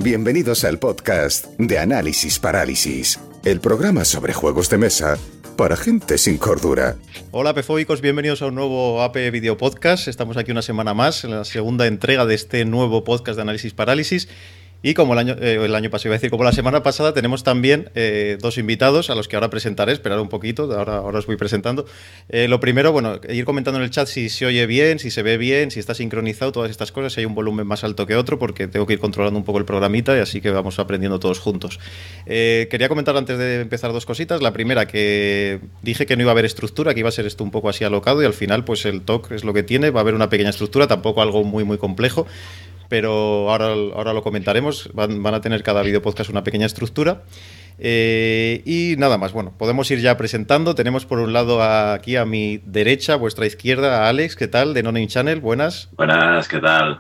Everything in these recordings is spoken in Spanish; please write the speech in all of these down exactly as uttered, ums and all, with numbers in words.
Bienvenidos al podcast de Análisis Parálisis, el programa sobre juegos de mesa para gente sin cordura. Hola pefóbicos, bienvenidos a un nuevo A P Video Podcast. Estamos aquí una semana más en la segunda entrega de este nuevo podcast de Análisis Parálisis. Y como el año, eh, el año pasado, iba a decir, como la semana pasada, tenemos también eh, dos invitados a los que ahora presentaré. Esperad un poquito, ahora, ahora os voy presentando. Eh, lo primero, bueno, ir comentando en el chat si se oye bien, si se ve bien, si está sincronizado, todas estas cosas, si hay un volumen más alto que otro, porque tengo que ir controlando un poco el programita y así que vamos aprendiendo todos juntos. Eh, quería comentar antes de empezar dos cositas. La primera, que dije que no iba a haber estructura, que iba a ser esto un poco así alocado y al final pues el talk es lo que tiene, va a haber una pequeña estructura, tampoco algo muy muy complejo. Pero ahora, ahora lo comentaremos, van, van a tener cada video podcast una pequeña estructura. Eh, y nada más, bueno, podemos ir ya presentando. Tenemos por un lado a, aquí a mi derecha, a vuestra izquierda, a Alex, ¿qué tal? De No Name Channel, buenas. Buenas, ¿qué tal?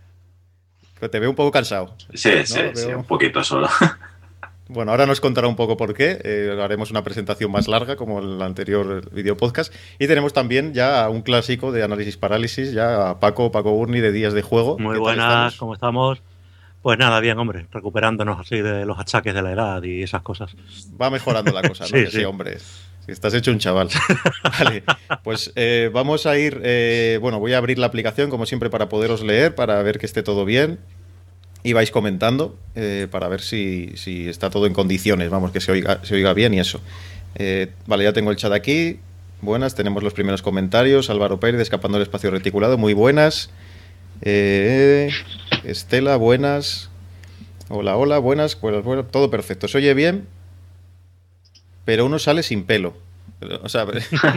Te veo un poco cansado. Sí, ¿no? sí, Veo... sí, un poquito solo. Bueno, ahora nos contará un poco por qué. Eh, haremos una presentación más larga, como el anterior video podcast. Y tenemos también ya a un clásico de Análisis Parálisis, ya a Paco, Paco Gurney de Días de Juego. Muy buenas, ¿cómo estamos? Pues nada, bien, hombre, recuperándonos así de los achaques de la edad y esas cosas. Va mejorando la cosa, ¿no? Sí, que sí, sí, hombre. Si estás hecho un chaval. Vale, pues eh, vamos a ir... Eh, bueno, voy a abrir la aplicación, como siempre, para poderos leer, para ver que esté todo bien. Y vais comentando eh, para ver si, si está todo en condiciones, vamos, que se oiga, se oiga bien y eso. Eh, vale, ya tengo el chat aquí. Buenas, tenemos los primeros comentarios. Álvaro Pérez, escapando del espacio reticulado, muy buenas. Eh, Estela, buenas. Hola, hola, buenas, buenas, buenas. Todo perfecto, se oye bien, pero uno sale sin pelo. O sea,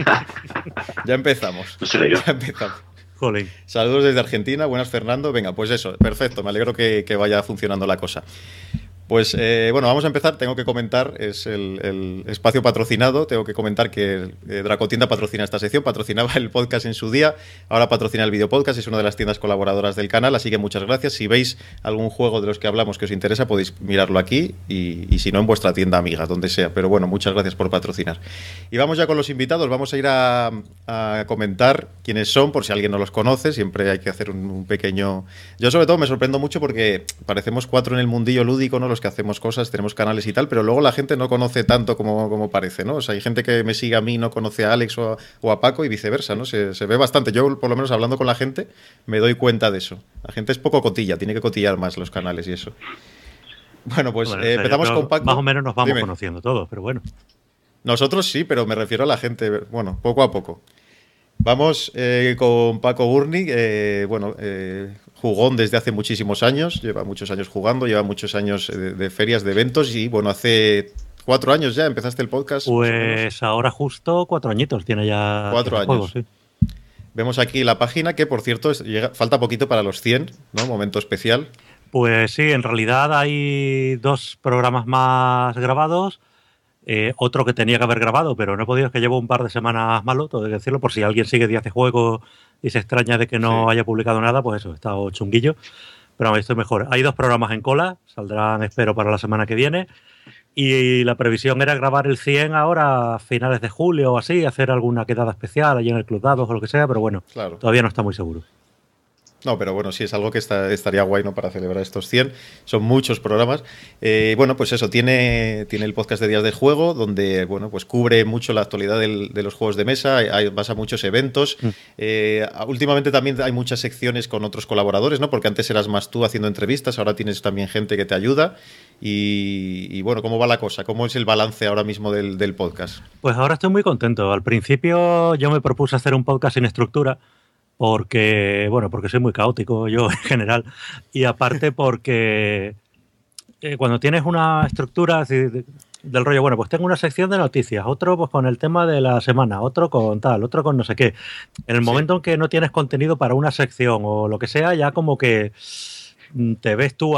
ya empezamos. No sé yo. Ya empezamos. Jolín. Saludos desde Argentina, buenas Fernando. Venga, pues eso, perfecto, me alegro que, que vaya funcionando la cosa. Pues eh, bueno, vamos a empezar. Tengo que comentar, es el, el espacio patrocinado. Tengo que comentar que eh, Dracotienda patrocina esta sección, patrocinaba el podcast en su día, ahora patrocina el video podcast, es una de las tiendas colaboradoras del canal, así que muchas gracias. Si veis algún juego de los que hablamos que os interesa, podéis mirarlo aquí y, y si no, en vuestra tienda amiga, donde sea. Pero bueno, muchas gracias por patrocinar. Y vamos ya con los invitados, vamos a ir a, a comentar quiénes son, por si alguien no los conoce. Siempre hay que hacer un, un pequeño... Yo sobre todo me sorprendo mucho porque parecemos cuatro en el mundillo lúdico, ¿no? Los que hacemos cosas, tenemos canales y tal, pero luego la gente no conoce tanto como, como parece, ¿no? O sea, hay gente que me sigue a mí, no conoce a Alex o a, o a Paco y viceversa, ¿no? Se, se ve bastante. Yo, por lo menos hablando con la gente, me doy cuenta de eso. La gente es poco cotilla, tiene que cotillar más los canales y eso. Bueno, pues Bueno, eh, empezamos con Paco. Más o menos nos vamos Dime. conociendo todos, pero bueno. Nosotros sí, pero me refiero a la gente, bueno, poco a poco. Vamos eh, con Paco Gurney, eh, bueno, eh, jugón desde hace muchísimos años, lleva muchos años jugando, lleva muchos años de, de ferias, de eventos y bueno, hace cuatro años ya empezaste el podcast. Pues ahora justo cuatro añitos tiene ya. Cuatro años. Juegos, sí. Vemos aquí la página que, por cierto, es, llega, falta poquito para los cien, ¿no? Momento especial. Pues sí, en realidad hay dos programas más grabados. Eh, otro que tenía que haber grabado, pero no he podido, es que llevo un par de semanas malo, tengo que decirlo, por si alguien sigue Días de Juego y se extraña de que no Sí. haya publicado nada, pues eso, he estado chunguillo, pero estoy mejor. Hay dos programas en cola, saldrán, espero, para la semana que viene, y la previsión era grabar el cien ahora a finales de julio o así, hacer alguna quedada especial allí en el Club Dados o lo que sea, pero bueno, Claro. todavía no está muy seguro. No, pero bueno, sí es algo que está, estaría guay, ¿no? Para celebrar estos cien. Son muchos programas. Eh, bueno, pues eso, tiene, tiene el podcast de Días de Juego, donde, bueno, pues cubre mucho la actualidad del, de los juegos de mesa, hay, vas a muchos eventos. Mm. Eh, últimamente también hay muchas secciones con otros colaboradores, ¿no? Porque antes eras más tú haciendo entrevistas, ahora tienes también gente que te ayuda. Y, y bueno, ¿cómo va la cosa? ¿Cómo es el balance ahora mismo del, del podcast? Pues ahora estoy muy contento. Al principio yo me propuse hacer un podcast sin estructura, porque, bueno, porque soy muy caótico yo en general, y aparte porque eh, cuando tienes una estructura así, de, del rollo, bueno, pues tengo una sección de noticias, otro pues con el tema de la semana, otro con tal, otro con no sé qué. En el sí. momento en que no tienes contenido para una sección o lo que sea, ya como que te ves tú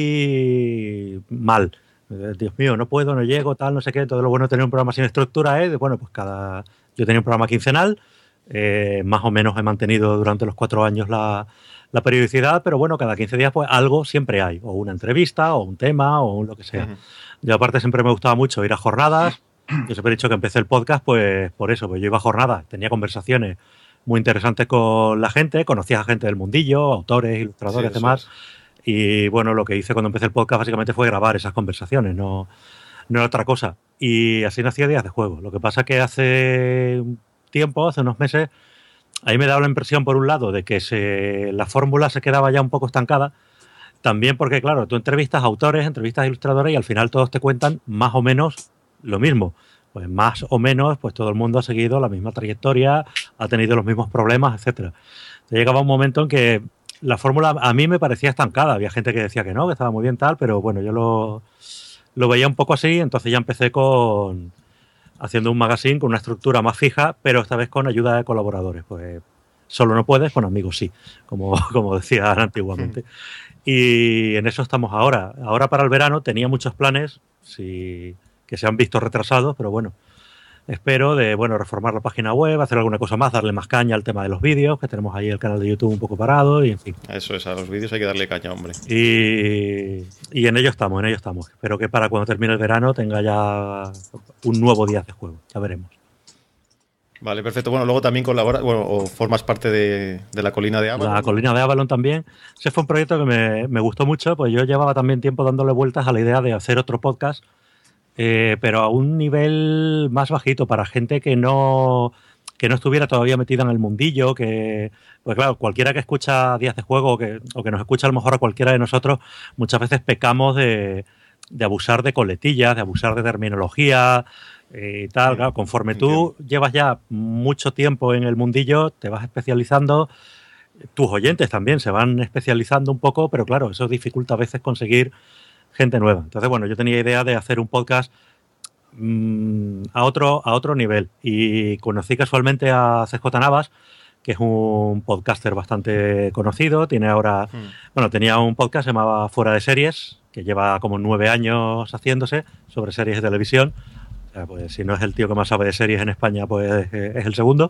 ahí mal. Dios mío, no puedo, no llego, tal, no sé qué. Todo lo bueno de tener un programa sin estructura es, bueno, pues cada... Yo tenía un programa quincenal, Eh, más o menos he mantenido durante los cuatro años la, la periodicidad, pero bueno, cada quince días pues algo siempre hay, o una entrevista, o un tema, o un lo que sea. Uh-huh. Yo aparte siempre me gustaba mucho ir a jornadas. Yo siempre he dicho que empecé el podcast pues por eso, pues yo iba a jornadas, tenía conversaciones muy interesantes con la gente, conocía a gente del mundillo, autores, ilustradores, sí, demás. Y bueno, lo que hice cuando empecé el podcast básicamente fue grabar esas conversaciones, no, no era otra cosa. Y así nació Días de Juego. Lo que pasa es que hace un tiempo, hace unos meses, ahí me daba la impresión, por un lado, de que se, la fórmula se quedaba ya un poco estancada. También porque, claro, tú entrevistas a autores, entrevistas a ilustradores y al final todos te cuentan más o menos lo mismo. Pues más o menos, pues todo el mundo ha seguido la misma trayectoria, ha tenido los mismos problemas, etcétera. Entonces llegaba un momento en que la fórmula a mí me parecía estancada. Había gente que decía que no, que estaba muy bien tal, pero bueno, yo lo, lo veía un poco así. Entonces ya empecé con haciendo un magazine con una estructura más fija, pero esta vez con ayuda de colaboradores. Pues solo no puedes, con amigos sí, como, como decían antiguamente. Y en eso estamos ahora. Ahora para el verano tenía muchos planes sí, que se han visto retrasados, pero bueno, espero de bueno reformar la página web, hacer alguna cosa más, darle más caña al tema de los vídeos, que tenemos ahí el canal de YouTube un poco parado y en fin. Eso es, a los vídeos hay que darle caña, hombre. Y, y en ello estamos, en ello estamos. Espero que para cuando termine el verano tenga ya un nuevo día de juego, ya veremos. Vale, perfecto. Bueno, luego también colaboras, bueno, o formas parte de, de la Colina de Avalon. La Colina de Avalon también. Ese fue un proyecto que me, me gustó mucho, pues yo llevaba también tiempo dándole vueltas a la idea de hacer otro podcast, eh, pero a un nivel más bajito, para gente que no, que no estuviera todavía metida en el mundillo, que, pues claro, cualquiera que escucha Días de Juego o que, o que nos escucha a lo mejor a cualquiera de nosotros, muchas veces pecamos de, de abusar de coletillas, de abusar de terminología, y tal, claro, conforme tú llevas ya mucho tiempo en el mundillo, te vas especializando, tus oyentes también se van especializando un poco, pero claro, eso dificulta a veces conseguir gente nueva. Entonces, bueno, yo tenía idea de hacer un podcast mmm, a otro, a otro nivel y conocí casualmente a C J Navas, que es un podcaster bastante conocido, tiene ahora, mm. bueno, tenía un podcast que se llamaba Fuera de Series, que lleva como nueve años haciéndose sobre series de televisión. Pues si no es el tío que más sabe de series en España, pues es el segundo.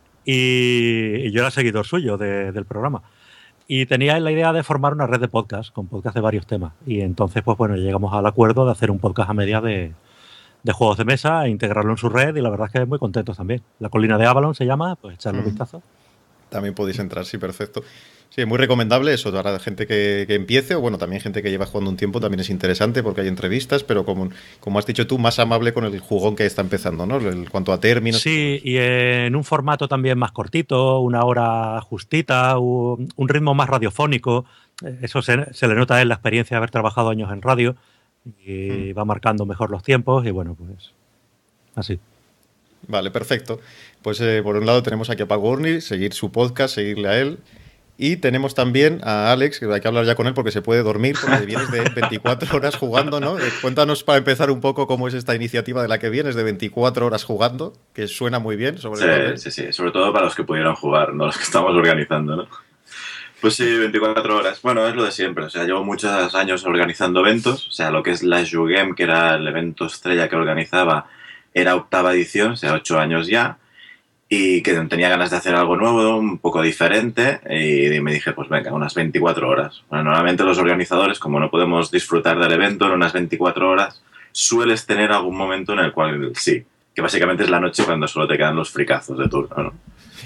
Y, y yo era seguidor suyo de, del programa. Y tenía la idea de formar una red de podcasts, con podcasts de varios temas. Y entonces, pues bueno, llegamos al acuerdo de hacer un podcast a media de, de juegos de mesa e integrarlo en su red. Y la verdad es que muy contentos también. La Colina de Avalon se llama, pues echarle un mm. vistazo. También podéis entrar, sí, perfecto. Sí, muy recomendable eso para gente que, que empiece, o bueno, también gente que lleva jugando un tiempo, también es interesante porque hay entrevistas, pero como, como has dicho tú, más amable con el jugón que está empezando, ¿no? En cuanto a términos. Sí, y en un formato también más cortito, una hora justita, un, un ritmo más radiofónico. Eso se, se le nota en la experiencia de haber trabajado años en radio y mm. va marcando mejor los tiempos y bueno, pues así. Vale, perfecto. Pues eh, por un lado tenemos aquí a Pau Gurney, seguir su podcast, seguirle a él. Y tenemos también a Alex, que hay que hablar ya con él porque se puede dormir, porque vienes de veinticuatro horas jugando, ¿no? Eh, cuéntanos para empezar un poco cómo es esta iniciativa de la que vienes, de veinticuatro horas jugando, que suena muy bien. Sobre sí, todo, ¿eh? sí, sí, sobre todo para los que pudieron jugar, no los que estamos organizando, ¿no? Pues sí, veinticuatro horas. Bueno, es lo de siempre. O sea, llevo muchos años organizando eventos. O sea, lo que es la Jugame, que era el evento estrella que organizaba, era octava edición, o sea, ocho años ya. Y que tenía ganas de hacer algo nuevo, un poco diferente, y me dije, pues venga, unas veinticuatro horas. Bueno, normalmente los organizadores, como no podemos disfrutar del evento en unas veinticuatro horas, sueles tener algún momento en el cual sí, que básicamente es la noche cuando solo te quedan los fricazos de turno, ¿no?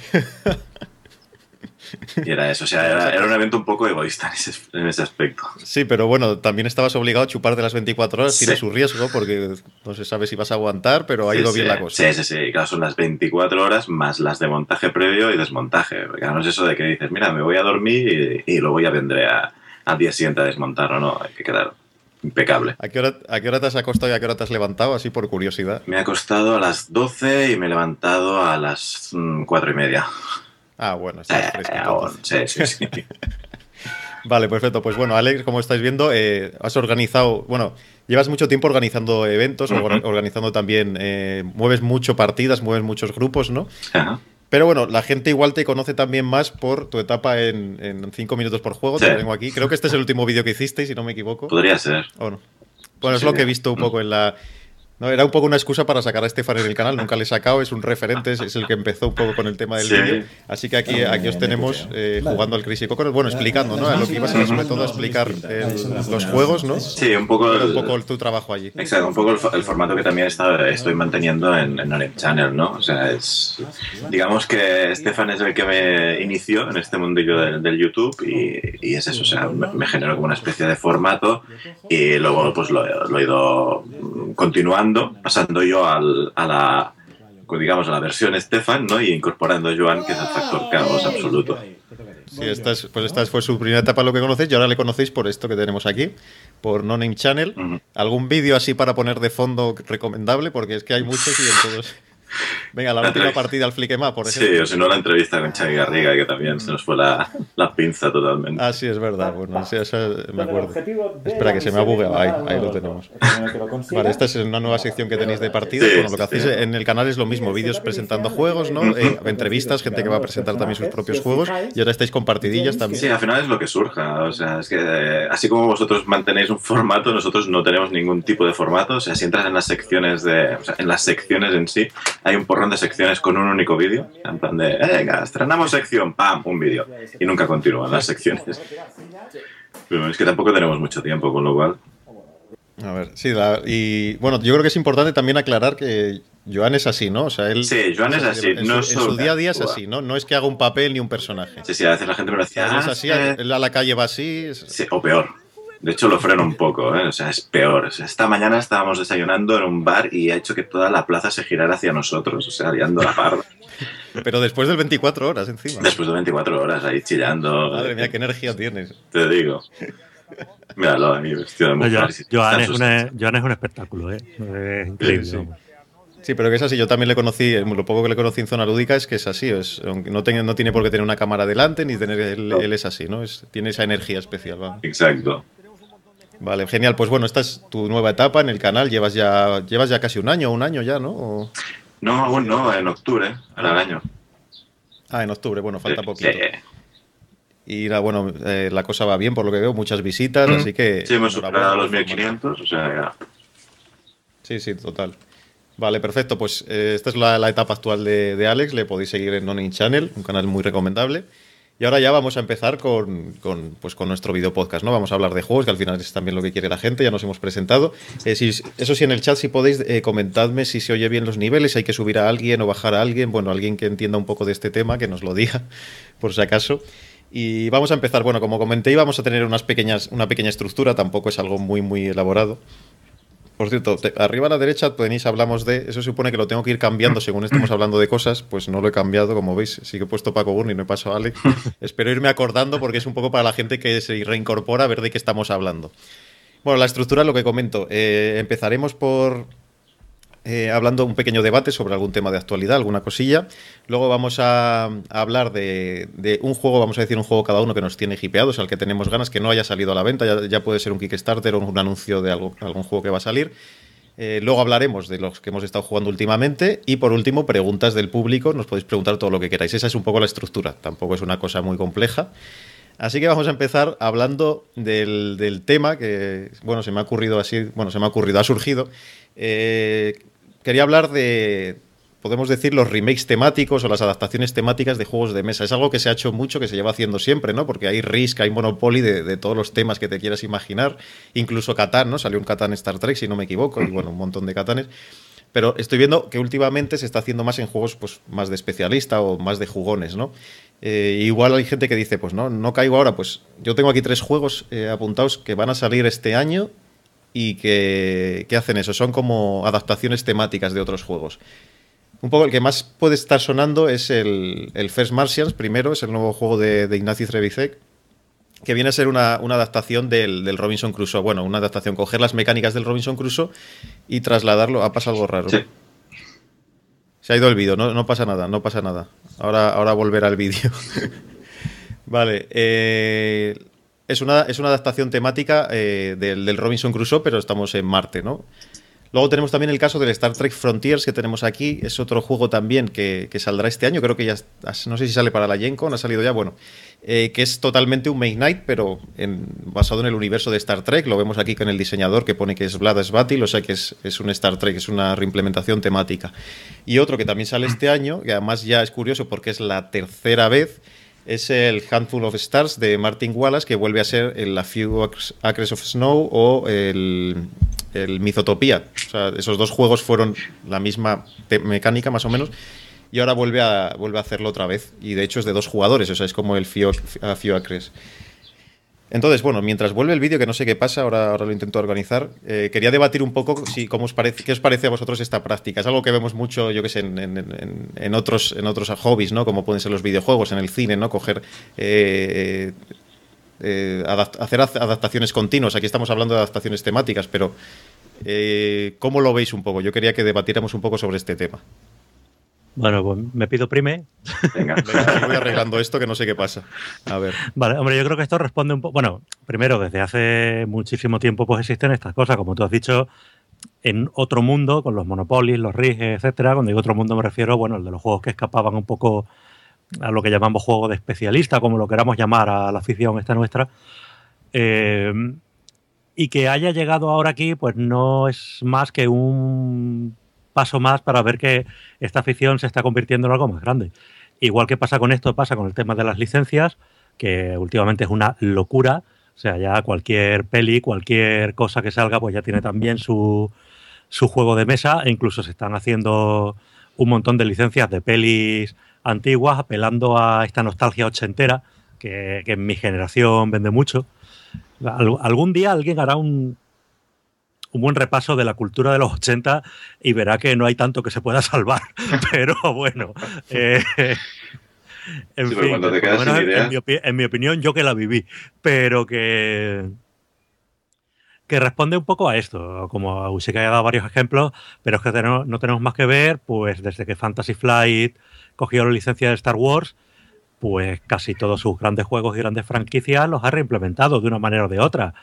Y era eso, o sea, era, era un evento un poco egoísta en ese, en ese aspecto. Sí, pero bueno, también estabas obligado a chuparte las veinticuatro horas, sí. Tiene su riesgo, porque no se sabe si vas a aguantar, pero ha ido sí, bien sí. la cosa. Sí, sí, sí, claro, son las veinticuatro horas más las de montaje previo y desmontaje. Porque no es eso de que dices, mira, me voy a dormir y, y luego ya vendré a, al día siguiente a desmontar, o no, hay que quedar impecable. ¿A qué hora, a qué hora te has acostado y a qué hora te has levantado, así por curiosidad? Me he acostado a las doce y me he levantado a las mm, cuatro y media. Ah, bueno, estás eh, fresquito. Sí, sí, sí. Vale, perfecto. Pues bueno, Alex, como estáis viendo, eh, has organizado, bueno, llevas mucho tiempo organizando eventos, uh-huh. organizando también, eh, mueves mucho partidas, mueves muchos grupos, ¿no? Uh-huh. Pero bueno, la gente igual te conoce también más por tu etapa en, en cinco minutos por juego, sí. Te tengo aquí. Creo que este es el último vídeo que hicisteis, si no me equivoco. Podría ser. ¿O no? Bueno, es sí, lo que he visto un poco en la... No, era un poco una excusa para sacar a Estefan en el canal, nunca le he sacado, es un referente, es, es el que empezó un poco con el tema del Sí. vídeo. Así que aquí, aquí os tenemos eh, jugando al Crazy Coconut, bueno, explicando, ¿no? A lo que ibas a sobre todo a explicar el- los juegos, ¿no? Sí, un poco, Era el, un poco el- tu trabajo allí. exacto, un poco el, fo- el formato que también está, estoy manteniendo en, en Orange Channel, ¿no? O sea, es, digamos que Estefan es el que me inició en este mundillo del, del YouTube y, y es eso, o sea, me, me generó como una especie de formato y luego pues lo, lo he ido continuando, pasando yo al, a la, digamos, a la versión Estefan, ¿no? Y incorporando a Joan, que es el factor caos absoluto. Sí, esta es, pues esta fue su primera etapa, lo que conocéis, y ahora le conocéis por esto que tenemos aquí, por No Name Channel. Ujú. ¿Algún vídeo así para poner de fondo recomendable? Porque es que hay muchos y en todos... Venga, la La última entrevista. partida al Flickema, por Sí, ejemplo. o si no la entrevista con Xavi Garriga, que también se nos fue la, la pinza totalmente. Ah, sí, es verdad. Bueno, sí, eso me acuerdo. Espera, que se me ha bugueado. Ahí, ahí lo tenemos. Vale, esta es una nueva sección que tenéis de partidas. Sí, Bueno, lo que sí, hacéis sí. en el canal es lo mismo. Vídeos presentando juegos, ¿no? Eh, entrevistas, gente que va a presentar también sus propios juegos. Y ahora estáis con partidillas también. Sí, al final es lo que surja. O sea, es que eh, así como vosotros mantenéis un formato, nosotros no tenemos ningún tipo de formato. O sea, si entras en las secciones de, o sea, en las secciones en sí, hay un porrón de secciones con un único vídeo. En plan de, eh, venga, estrenamos sección, pam, un vídeo. Y nunca continúan las secciones. Pero es que tampoco tenemos mucho tiempo, con lo cual. A ver, sí, la- y bueno, yo creo que es importante también aclarar que Joan es así, ¿no? O sea, él. Sí, Joan es así, En, no su, en solo su día a día es actúa. así, ¿no? No es que haga un papel ni un personaje. Sí, sí, a veces la gente me lo O decía. sea, él es "Ah, así, es que-". él a la calle va así. es- Sí, o peor. De hecho, lo freno un poco, ¿eh? O sea, es peor. O sea, esta mañana estábamos desayunando en un bar y ha hecho que toda la plaza se girara hacia nosotros, o sea, liando la parda. Pero después del veinticuatro horas encima. Después de veinticuatro horas ahí chillando. Madre mía, qué energía tienes. Te digo. Míralo a mí, vestido de No, mujer. Joan, sí, Joan está es en sus- una- Joan es un espectáculo, ¿eh? Es increíble. Sí, sí. vamos. Sí, pero que es así. Yo también le conocí, lo poco que le conocí en Zona Lúdica es que es así. Es, aunque no, tenga- no tiene por qué tener una cámara delante ni tener. Él, No. él es así, ¿no? Es, tiene esa energía especial. Vamos. Exacto. Vale, genial. Pues bueno, esta es tu nueva etapa en el canal. Llevas ya, llevas ya casi un año, un año ya, ¿no? O- No, aún no, en octubre, para el año. Ah, en octubre. Bueno, falta Sí, poquito. sí. Y la, bueno, eh, la cosa va bien por lo que veo, muchas visitas, Mm. así que... Sí, hemos enhorabuena superado por los el mil formato. quinientos, o sea, ya. Sí, sí, total. Vale, perfecto. Pues eh, esta es la, la etapa actual de, de Alex. Le podéis seguir en Nonin Channel, un canal muy recomendable. Y ahora ya vamos a empezar con, con, pues con nuestro video podcast, ¿no? Vamos a hablar de juegos, que al final es también lo que quiere la gente, ya nos hemos presentado. Eh, si, eso sí, en el chat, si podéis, eh, comentadme si se oye bien los niveles, si hay que subir a alguien o bajar a alguien, bueno, alguien que entienda un poco de este tema, que nos lo diga, por si acaso. Y vamos a empezar, bueno, como comenté, vamos a tener unas pequeñas, una pequeña estructura, tampoco es algo muy, muy elaborado. Por cierto, te- arriba a la derecha tenéis, hablamos de, eso supone que lo tengo que ir cambiando según estemos hablando de cosas, pues no lo he cambiado, como veis, sí que he puesto Paco Gurni y no he pasado a Alex. Espero irme acordando porque es un poco para la gente que se reincorpora a ver de qué estamos hablando. Bueno, la estructura, lo que comento, eh, empezaremos por eh, hablando un pequeño debate sobre algún tema de actualidad, alguna cosilla. Luego vamos a, a hablar de, de un juego, vamos a decir un juego cada uno que nos tiene hipeados, al que tenemos ganas, que no haya salido a la venta, ya, ya puede ser un Kickstarter o un anuncio de algo, algún juego que va a salir. Eh, luego hablaremos de los que hemos estado jugando últimamente y por último preguntas del público, nos podéis preguntar todo lo que queráis. Esa es un poco la estructura, tampoco es una cosa muy compleja. Así que vamos a empezar hablando del, del tema que, bueno, se me ha ocurrido así, bueno, se me ha ocurrido, ha surgido. Eh, quería hablar de, podemos decir, los remakes temáticos o las adaptaciones temáticas de juegos de mesa. Es algo que se ha hecho mucho, que se lleva haciendo siempre, ¿no? Porque hay Risk, hay Monopoly de, de todos los temas que te quieras imaginar. Incluso Catán, ¿no? Salió un Catán Star Trek, si no me equivoco, y bueno, un montón de Catanes. Pero estoy viendo que últimamente se está haciendo más en juegos pues, más de especialista o más de jugones, ¿no? Eh, igual hay gente que dice, pues no, no caigo ahora. Pues yo tengo aquí tres juegos eh, apuntados que van a salir este año y que, que hacen eso. Son como adaptaciones temáticas de otros juegos. Un poco el que más puede estar sonando es el, el First Martians, primero, es el nuevo juego de, de Ignacy Trzewiczek, que viene a ser una, una adaptación del, del Robinson Crusoe. Bueno, una adaptación, coger las mecánicas del Robinson Crusoe y trasladarlo. Ha pasado algo raro. Sí. Se ha ido el vídeo, no, no pasa nada, no pasa nada. Ahora, ahora volverá el vídeo. Vale, eh, es, una, es una adaptación temática eh, del, del Robinson Crusoe, pero estamos en Marte, ¿no? Luego tenemos también el caso del Star Trek Frontiers que tenemos aquí. Es otro juego también que, que saldrá este año. Creo que ya, no sé si sale para la Gen Con, ha salido ya, bueno. Eh, que es totalmente un Make Knight, pero en, basado en el universo de Star Trek. Lo vemos aquí con el diseñador que pone que es Vladas Battle, o sea que es, es un Star Trek, es una reimplementación temática. Y otro que también sale este año, que además ya es curioso porque es la tercera vez, es el Handful of Stars de Martin Wallace, que vuelve a ser el A Few Acres of Snow o el, el Mythotopia. O sea, esos dos juegos fueron la misma mecánica, más o menos, y ahora vuelve a, vuelve a hacerlo otra vez. Y de hecho es de dos jugadores, o sea, es como el Few, A Few Acres. Entonces, bueno, mientras vuelve el vídeo, que no sé qué pasa, ahora, ahora lo intento organizar, eh, quería debatir un poco si, cómo os parece, qué os parece a vosotros esta práctica. Es algo que vemos mucho, yo qué sé, en, en, en, otros, en otros hobbies, ¿no? Como pueden ser los videojuegos, en el cine, ¿no? Coger, eh, eh, adapt- hacer adaptaciones continuas. Aquí estamos hablando de adaptaciones temáticas, pero eh, ¿cómo lo veis un poco? Yo quería que debatiéramos un poco sobre este tema. Bueno, pues me pido prime. Venga. Venga, voy arreglando esto que no sé qué pasa. A ver. Vale, hombre, yo creo que esto responde un poco... Bueno, primero, desde hace muchísimo tiempo pues existen estas cosas, como tú has dicho, en otro mundo, con los Monopolies, los R I G, etcétera. Cuando digo otro mundo me refiero, bueno, el de los juegos que escapaban un poco a lo que llamamos juego de especialista, como lo queramos llamar a la afición esta nuestra. Eh, y que haya llegado ahora aquí, pues no es más que un paso más para ver que esta afición se está convirtiendo en algo más grande. Igual que pasa con esto, pasa con el tema de las licencias, que últimamente es una locura. O sea, ya cualquier peli, cualquier cosa que salga, pues ya tiene también su, su juego de mesa, e incluso se están haciendo un montón de licencias de pelis antiguas, apelando a esta nostalgia ochentera, que, que en mi generación vende mucho. Al, algún día alguien hará un, un buen repaso de la cultura de los ochenta y verá que no hay tanto que se pueda salvar. Pero bueno, eh, en Sí, fin, cuando te quedas bueno, sin ideas. en, mi opi- en mi opinión, yo que la viví, pero que, que responde un poco a esto. Como sí que haya dado varios ejemplos, pero es que tenemos, no tenemos más que ver, pues desde que Fantasy Flight cogió la licencia de Star Wars, pues casi todos sus grandes juegos y grandes franquicias los ha reimplementado de una manera o de otra.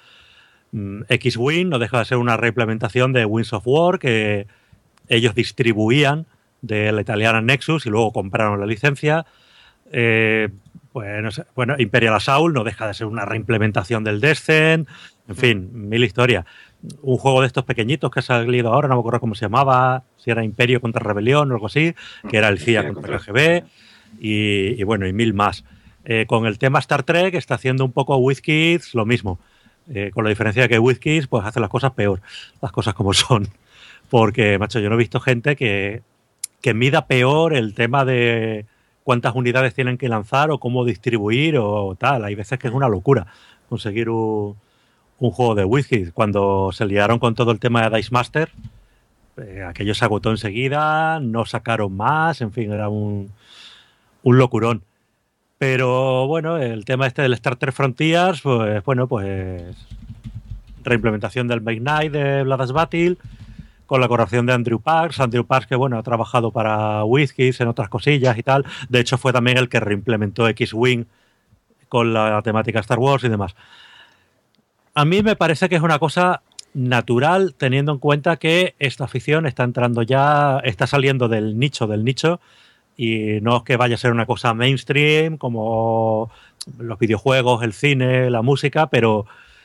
X-Wing no deja de ser una reimplementación de Wings of War que ellos distribuían de la italiana Nexus y luego compraron la licencia. Eh, pues, no sé, bueno, Imperial Assault no deja de ser una reimplementación del Descent. En fin, mil historias. Un juego de estos pequeñitos que ha salido ahora, no me acuerdo cómo se llamaba, si era Imperio contra Rebelión o algo así, que era el C I A contra K G B, y, y bueno, y mil más. Eh, con el tema Star Trek está haciendo un poco WizKids lo mismo. Eh, con la diferencia de que WizKids pues hace las cosas peor, las cosas como son. Porque, macho, yo no he visto gente que, que mida peor el tema de cuántas unidades tienen que lanzar o cómo distribuir o tal. Hay veces que es una locura conseguir un, un juego de WizKids. Cuando se liaron con todo el tema de Dice Master, eh, aquello se agotó enseguida, no sacaron más, en fin, era un, un locurón. Pero bueno, el tema este del Star Trek Frontiers, pues bueno, pues reimplementación del Make Knight de Vladas Battle, con la corrección de Andrew Parks. Andrew Parks, que bueno, ha trabajado para WizKids en otras cosillas y tal. De hecho, fue también el que reimplementó X-Wing con la temática Star Wars y demás. A mí me parece que es una cosa natural, teniendo en cuenta que esta afición está entrando ya, está saliendo del nicho del nicho. Y no es que vaya a ser una cosa mainstream como los videojuegos, el cine, la música, pero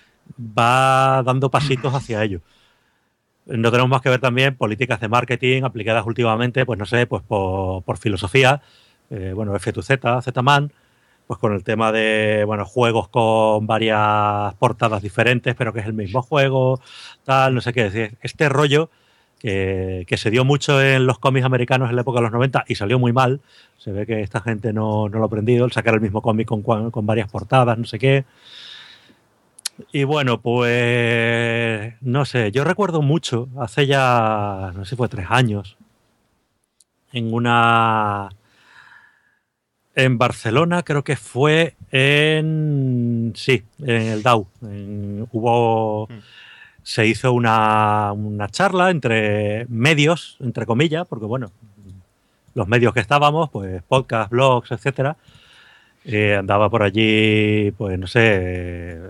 va dando pasitos hacia ello. No tenemos más que ver también políticas de marketing aplicadas últimamente, pues no sé, pues por, por filosofía, eh, bueno, F dos Z, Z-Man, pues con el tema de, bueno, juegos con varias portadas diferentes, pero que es el mismo juego, tal, no sé qué decir. Este rollo Que, que se dio mucho en los cómics americanos en la época de los noventa y salió muy mal. Se ve que esta gente no, no lo ha aprendido, el sacar el mismo cómic con, con varias portadas, no sé qué. Y bueno, pues no sé, yo recuerdo mucho, hace ya, no sé si fue tres años, en una... En Barcelona, creo que fue en... Sí, en el D A O. En, hubo... Mm. Se hizo una, una charla entre medios, entre comillas, porque bueno, los medios que estábamos, pues podcast, blogs, etcétera, eh, andaba por allí, pues no sé,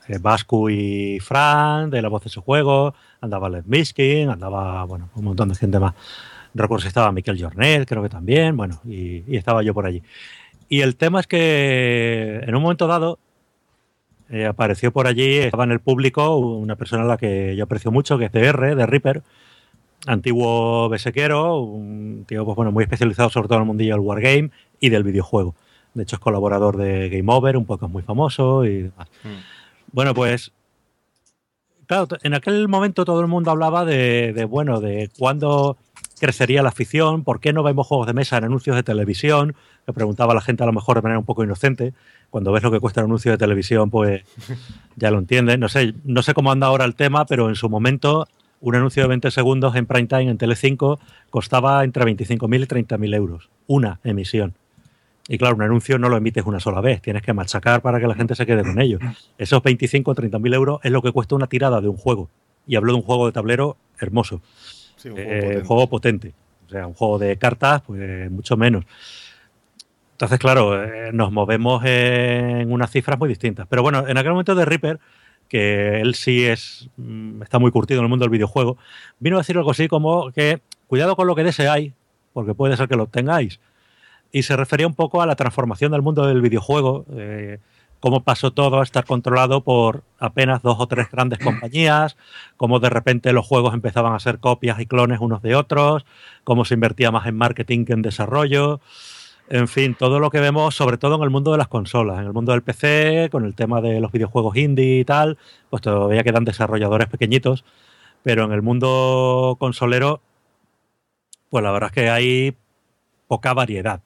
eh, Vascu y Fran, de La Voz de su Juego, andaba Les Miskin, andaba, bueno, un montón de gente más. No recuerdo si estaba Miquel Jornet, creo que también, bueno, y, y estaba yo por allí. Y el tema es que en un momento dado eh, apareció por allí, estaba en el público una persona a la que yo aprecio mucho, que es D R, de Reaper, antiguo besequero, un tío pues, bueno, muy especializado sobre todo en el mundillo del wargame y del videojuego. De hecho es colaborador de Game Over, un podcast muy famoso y demás. Mm. Bueno, pues claro, en aquel momento todo el mundo hablaba de, de bueno, de cuándo crecería la afición, por qué no vemos juegos de mesa en anuncios de televisión, que preguntaba la gente a lo mejor de manera un poco inocente. Cuando ves lo que cuesta un anuncio de televisión, pues ya lo entiendes. No sé, no sé cómo anda ahora el tema, pero en su momento un anuncio de veinte segundos en prime time en Telecinco costaba entre veinticinco mil y treinta mil euros. Una emisión. Y claro, un anuncio no lo emites una sola vez, tienes que machacar para que la gente se quede con ello. Esos veinticinco o treinta mil euros es lo que cuesta una tirada de un juego. Y hablo de un juego de tablero hermoso. Sí, un juego, eh, potente. juego potente. O sea, un juego de cartas, pues mucho menos. Entonces, claro, eh, nos movemos en unas cifras muy distintas. Pero bueno, en aquel momento de Reaper, que él sí es está muy curtido en el mundo del videojuego, vino a decir algo así como que cuidado con lo que deseáis, porque puede ser que lo obtengáis. Y se refería un poco a la transformación del mundo del videojuego, eh, cómo pasó todo a estar controlado por apenas dos o tres grandes compañías, cómo de repente los juegos empezaban a ser copias y clones unos de otros, cómo se invertía más en marketing que en desarrollo. En fin, todo lo que vemos, sobre todo en el mundo de las consolas, en el mundo del P C, con el tema de los videojuegos indie y tal, pues todavía quedan desarrolladores pequeñitos, pero en el mundo consolero, pues la verdad es que hay poca variedad.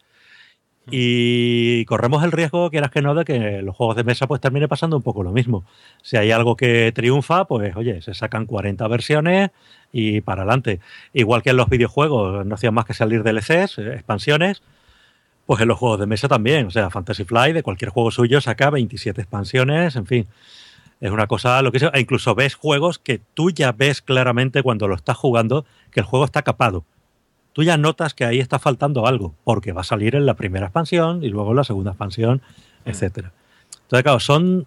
Y corremos el riesgo, quieras que no, de que los juegos de mesa pues termine pasando un poco lo mismo. Si hay algo que triunfa, pues oye, se sacan cuarenta versiones y para adelante. Igual que en los videojuegos no hacían más que salir D L Cs, expansiones, pues en los juegos de mesa también. O sea, Fantasy Flight de cualquier juego suyo saca veintisiete expansiones, en fin. Es una cosa, lo que sea. E incluso ves juegos que tú ya ves claramente cuando lo estás jugando que el juego está capado. Tú ya notas que ahí está faltando algo, porque va a salir en la primera expansión y luego en la segunda expansión, etcétera. Entonces, claro, son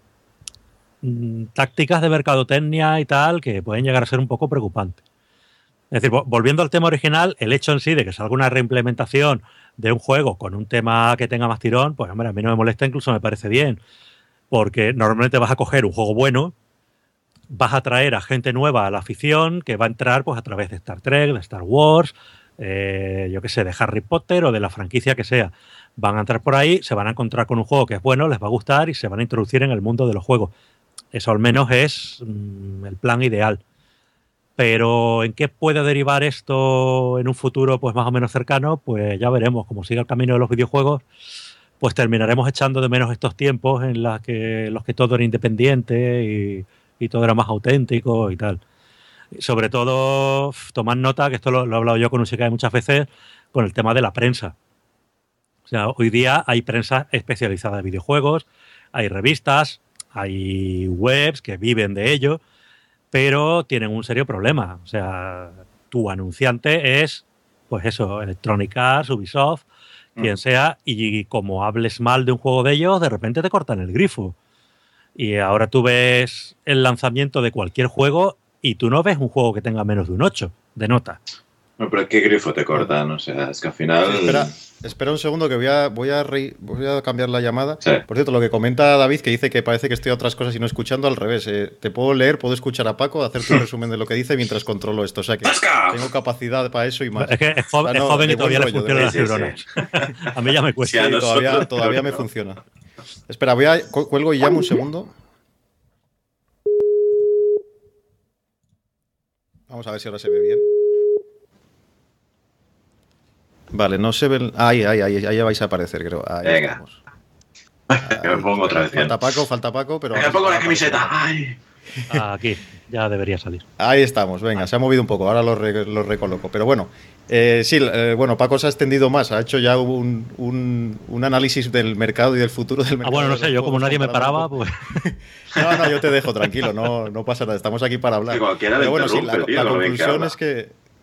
mm, tácticas de mercadotecnia y tal que pueden llegar a ser un poco preocupantes. Es decir, volviendo al tema original, el hecho en sí de que salga una reimplementación de un juego con un tema que tenga más tirón, pues hombre, a mí no me molesta, incluso me parece bien, porque normalmente vas a coger un juego bueno, vas a traer a gente nueva a la afición que va a entrar pues a través de Star Trek, de Star Wars, Eh, yo qué sé, de Harry Potter o de la franquicia que sea. Van a entrar por ahí, se van a encontrar con un juego que es bueno, les va a gustar y se van a introducir en el mundo de los juegos. Eso al menos es mm, el plan ideal. Pero ¿en qué puede derivar esto en un futuro pues más o menos cercano? Pues ya veremos. Como siga el camino de los videojuegos, pues terminaremos echando de menos estos tiempos en los que, los que todo era independiente y, y todo era más auténtico y tal. Sobre todo, tomad nota, que esto lo, lo he hablado yo con Usikai muchas veces, con el tema de la prensa. O sea, hoy día hay prensa especializada en videojuegos, hay revistas, hay webs que viven de ello, pero tienen un serio problema. O sea, tu anunciante es, pues eso, Electronic Arts, Ubisoft, mm. quien sea, y como hables mal de un juego de ellos, de repente te cortan el grifo. Y ahora tú ves el lanzamiento de cualquier juego y tú no ves un juego que tenga menos de un ocho de nota. No, pero ¿qué grifo te cortan? O sea, es que al final... Sí, espera, espera un segundo que voy a, voy a, re, voy a cambiar la llamada. Sí. Por cierto, lo que comenta David, que dice que parece que estoy a otras cosas y no escuchando, al revés. Eh, te puedo leer, puedo escuchar a Paco, hacer tu resumen de lo que dice mientras controlo esto. O sea que tengo capacidad para eso y más. Es que es joven, o sea, no, es joven y todavía le funcionan las neuronas. Sí, sí. A mí ya me cuesta. Sí, nosotros, todavía todavía me funciona. Espera, voy a cuelgo y llamo un segundo. Vamos a ver si ahora se ve bien. Vale, no se ve... Ahí, ahí, ahí, ahí vais a aparecer, creo. Ahí Venga. Estamos. Ay, que me pongo otra vez. Falta Paco, falta Paco, pero... Me pongo la camiseta. Ay. Aquí, ya debería salir. Ahí estamos, venga, se ha movido un poco, ahora lo, re, lo recoloco. Pero bueno, eh, sí, eh, bueno, Paco se ha extendido más, ha hecho ya un, un, un análisis del mercado y del futuro del mercado. Ah, bueno, no sé, yo como nadie me paraba, pues... No, no, yo te dejo tranquilo, no, no pasa nada, estamos aquí para hablar. Que cualquiera le Pero bueno, sí, la, tío, la conclusión es que...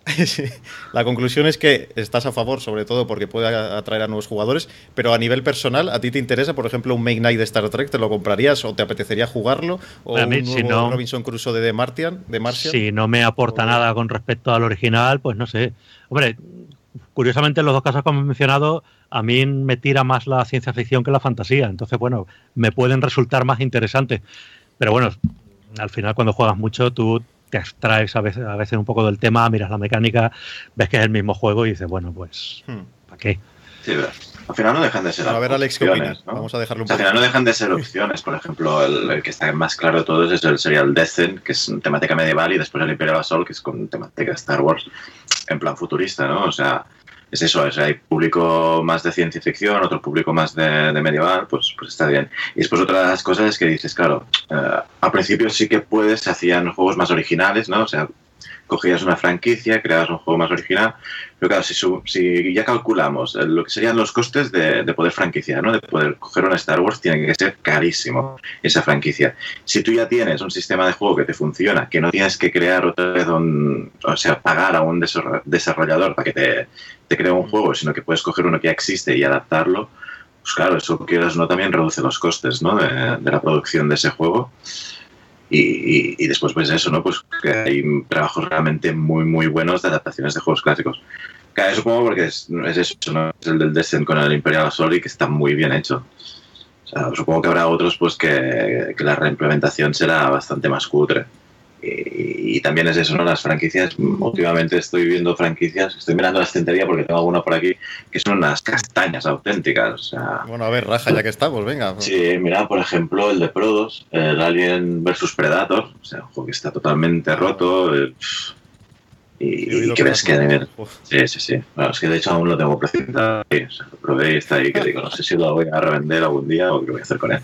Sí. La conclusión es que estás a favor, sobre todo porque puede atraer a nuevos jugadores, pero a nivel personal, ¿a ti te interesa, por ejemplo, un Make Night de Star Trek? ¿Te lo comprarías o te apetecería jugarlo? ¿O A mí, un si nuevo no- Robinson Crusoe de The Martian? De Martian? Si no me aporta O- nada con respecto al original, pues no sé. Hombre, curiosamente en los dos casos que hemos mencionado, a mí me tira más la ciencia ficción que la fantasía. Entonces, bueno, me pueden resultar más interesantes. Pero bueno, al final cuando juegas mucho, tú te abstraes a veces, a veces un poco del tema, miras la mecánica, ves que es el mismo juego y dices, bueno, pues, Hmm. ¿para qué? Sí, pero al final no dejan de ser Bueno, a ver, Alex, ¿qué opciones, opinas? ¿no? Vamos a dejarlo O un sea, al poco. final no dejan de ser opciones. Por ejemplo, el, el que está más claro de todos es el serial Descent, que es temática medieval, y después el Imperial Assault, que es con temática Star Wars, en plan futurista, ¿no? O sea, es eso, o sea, hay público más de ciencia ficción, otro público más de, de medieval, pues, pues está bien. Y después otra de las cosas es que dices, claro, eh, al principio sí que puedes, se hacían juegos más originales, ¿no? O sea, cogías una franquicia, creabas un juego más original, pero claro, si, su, si ya calculamos eh, lo que serían los costes de, de poder franquiciar, ¿no? De poder coger una Star Wars, tiene que ser carísimo esa franquicia. Si tú ya tienes un sistema de juego que te funciona, que no tienes que crear otra vez un, o sea, pagar a un desarrollador para que te, te cree un juego, sino que puedes coger uno que ya existe y adaptarlo, pues claro, eso quieras o no también reduce los costes, ¿no? de, de la producción de ese juego. Y, y, y después pues eso, ¿no? Pues que hay trabajos realmente muy muy buenos de adaptaciones de juegos clásicos. Claro, supongo porque es, es eso, ¿no? Es el del Descent con el Imperial Assault y que está muy bien hecho. O sea, supongo que habrá otros pues que, que la reimplementación será bastante más cutre. Y, y también es eso, ¿no? Las franquicias, últimamente estoy viendo franquicias, estoy mirando la estantería porque tengo alguna por aquí, que son unas castañas auténticas. O sea, Bueno, a ver, raja, ya que estamos, venga. sí, mira, por ejemplo, el de Prodos, el Alien versus Predator, o sea, un juego que está totalmente roto. Eh, y, He oído y que ves cosas que... muy- Uf. Sí, sí, sí. Bueno, es que de hecho aún lo tengo presentado. Sí, o sea, lo probé y está ahí, que digo, no sé si lo voy a revender algún día o qué voy a hacer con él.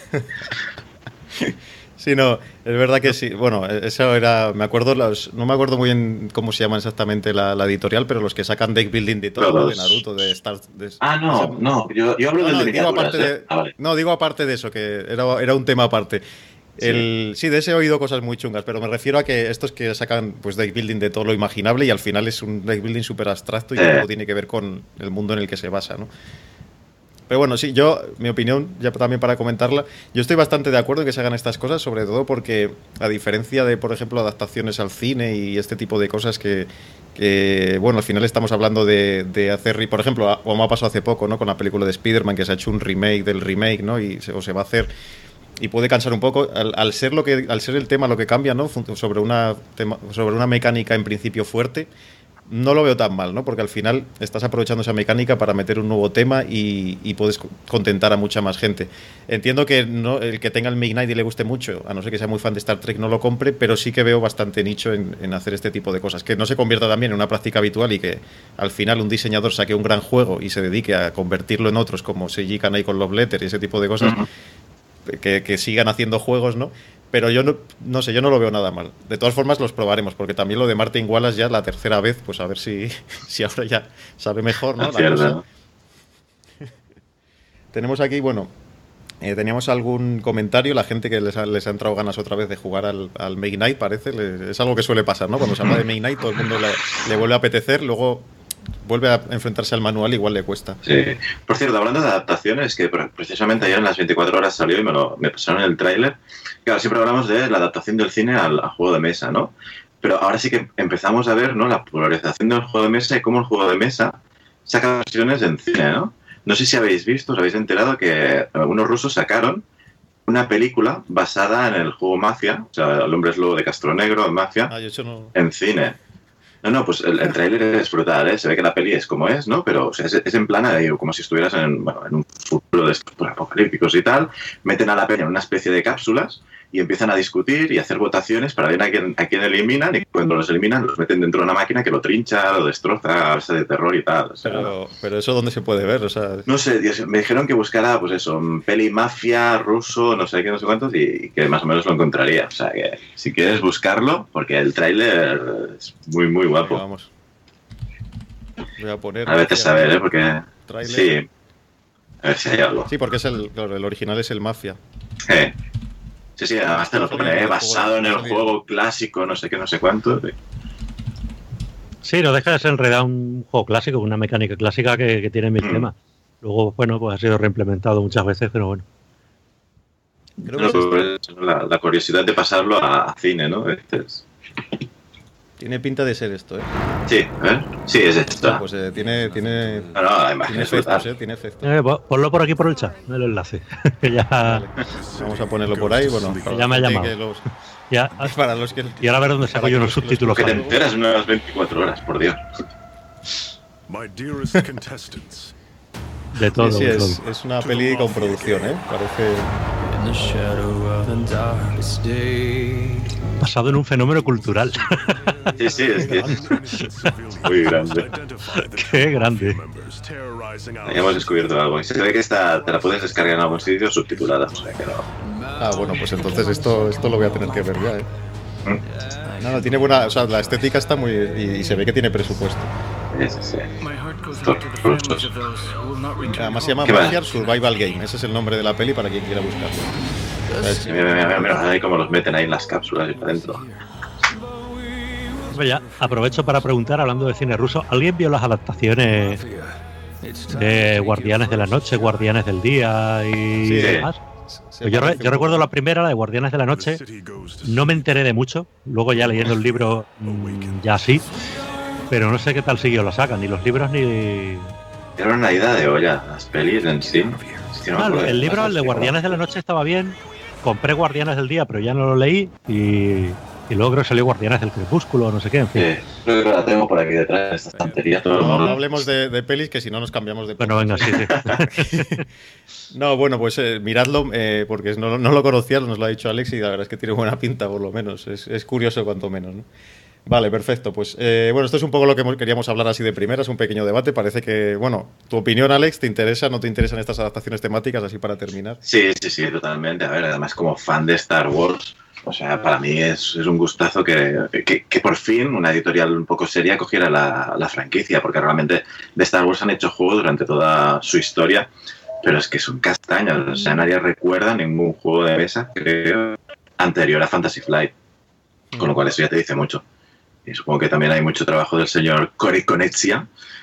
Sí, no, es verdad que sí. Bueno, eso era, me acuerdo, los, no me acuerdo muy bien cómo se llama exactamente la, la editorial, pero los que sacan deck building de todo, Todos. de Naruto, de Star... De, Ah, no, no, yo, yo hablo No, del no, de digo miniaturas. aparte ¿eh? de, Ah, vale. no, digo aparte de eso, que era, era un tema aparte. El, sí. sí, de ese he oído cosas muy chungas, pero me refiero a que estos que sacan pues deck building de todo lo imaginable y al final es un deck building súper abstracto y Sí. que poco tiene que ver con el mundo en el que se basa, ¿no? Pero bueno, sí, yo, mi opinión, ya también para comentarla, yo estoy bastante de acuerdo en que se hagan estas cosas, sobre todo porque, a diferencia de, por ejemplo, adaptaciones al cine y este tipo de cosas que, que bueno, al final estamos hablando de, de hacer, por ejemplo, como ha pasado hace poco, ¿no? Con la película de Spider-Man, que se ha hecho un remake del remake, ¿no? Y se, o se va a hacer... Y puede cansar un poco, al, al ser lo que al ser el tema lo que cambia, ¿no? Sobre una, tema, sobre una mecánica en principio fuerte, no lo veo tan mal, ¿no? Porque al final estás aprovechando esa mecánica para meter un nuevo tema y, y puedes contentar a mucha más gente. Entiendo que no, el que tenga el Make Night y le guste mucho, a no ser que sea muy fan de Star Trek, no lo compre, pero sí que veo bastante nicho en, en hacer este tipo de cosas. Que no se convierta también en una práctica habitual y que al final un diseñador saque un gran juego y se dedique a convertirlo en otros, como Seiji Kanai con Love Letter y ese tipo de cosas, uh-huh. que, que sigan haciendo juegos, ¿no? Pero yo no, no sé, yo no lo veo nada mal. De todas formas los probaremos, porque también lo de Martin Wallace ya la tercera vez, pues a ver si, si ahora ya sale mejor, ¿no? La cosa. Tenemos aquí, bueno, eh, teníamos algún comentario, la gente que les ha, les ha entrado ganas otra vez de jugar al, al Make Night, parece, le, es algo que suele pasar, ¿no? Cuando se habla de Make Night todo el mundo le, le vuelve a apetecer, luego vuelve a enfrentarse al manual, igual le cuesta. Sí. Por cierto, hablando de adaptaciones, que precisamente ayer en las veinticuatro horas salió y me, lo, me pasaron el tráiler. Claro, siempre hablamos de la adaptación del cine al, al juego de mesa, ¿no? Pero ahora sí que empezamos a ver, ¿no?, la polarización del juego de mesa y cómo el juego de mesa saca versiones en cine, ¿no? No sé si habéis visto, os habéis enterado que algunos rusos sacaron una película basada en el juego Mafia, o sea, El hombre es lobo de Castro Negro, en Mafia, ah, yo no... en cine. No, no, pues el, el tráiler es brutal, ¿eh? Se ve que la peli es como es, ¿no? Pero o sea, es, es en plan, eh, como si estuvieras en, bueno, en un futuro de estos apocalípticos y tal. Meten a la peña en una especie de cápsulas y empiezan a discutir y a hacer votaciones para ver a quién, a quién eliminan, y cuando los eliminan los meten dentro de una máquina que lo trincha, lo destroza, a base de terror y tal. O sea, pero, pero eso ¿dónde se puede ver? O sea... No sé, Dios, me dijeron que buscara, pues eso, peli mafia, ruso, no sé qué, no sé cuántos, y, y que más o menos lo encontraría. O sea, que si quieres buscarlo, porque el tráiler es muy, muy guapo. Venga, vamos. Voy a poner... A ver, a saber, ¿eh? Porque... Trailer. Sí. A ver si hay algo. Sí, porque es el, claro, el original es el Mafia. Eh. Sí, sí, además te lo pone, ¿eh? Basado en el juego clásico, no sé qué, no sé cuánto. Sí. Sí, no deja de ser en realidad un juego clásico, una mecánica clásica que, que tiene mil mm. temas. Luego, bueno, pues ha sido reimplementado muchas veces, pero bueno. Creo que es la, la curiosidad de pasarlo a, a cine, ¿no? Este es... Tiene pinta de ser esto, ¿eh? Sí, a ver. Sí, es esto. Pues eh, tiene, tiene, no, no, la imagen tiene efectos, ¿eh? Tiene efectos. Eh, ponlo por aquí por el chat, el enlace. ya... Vale. Vamos a ponerlo por ahí, bueno. Ya me ha llamado. Los... Ya, para los que... Y ahora a ver dónde saco yo unos subtítulos. Que te enteras en unas veinticuatro horas, por Dios. De todo. Sí, sí, de es, todo. es una peli con producción, ¿eh? Parece... Basado en un fenómeno cultural. Sí, sí, es que muy grande. Qué grande. Ya hemos descubierto algo. Y se ve que esta te la puedes descargar en algún sitio subtitulada. O sea que no. Ah, bueno, pues entonces esto, esto lo voy a tener que ver ya, ¿eh? ¿Mm? No, no, tiene buena... O sea, la estética está muy... Y, y se ve que tiene presupuesto. Sí, sí, sí. Además se llama Magiar Survival Game. Ese es el nombre de la peli para quien quiera buscarlo. Sí, mira, mira, mira, mira, ahí como los meten ahí en las cápsulas y para adentro. Pues ya, aprovecho para preguntar, hablando de cine ruso, ¿alguien vio las adaptaciones de Guardianes de la Noche, Guardianes del Día y sí, demás? Pues yo, yo recuerdo la primera, la de Guardianes de la Noche, no me enteré de mucho, luego ya leyendo el libro mmm, ya sí, pero no sé qué tal siguió la saga, ni los libros ni... Era una idea de olla, las pelis en sí. sí no, no, el libro, el de Guardianes de la Noche estaba bien, compré Guardianes del Día, pero ya no lo leí y... Y luego creo que salió Guardianes del Crepúsculo, no sé qué, en fin. Sí, creo que la tengo por aquí detrás de esta estantería. No, no, no hablemos de, de pelis, que si no nos cambiamos de... Bueno, venga, sí, sí. No, bueno, pues eh, miradlo, eh, porque no, no lo conocía, nos lo ha dicho Alex, y la verdad es que tiene buena pinta, por lo menos. Es, es curioso, cuanto menos, ¿no? Vale, perfecto. Pues eh, bueno, esto es un poco lo que queríamos hablar así de primeras, un pequeño debate. Parece que, bueno, tu opinión, Alex, ¿te interesa, no te interesan estas adaptaciones temáticas, así para terminar? Sí, sí, sí, totalmente. A ver, además, como fan de Star Wars... O sea, para mí es, es un gustazo que, que, que por fin una editorial un poco seria cogiera la, la franquicia, porque realmente de Star Wars han hecho juegos durante toda su historia, pero es que son castañas. O sea, nadie recuerda ningún juego de mesa, creo, anterior a Fantasy Flight, con lo cual eso ya te dice mucho. Y supongo que también hay mucho trabajo del señor Cory Konechia,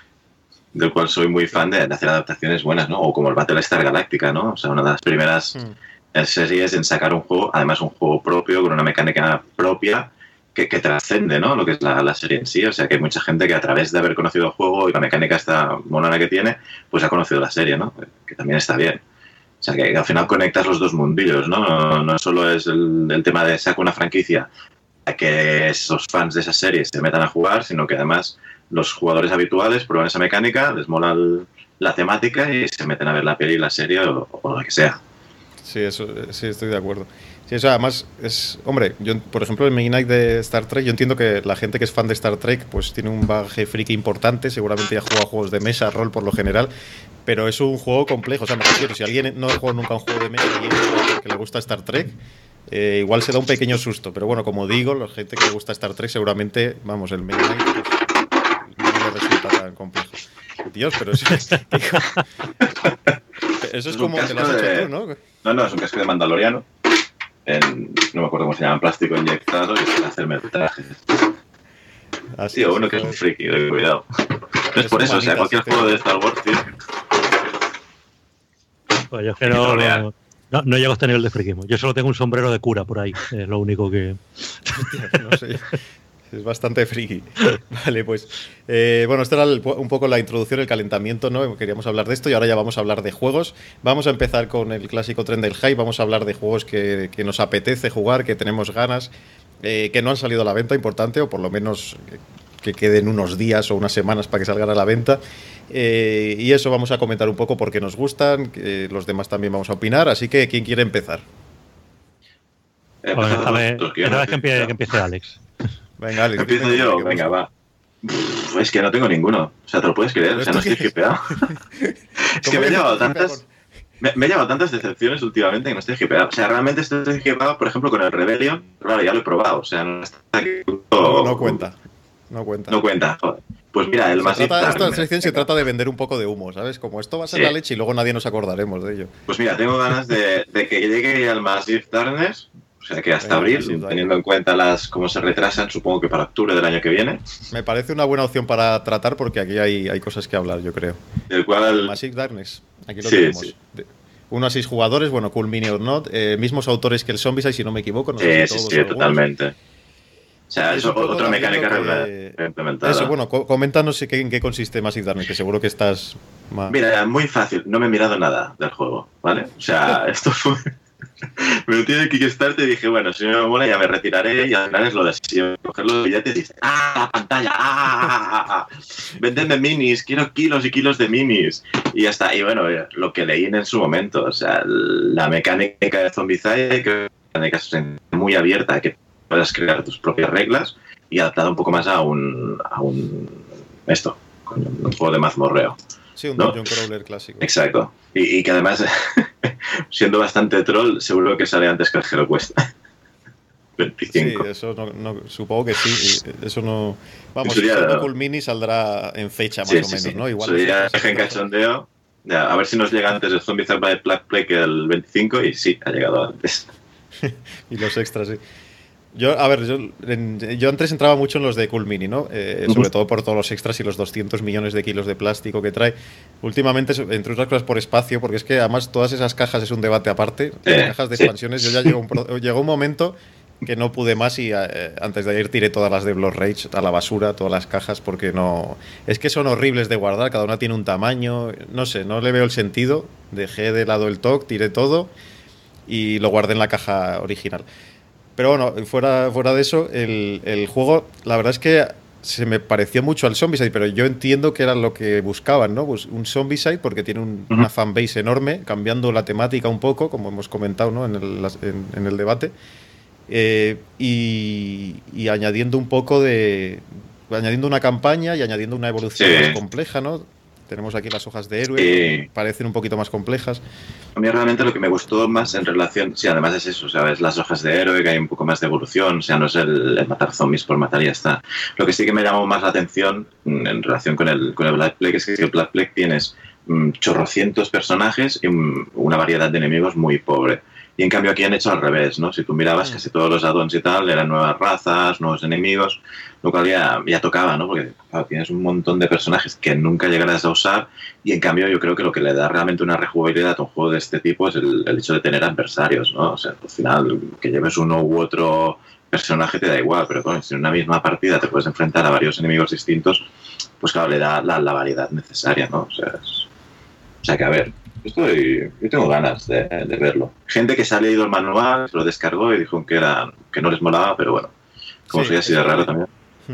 del cual soy muy fan de, de hacer adaptaciones buenas, ¿no? O como el Battlestar Galactica, ¿no? O sea, una de las primeras... Mm. series en sacar un juego, además un juego propio, con una mecánica propia que, que trascende, ¿no? Lo que es la, la serie en sí. O sea, que hay mucha gente que a través de haber conocido el juego y la mecánica esta monona que tiene, pues ha conocido la serie, ¿no? Que también está bien. O sea, que, que al final conectas los dos mundillos, ¿no? No, no solo es el, el tema de sacar una franquicia a que esos fans de esa serie se metan a jugar, sino que además los jugadores habituales prueban esa mecánica, les mola el, la temática y se meten a ver la peli, la serie o, o lo que sea. Sí, eso, sí, estoy de acuerdo. Sí, eso además es... Hombre, yo, por ejemplo, el Midnight de Star Trek, yo entiendo que la gente que es fan de Star Trek pues tiene un bagaje friki importante, seguramente ya ha jugado a juegos de mesa, rol por lo general, pero es un juego complejo. O sea, me refiero, si alguien no ha jugado nunca un juego de mesa y es que le gusta Star Trek, eh, igual se da un pequeño susto. Pero bueno, como digo, la gente que le gusta Star Trek seguramente, vamos, el Midnight pues, no le resulta tan complejo. Dios, pero eso es... Eso es, es como que lo has hecho de... tú, ¿no? No, no, es un casco de Mandaloriano. En, no me acuerdo cómo se llama, plástico inyectado y se hace el metraje. Así tío, uno que es un friki, de cuidado. No es por eso, o sea, cualquier juego de Star Wars, tío. Pues yo es que no, no, no, no llego a este nivel de friquismo. Yo solo tengo un sombrero de cura por ahí, es lo único que... No sé. Es bastante friki. Vale, pues eh, bueno, esto era el, un poco la introducción, el calentamiento, ¿no? Queríamos hablar de esto y ahora ya vamos a hablar de juegos. Vamos a empezar con el clásico tren del hype. Vamos a hablar de juegos que, que nos apetece jugar, que tenemos ganas, eh, que no han salido a la venta, importante, o por lo menos que, que queden unos días o unas semanas para que salgan a la venta. Eh, y eso vamos a comentar un poco porque nos gustan, que los demás también vamos a opinar. Así que, ¿quién quiere empezar? Bueno, esta vez, esta vez que, empiece, que empiece Alex. Venga, Alex. Empiezo yo, venga, va. Uf, es que no tengo ninguno. O sea, ¿te lo puedes creer? O sea, no estoy hipeado. Es que me he llevado tantas... Me, me he llevado tantas decepciones últimamente que no estoy hipeado. O sea, realmente estoy hipeado, por ejemplo, con el Rebellion. Claro, ya lo he probado. O sea, no está aquí... No, no cuenta. No cuenta. No cuenta, joder. Pues mira, el Massive trata, Darkness. Esta sección se trata de vender un poco de humo, ¿sabes? Como esto va a ser sí. la leche y luego nadie nos acordaremos de ello. Pues mira, tengo ganas de, de que llegue al Massive Darkness. O sea que hasta abril, sí, teniendo en cuenta las cómo se retrasan, supongo que para octubre del año que viene. Me parece una buena opción para tratar porque aquí hay, hay cosas que hablar, yo creo. El cual... Massive Darkness, aquí lo sí, tenemos. Sí. Uno a seis jugadores, bueno, Cool Mini or Not, eh, mismos autores que el Zombicide, si no me equivoco. No sí, sé sí, todos sí, totalmente. O sea, es eso otra mecánica que... implementada. Eso, bueno, coméntanos en qué consiste Massive Darkness, que seguro que estás más... Mira, muy fácil, no me he mirado nada del juego, ¿vale? O sea, esto fue... me metí en el Kickstarter y dije, bueno, si no me mola ya me retiraré y al final es lo de siempre. Coger los billetes y dices, ¡ah, la pantalla! ¡Ah! Vendedme minis, quiero kilos y kilos de minis. Y ya está. Y bueno, lo que leí en su momento, o sea, la mecánica de Zombicide, que es una mecánica muy abierta, que puedas crear tus propias reglas y adaptada un poco más a un, a un esto, un juego de mazmorreo. Sí, un ¿no? Dungeon Crawler clásico. Exacto. Y, y que además, siendo bastante troll, seguro que sale antes que el Hero Quest. veinticinco. Sí, eso no, no, supongo que sí. Eso no... Vamos, si el Cool Mini saldrá en fecha más sí, o sí, menos, sí. ¿no? Igual. Eso ya deja en cachondeo. Ya, a ver si nos llega antes el Zombicide by Black Plague que el veinticinco y sí, ha llegado antes. Y los extras, sí. Yo, a ver, yo, en, yo antes entraba mucho en los de Cool Mini, ¿no? Eh, uh-huh. Sobre todo por todos los extras y los doscientos millones de kilos de plástico que trae. Últimamente, entre otras cosas, por espacio, porque es que además todas esas cajas es un debate aparte. Las eh, cajas de sí. expansiones, yo ya llegó un, llegó un momento que no pude más y eh, antes de ayer tiré todas las de Blood Rage a la basura, todas las cajas, porque no... Es que son horribles de guardar, cada una tiene un tamaño, no sé, no le veo el sentido. Dejé de lado el T O C, tiré todo y lo guardé en la caja original. Pero bueno, fuera, fuera de eso, el, el juego, la verdad es que se me pareció mucho al Zombicide, pero yo entiendo que era lo que buscaban, ¿no? Pues un Zombicide porque tiene un, uh-huh. una fanbase enorme, cambiando la temática un poco, como hemos comentado, ¿no? en, el, en, en el debate, eh, y, y añadiendo un poco de... añadiendo una campaña y añadiendo una evolución sí. más compleja, ¿no? Tenemos aquí las hojas de héroe, sí. parecen un poquito más complejas. A mí realmente lo que me gustó más en relación, sí, además es eso, ¿sabes? Las hojas de héroe, que hay un poco más de evolución, o sea, no es el, el matar zombies por matar y ya está. Lo que sí que me llamó más la atención en relación con el, con el Black Plague es que el Black Plague tienes mmm, chorrocientos personajes y um, una variedad de enemigos muy pobre. Y en cambio aquí han hecho al revés, ¿no? Si tú mirabas, casi todos los addons y tal eran nuevas razas, nuevos enemigos, lo cual ya, ya tocaba, ¿no? Porque claro, tienes un montón de personajes que nunca llegarás a usar y en cambio yo creo que lo que le da realmente una rejugabilidad a un juego de este tipo es el, el hecho de tener adversarios, ¿no? O sea, al final que lleves uno u otro personaje te da igual, pero bueno, si en una misma partida te puedes enfrentar a varios enemigos distintos, pues claro, le da la, la variedad necesaria, ¿no? O sea, es, o sea que a ver... Estoy, yo tengo ganas de, de verlo. Gente que se ha leído el manual, se lo descargó y dijo que, era, que no les molaba, pero bueno, como sí, soy así de raro también.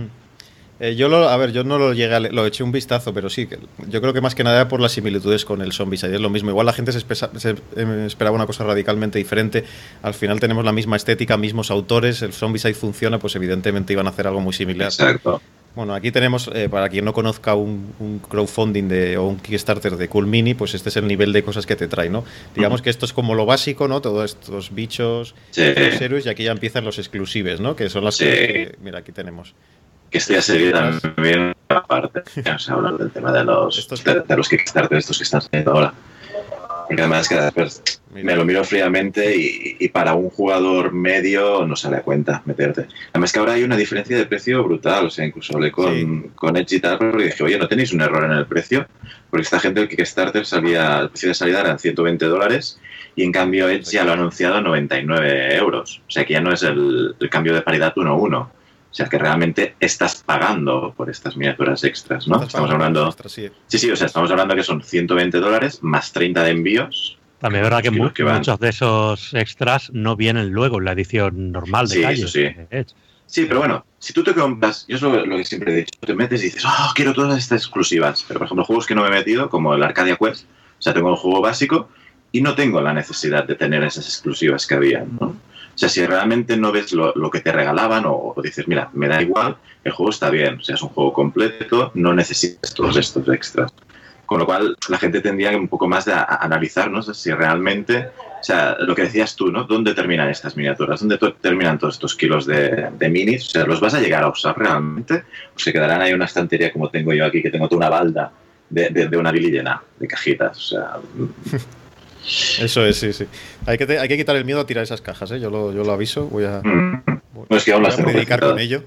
Eh, yo lo, a ver, yo no lo llegué a le- lo eché un vistazo, pero sí, que yo creo que más que nada por las similitudes con el Zombicide, es lo mismo. Igual la gente se, espesa, se eh, esperaba una cosa radicalmente diferente. Al final tenemos la misma estética, mismos autores. El Zombicide funciona, pues evidentemente iban a hacer algo muy similar. Exacto. Bueno, aquí tenemos, eh, para quien no conozca un, un crowdfunding de, o un Kickstarter de Cool Mini, pues este es el nivel de cosas que te trae, ¿no? Digamos uh-huh. que esto es como lo básico, ¿no? Todos estos bichos, sí. estos héroes, y aquí ya empiezan los exclusives, ¿no? Que son las sí. cosas que, mira, aquí tenemos. Que esto ya sería también aparte. O sea, hablar del tema de los, estos... de, de los Kickstarter, estos que están saliendo ahora. Porque además que después me lo miro fríamente y, y para un jugador medio no sale a cuenta meterte. Además que ahora hay una diferencia de precio brutal. O sea, incluso hablé con, sí. con Edge y tal porque dije, oye, ¿no tenéis un error en el precio? Porque esta gente, el Kickstarter, salía, el precio de salida eran ciento veinte dólares y en cambio Edge ya lo ha anunciado a noventa y nueve euros. O sea, que ya no es el, el cambio de paridad uno a uno. O sea, que realmente estás pagando por estas miniaturas extras, ¿no? Estamos hablando... Extras, sí. sí, sí, o sea, estamos hablando que son ciento veinte dólares más treinta de envíos. También es verdad que, que, mu- que muchos de esos extras no vienen luego en la edición normal de sí, calle. Eso sí, sí, pero bueno, si tú te compras... Yo es lo, lo que siempre he dicho. Te metes y dices, oh, quiero todas estas exclusivas. Pero, por ejemplo, juegos que no me he metido, como el Arcadia Quest, o sea, tengo el juego básico y no tengo la necesidad de tener esas exclusivas que había, ¿no? O sea, si realmente no ves lo, lo que te regalaban o, o dices, mira, me da igual, el juego está bien. O sea, es un juego completo, no necesitas todos estos extras. Con lo cual, la gente tendría un poco más de a, a analizar, ¿no? O sea, si realmente... O sea, lo que decías tú, ¿no? ¿Dónde terminan estas miniaturas? ¿Dónde to- terminan todos estos kilos de, de minis? O sea, ¿los vas a llegar a usar realmente? ¿O se quedarán ahí en una estantería como tengo yo aquí, que tengo toda una balda de, de, de una Billy llena de cajitas? O sea... Eso es, sí, sí. Hay que, te, hay que quitar el miedo a tirar esas cajas, ¿eh? Yo lo, yo lo aviso, voy a, Mm. voy, No es que aún voy las a tengo predicar presentadas. con ello.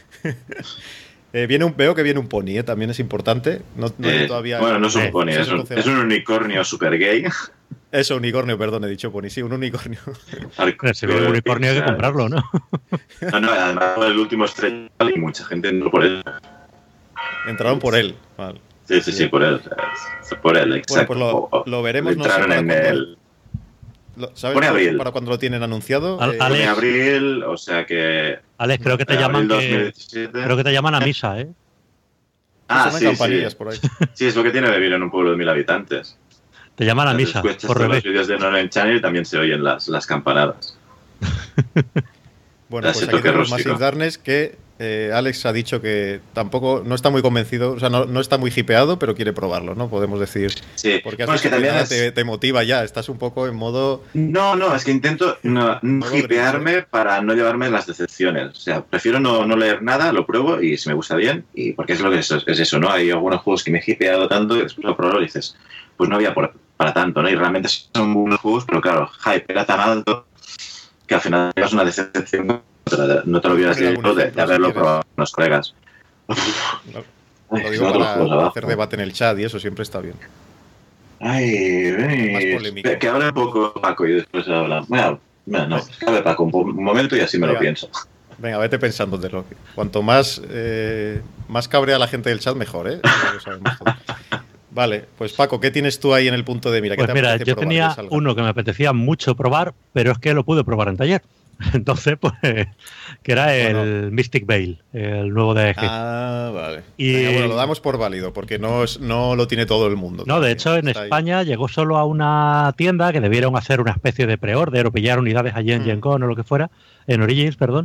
eh, viene un, veo que viene un pony, ¿eh? También es importante. No, no Eh, todavía bueno, no es un eh, pony, eso es un, entonces- es un unicornio super gay. Eso, unicornio, perdón, he dicho pony. Sí, un unicornio. Si viene un unicornio hay que comprarlo, ¿no? No, no, además el último estrella y mucha gente entró por él. Entraron por él. Vale. Sí, sí, sí, por él. o sea, es por él, exacto. pues lo- O- o lo veremos, no sé entraron para en cuándo. el... Lo- ¿Sabes Pone abril. para cuándo lo tienen anunciado? Al- Eh, Alex. En abril, o sea que... Alex, creo que te en llaman abril que, dos mil diecisiete. creo que te llaman a misa, ¿eh? Ah, suenan sí, campanillas sí. por ahí. Sí, es lo que tiene vivir en un pueblo de mil habitantes. Te llaman a Si misa, escuchas por todos los revés. vídeos de Nolan Channel también se oyen las, las campanadas. Bueno, Ese pues aquí toque tenemos rústico. Massive Darkness, que eh, Alex ha dicho que tampoco no está muy convencido, o sea, no, no está muy hipeado, pero quiere probarlo, ¿no? Podemos decir. Sí, Porque has bueno, es que dicho que también nada es... te, te motiva ya, estás un poco en modo. No, no, es que intento no, no Todo hipearme para no llevarme las decepciones. O sea, prefiero no, no leer nada, lo pruebo y si me gusta bien, y porque es lo que es, es eso, ¿no? Hay algunos juegos que me he hipeado tanto y después lo pruebo y dices, pues no había por, para tanto, ¿no? Y realmente son buenos juegos, pero claro, hype era tan alto que al final llevas una decepción, no te, la- no te lo hubieras Ponle algún leído de, ejemplo, de haberlo si quieres. probado con los colegas. Lo Ay, digo son otros juegos para abajo. hacer debate en el chat y eso siempre está bien. Ay, Más ven, polémico. que hable un poco Paco y después habla. Bueno, bueno, no, que hable Paco un, po- un momento y así me lo Venga. pienso. Venga, vete pensando de lo que. Cuanto más, eh, más cabrea la gente del chat, mejor, ¿eh? Ya lo sabemos todos. Vale, pues Paco, ¿qué tienes tú ahí en el punto de mira? ¿Qué Pues te mira, apetece yo probar tenía que salga? uno que me apetecía mucho probar, pero es que lo pude probar en taller. Entonces, pues, que era el Bueno. Mystic Veil, el nuevo D G. Ah, vale. Y- Venga, bueno, lo damos por válido, porque no, es, no lo tiene todo el mundo. No, de todavía. hecho, en Está ahí. España llegó solo a una tienda que debieron hacer una especie de pre-order o pillar unidades allí en Mm. Gen Con o lo que fuera, en Origins, perdón,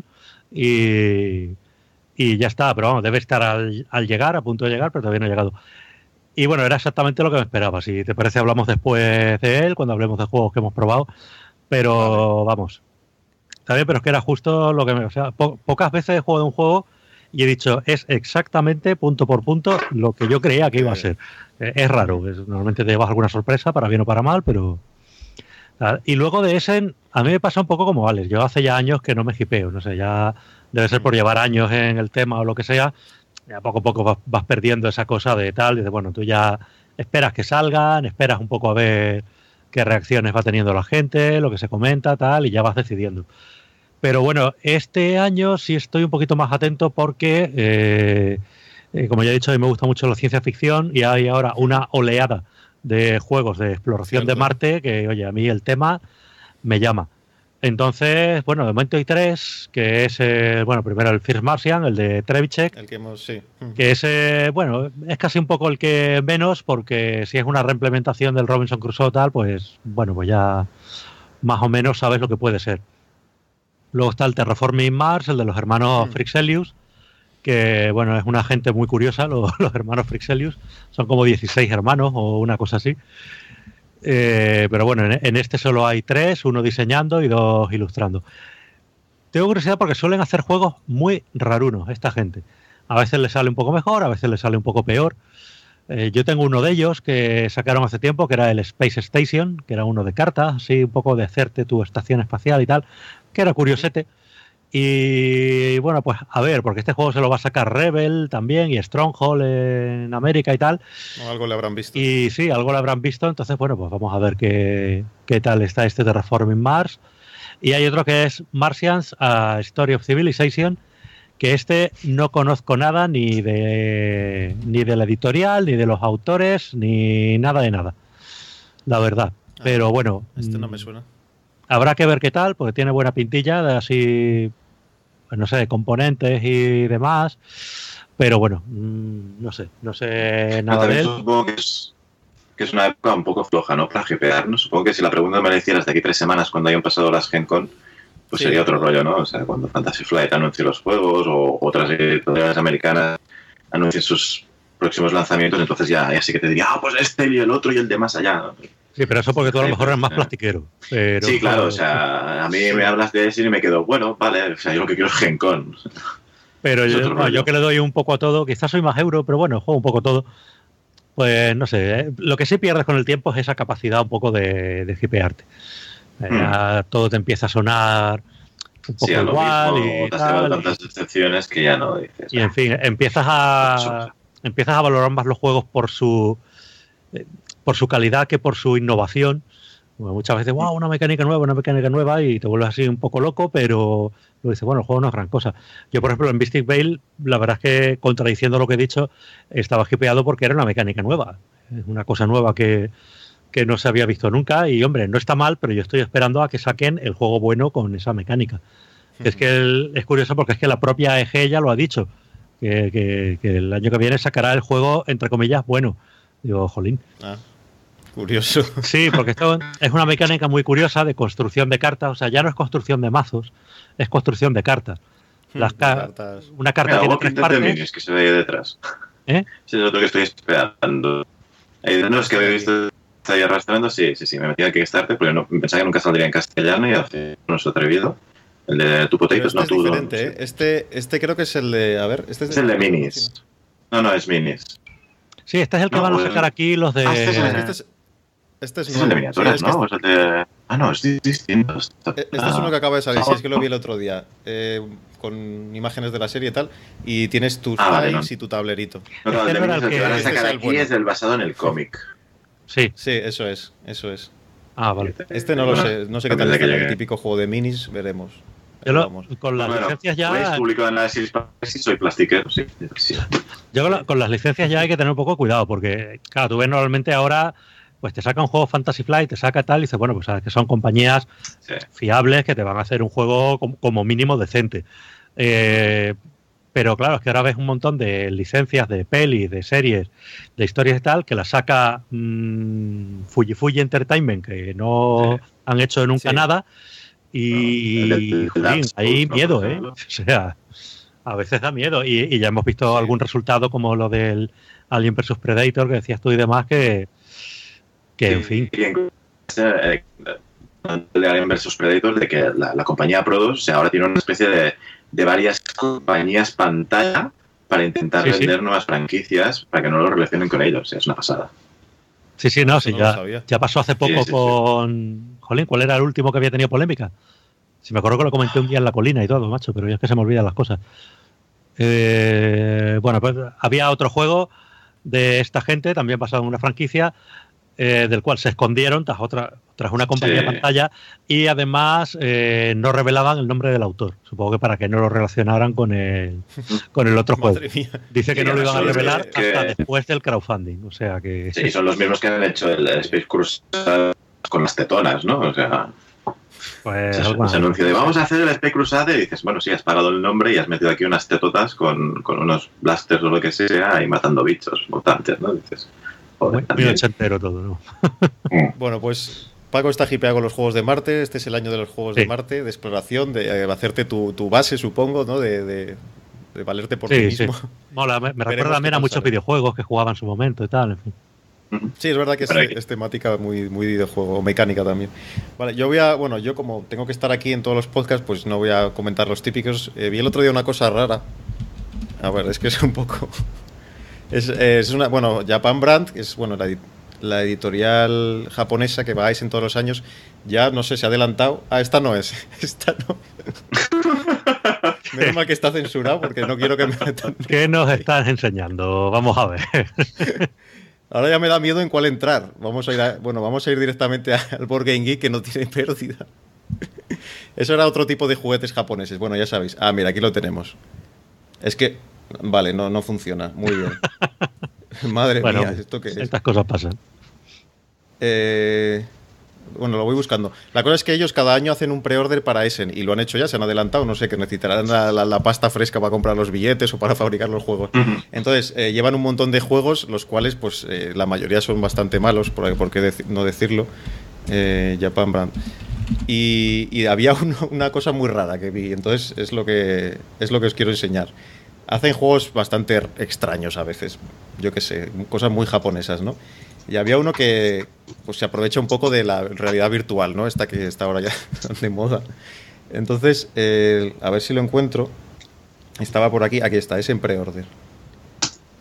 y, y ya está, pero vamos, debe estar al, al llegar, a punto de llegar, pero todavía no ha llegado. Y bueno, era exactamente lo que me esperaba. Si te parece, hablamos después de él, cuando hablemos de juegos que hemos probado, pero vamos, está bien, pero es que era justo lo que me... O sea, po- pocas veces he jugado un juego y he dicho, es exactamente punto por punto lo que yo creía que iba a ser. Eh, Es raro, es- normalmente te llevas alguna sorpresa, para bien o para mal, pero... Ah, Y luego de Essen, a mí me pasa un poco como Alex. Yo hace ya años que no me hipeo, no sé, ya debe ser por llevar años en el tema o lo que sea. Ya poco a poco vas, vas perdiendo esa cosa de tal, y de bueno, tú ya esperas que salgan, esperas un poco a ver qué reacciones va teniendo la gente, lo que se comenta, tal, y ya vas decidiendo. Pero bueno, este año sí estoy un poquito más atento porque, eh, eh, como ya he dicho, a mí me gusta mucho la ciencia ficción y hay ahora una oleada de juegos de exploración Cierto. de Marte que, oye, a mí el tema me llama. Entonces, bueno, de momento hay tres, que es, eh, bueno, primero el First Martian, el de Trevichek, El que hemos, sí. Mm. que es, eh, bueno, es casi un poco el que menos, porque si es una reimplementación del Robinson Crusoe tal, pues, bueno, pues ya más o menos sabes lo que puede ser. Luego está el Terraforming Mars, el de los hermanos Mm. Frixelius, que, bueno, es una gente muy curiosa, los, los hermanos Frixelius, son como dieciséis hermanos o una cosa así. Eh, pero bueno, en, en este solo hay tres, uno diseñando y dos ilustrando. Tengo curiosidad porque suelen hacer juegos muy rarunos esta gente. A veces les sale un poco mejor, a veces les sale un poco peor. Eh, yo tengo uno de ellos que sacaron hace tiempo, que era el Space Station, que era uno de cartas, así un poco de hacerte tu estación espacial y tal, que era curiosete. Y bueno, pues a ver, porque este juego se lo va a sacar Rebel también y Stronghold en América y tal. O algo le habrán visto. Y sí, algo lo habrán visto, entonces bueno, pues vamos a ver qué, qué tal está este Terraforming Mars. Y hay otro que es Martians, a Story of Civilization, que este no conozco nada ni de ni de la editorial, ni de los autores, ni nada de nada, la verdad. Ah, Pero bueno, Este no mm, me suena. habrá que ver qué tal, porque tiene buena pintilla, de así, pues no sé, componentes y demás. Pero bueno, mmm, no sé, no sé nada También de él. supongo que es, que es una época un poco floja, ¿no? Para hipearnos. Supongo que si la pregunta me la hicieras de aquí tres semanas cuando hayan pasado las Gen Con, pues Sí. sería otro rollo, ¿no? O sea, cuando Fantasy Flight anuncie los juegos o otras editoriales americanas anuncien sus próximos lanzamientos, entonces ya, ya sí que te diría, ah, pues este y el otro y el de más allá, ¿no? Sí, pero eso porque tú a lo mejor eres más Sí. plastiquero. Pero, Sí, claro, o sea, a mí me hablas de ese y me quedo, bueno, vale, o sea, yo lo que quiero es Gen Con. Pero es yo, otro no, rollo. yo que le doy un poco a todo, quizás soy más euro, pero bueno, juego un poco todo. Pues no sé, ¿eh? Lo que sí pierdes con el tiempo es esa capacidad un poco de, de hipearte. Eh, Hmm. ya todo te empieza a sonar un poco Sí, a lo igual mismo, y te has llevado tal. tantas excepciones que ya no dices. Y en fin, empiezas a empiezas a valorar más los juegos por su eh, por su calidad que por su innovación. Bueno, muchas veces, wow, una mecánica nueva, una mecánica nueva, y te vuelves así un poco loco, pero luego dices, bueno, el juego no es gran cosa. Yo, por ejemplo, en Mystic Vale, la verdad es que, contradiciendo lo que he dicho, estaba hipeado porque era una mecánica nueva. Es una cosa nueva que, que no se había visto nunca, y hombre, no está mal, pero yo estoy esperando a que saquen el juego bueno con esa mecánica. Es que el, es curioso porque es que la propia E G ya lo ha dicho, que, que, que el año que viene sacará el juego, entre comillas, bueno. Digo, jolín. Ah, curioso. Sí, porque esto es una mecánica muy curiosa de construcción de cartas. O sea, ya no es construcción de mazos, es construcción de cartas. Las ca cartas. Una carta Mira, tiene Walking tres Dead partes. de Minis, que se ve ahí detrás. ¿Eh? Ese es otro que estoy esperando. Ahí, no, es que había visto está ahí arrastrando, sí, sí, sí, me metí en Kickstarter porque no, pensaba que nunca saldría en castellano y hace no se atrevido. El de Tu Potatoes, este no es tú. diferente, ¿eh? Este, este creo que es el de. A ver, este es, Es el de Minis. No, no, es Minis. Sí, este es el que No, van a pues- sacar aquí los de. Ah, este es el- Este es, este es Este es el de nuevo. miniaturas, Sí, es que ¿no? ¿O es el de... Ah, no, es di- distinto. Este, este es uno que acaba de salir, sí, es que lo vi el otro día, eh, con imágenes de la serie y tal, y tienes tus Ah, vale, files no. y tu tablerito. No, no, el Este de no era Minis, el el que van a que- sacar este es el aquí bueno. es el basado en el cómic. Sí. Sí, eso es, eso es. Ah, vale. Este no lo sé, no sé qué tal Antes de está, que el llegue. típico juego de minis, veremos. Yo lo- Vamos. con las Bueno, licencias ¿habéis ya. publicado análisis para si soy plastiquero? Sí, sí. Yo con, la- con las licencias ya hay que tener un poco de cuidado, porque, claro, tú ves normalmente ahora, pues te saca un juego Fantasy Flight, te saca tal, y dices, bueno, pues sabes que son compañías Sí. fiables que te van a hacer un juego como, como mínimo decente. Eh, pero claro, es que ahora ves un montón de licencias de pelis, de series, de historias y tal, que las saca mmm, Fuji Fuji Entertainment, que no Sí. han hecho nunca Sí. nada. Y, No, el de- el jolín, Dark Souls, hay ¿no? miedo, Por ¿eh? ejemplo. O sea, a veces da miedo. Y, y ya hemos visto Sí. algún resultado como lo del Alien versus Predator, que decías tú y demás, que, que en fin. Y en- eh, el de Alien versus Predator, de que la, la compañía Prodos, o sea, ahora tiene una especie de, de varias compañías pantalla para intentar Sí, sí. vender nuevas franquicias para que no lo relacionen con ellos. O sea, es una pasada. Sí, sí, no, Eso sí, no lo ya, sabía. ya pasó hace poco Sí, sí, sí. con. Jolín, ¿cuál era el último que había tenido polémica? Si me acuerdo que lo comenté un día en la colina y todo, macho, pero ya es que se me olvidan las cosas. Eh, bueno, pues había otro juego de esta gente, también basado en una franquicia, eh, del cual se escondieron tras otra tras una compañía Sí. pantalla, y además eh, no revelaban el nombre del autor. Supongo que para que no lo relacionaran con el, con el otro juego. Madre mía. Dice que Sí, no lo iban a eso es revelar que- hasta después del crowdfunding. O sea que. Sí, son los mismos que han hecho el, el Space Crusade con las tetonas, ¿no? O sea, Pues, ese, algo ese así. anuncio de vamos a hacer el Space Crusade y dices, bueno, sí, has pagado el nombre y has metido aquí unas tetotas con, con unos blasters o lo que sea y matando bichos mutantes, ¿no? Dices, joder, Muy, muy también. ochentero todo, ¿no? Bueno, pues Paco está hipeado con los juegos de Marte. Este es el año de los juegos Sí. de Marte, de exploración, de eh, hacerte tu, tu base, supongo, ¿no? De, de, de valerte por Sí, ti sí. mismo. Mola, me, me Veremos recuerda qué también a tal muchos sale. videojuegos que jugaba en su momento y tal, en fin. Sí, es verdad que es, Pero aquí- es temática muy, muy videojuego, mecánica también. Vale, yo voy a, bueno, yo como tengo que estar aquí en todos los podcasts, pues no voy a comentar los típicos. Eh, vi el otro día una cosa rara. A ver, es que es un poco... Es, es una, bueno, Japan Brand, que es, bueno, la, edi- la editorial japonesa que vais en todos los años, ya, no sé, se ha adelantado. Ah, esta no es, esta no. Menos mal que está censurado porque no quiero que me metan. ¿Qué nos estás enseñando? Vamos a ver. Ahora ya me da miedo en cuál entrar. Vamos a ir, a- bueno, vamos a ir directamente al Board Game Geek, que no tiene pérdida. Eso era otro tipo de juguetes japoneses. Bueno, ya sabéis. Ah, mira, aquí lo tenemos. Es que, vale, no, no funciona. Muy bien. Madre Bueno, mía, ¿esto qué es? estas cosas pasan. Eh, bueno, lo voy buscando. La cosa es que ellos cada año hacen un pre-order para Essen y lo han hecho ya, se han adelantado. No sé, que necesitarán la, la- la pasta fresca para comprar los billetes o para fabricar los juegos. Ujú. Entonces, eh, llevan un montón de juegos, los cuales, pues, eh, la mayoría son bastante malos, por, por qué deci- no decirlo. Eh, Japan Brand. Y, y había uno- una cosa muy rara que vi, entonces es lo que, es lo que os quiero enseñar. Hacen juegos bastante extraños a veces, yo qué sé, cosas muy japonesas, ¿no? Y había uno que pues, se aprovecha un poco de la realidad virtual, ¿no? Esta que está ahora ya de moda. Entonces, eh, a ver si lo encuentro. Estaba por aquí, aquí está, es en pre-order.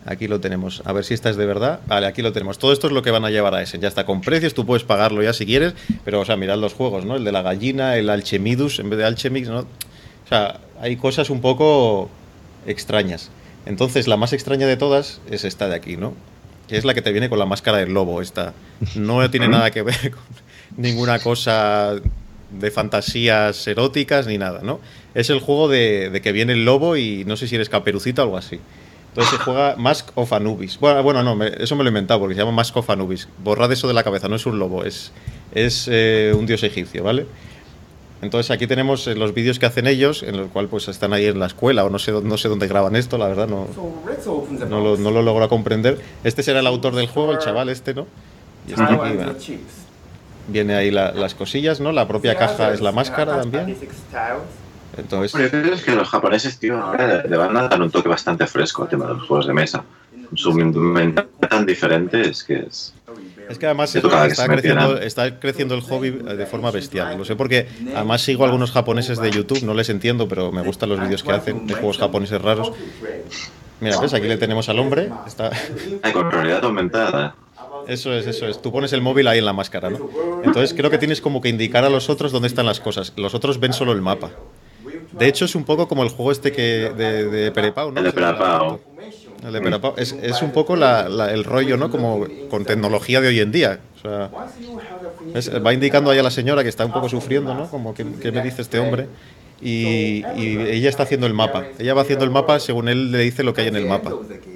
Aquí lo tenemos. A ver si esta es de verdad. Vale, aquí lo tenemos. Todo esto es lo que van a llevar a Essen. Ya está con precios, tú puedes pagarlo ya si quieres. Pero, o sea, mirad los juegos, ¿no? El de la gallina, el Alchemidus en vez de Alchemix, ¿no? O sea, hay cosas un poco extrañas. Entonces, la más extraña de todas es esta de aquí, ¿no? Que es la que te viene con la máscara del lobo. Esta no tiene nada que ver con ninguna cosa de fantasías eróticas ni nada, ¿no? Es el juego de, de que viene el lobo y no sé si eres Caperucita o algo así. Entonces se juega Mask of Anubis. Bueno, bueno no, me, eso me lo he inventado porque se llama Mask of Anubis. Borrad eso de la cabeza, no es un lobo, es, es eh, un dios egipcio, ¿vale? Entonces aquí tenemos los vídeos que hacen ellos, en los cuales pues están ahí en la escuela o no sé, no sé dónde graban esto, la verdad, no, no, lo, no lo logro comprender. Este será el autor del juego, el chaval este, ¿no? Y está aquí, bueno. Viene ahí la, las cosillas, ¿no? La propia caja es la máscara también. Entonces, yo creo es que los japoneses, tío, ahora le van a dar un toque bastante fresco al tema de los juegos de mesa. Su mentalidad tan diferente es que es... Es que además está, está, creciendo, está creciendo el hobby de forma bestial. Lo sé porque además sigo a algunos japoneses de YouTube, no les entiendo, pero me gustan los vídeos que hacen de juegos japoneses raros. Mira, ves, aquí le tenemos al hombre. Está... Ay, con realidad aumentada. Eso es, eso es. Tú pones el móvil ahí en la máscara, ¿no? Entonces creo que tienes como que indicar a los otros dónde están las cosas. Los otros ven solo el mapa. De hecho, es un poco como el juego este que de, de Perepau, ¿no? El de Perepau. El de Perepau. Es, es un poco la, la, el rollo, ¿no? Como con tecnología de hoy en día. O sea, es, va indicando ahí a la señora que está un poco sufriendo, ¿no? Como, ¿qué, qué me dice este hombre? Y, y ella está haciendo el mapa. Ella va haciendo el mapa según él le dice lo que hay en el mapa.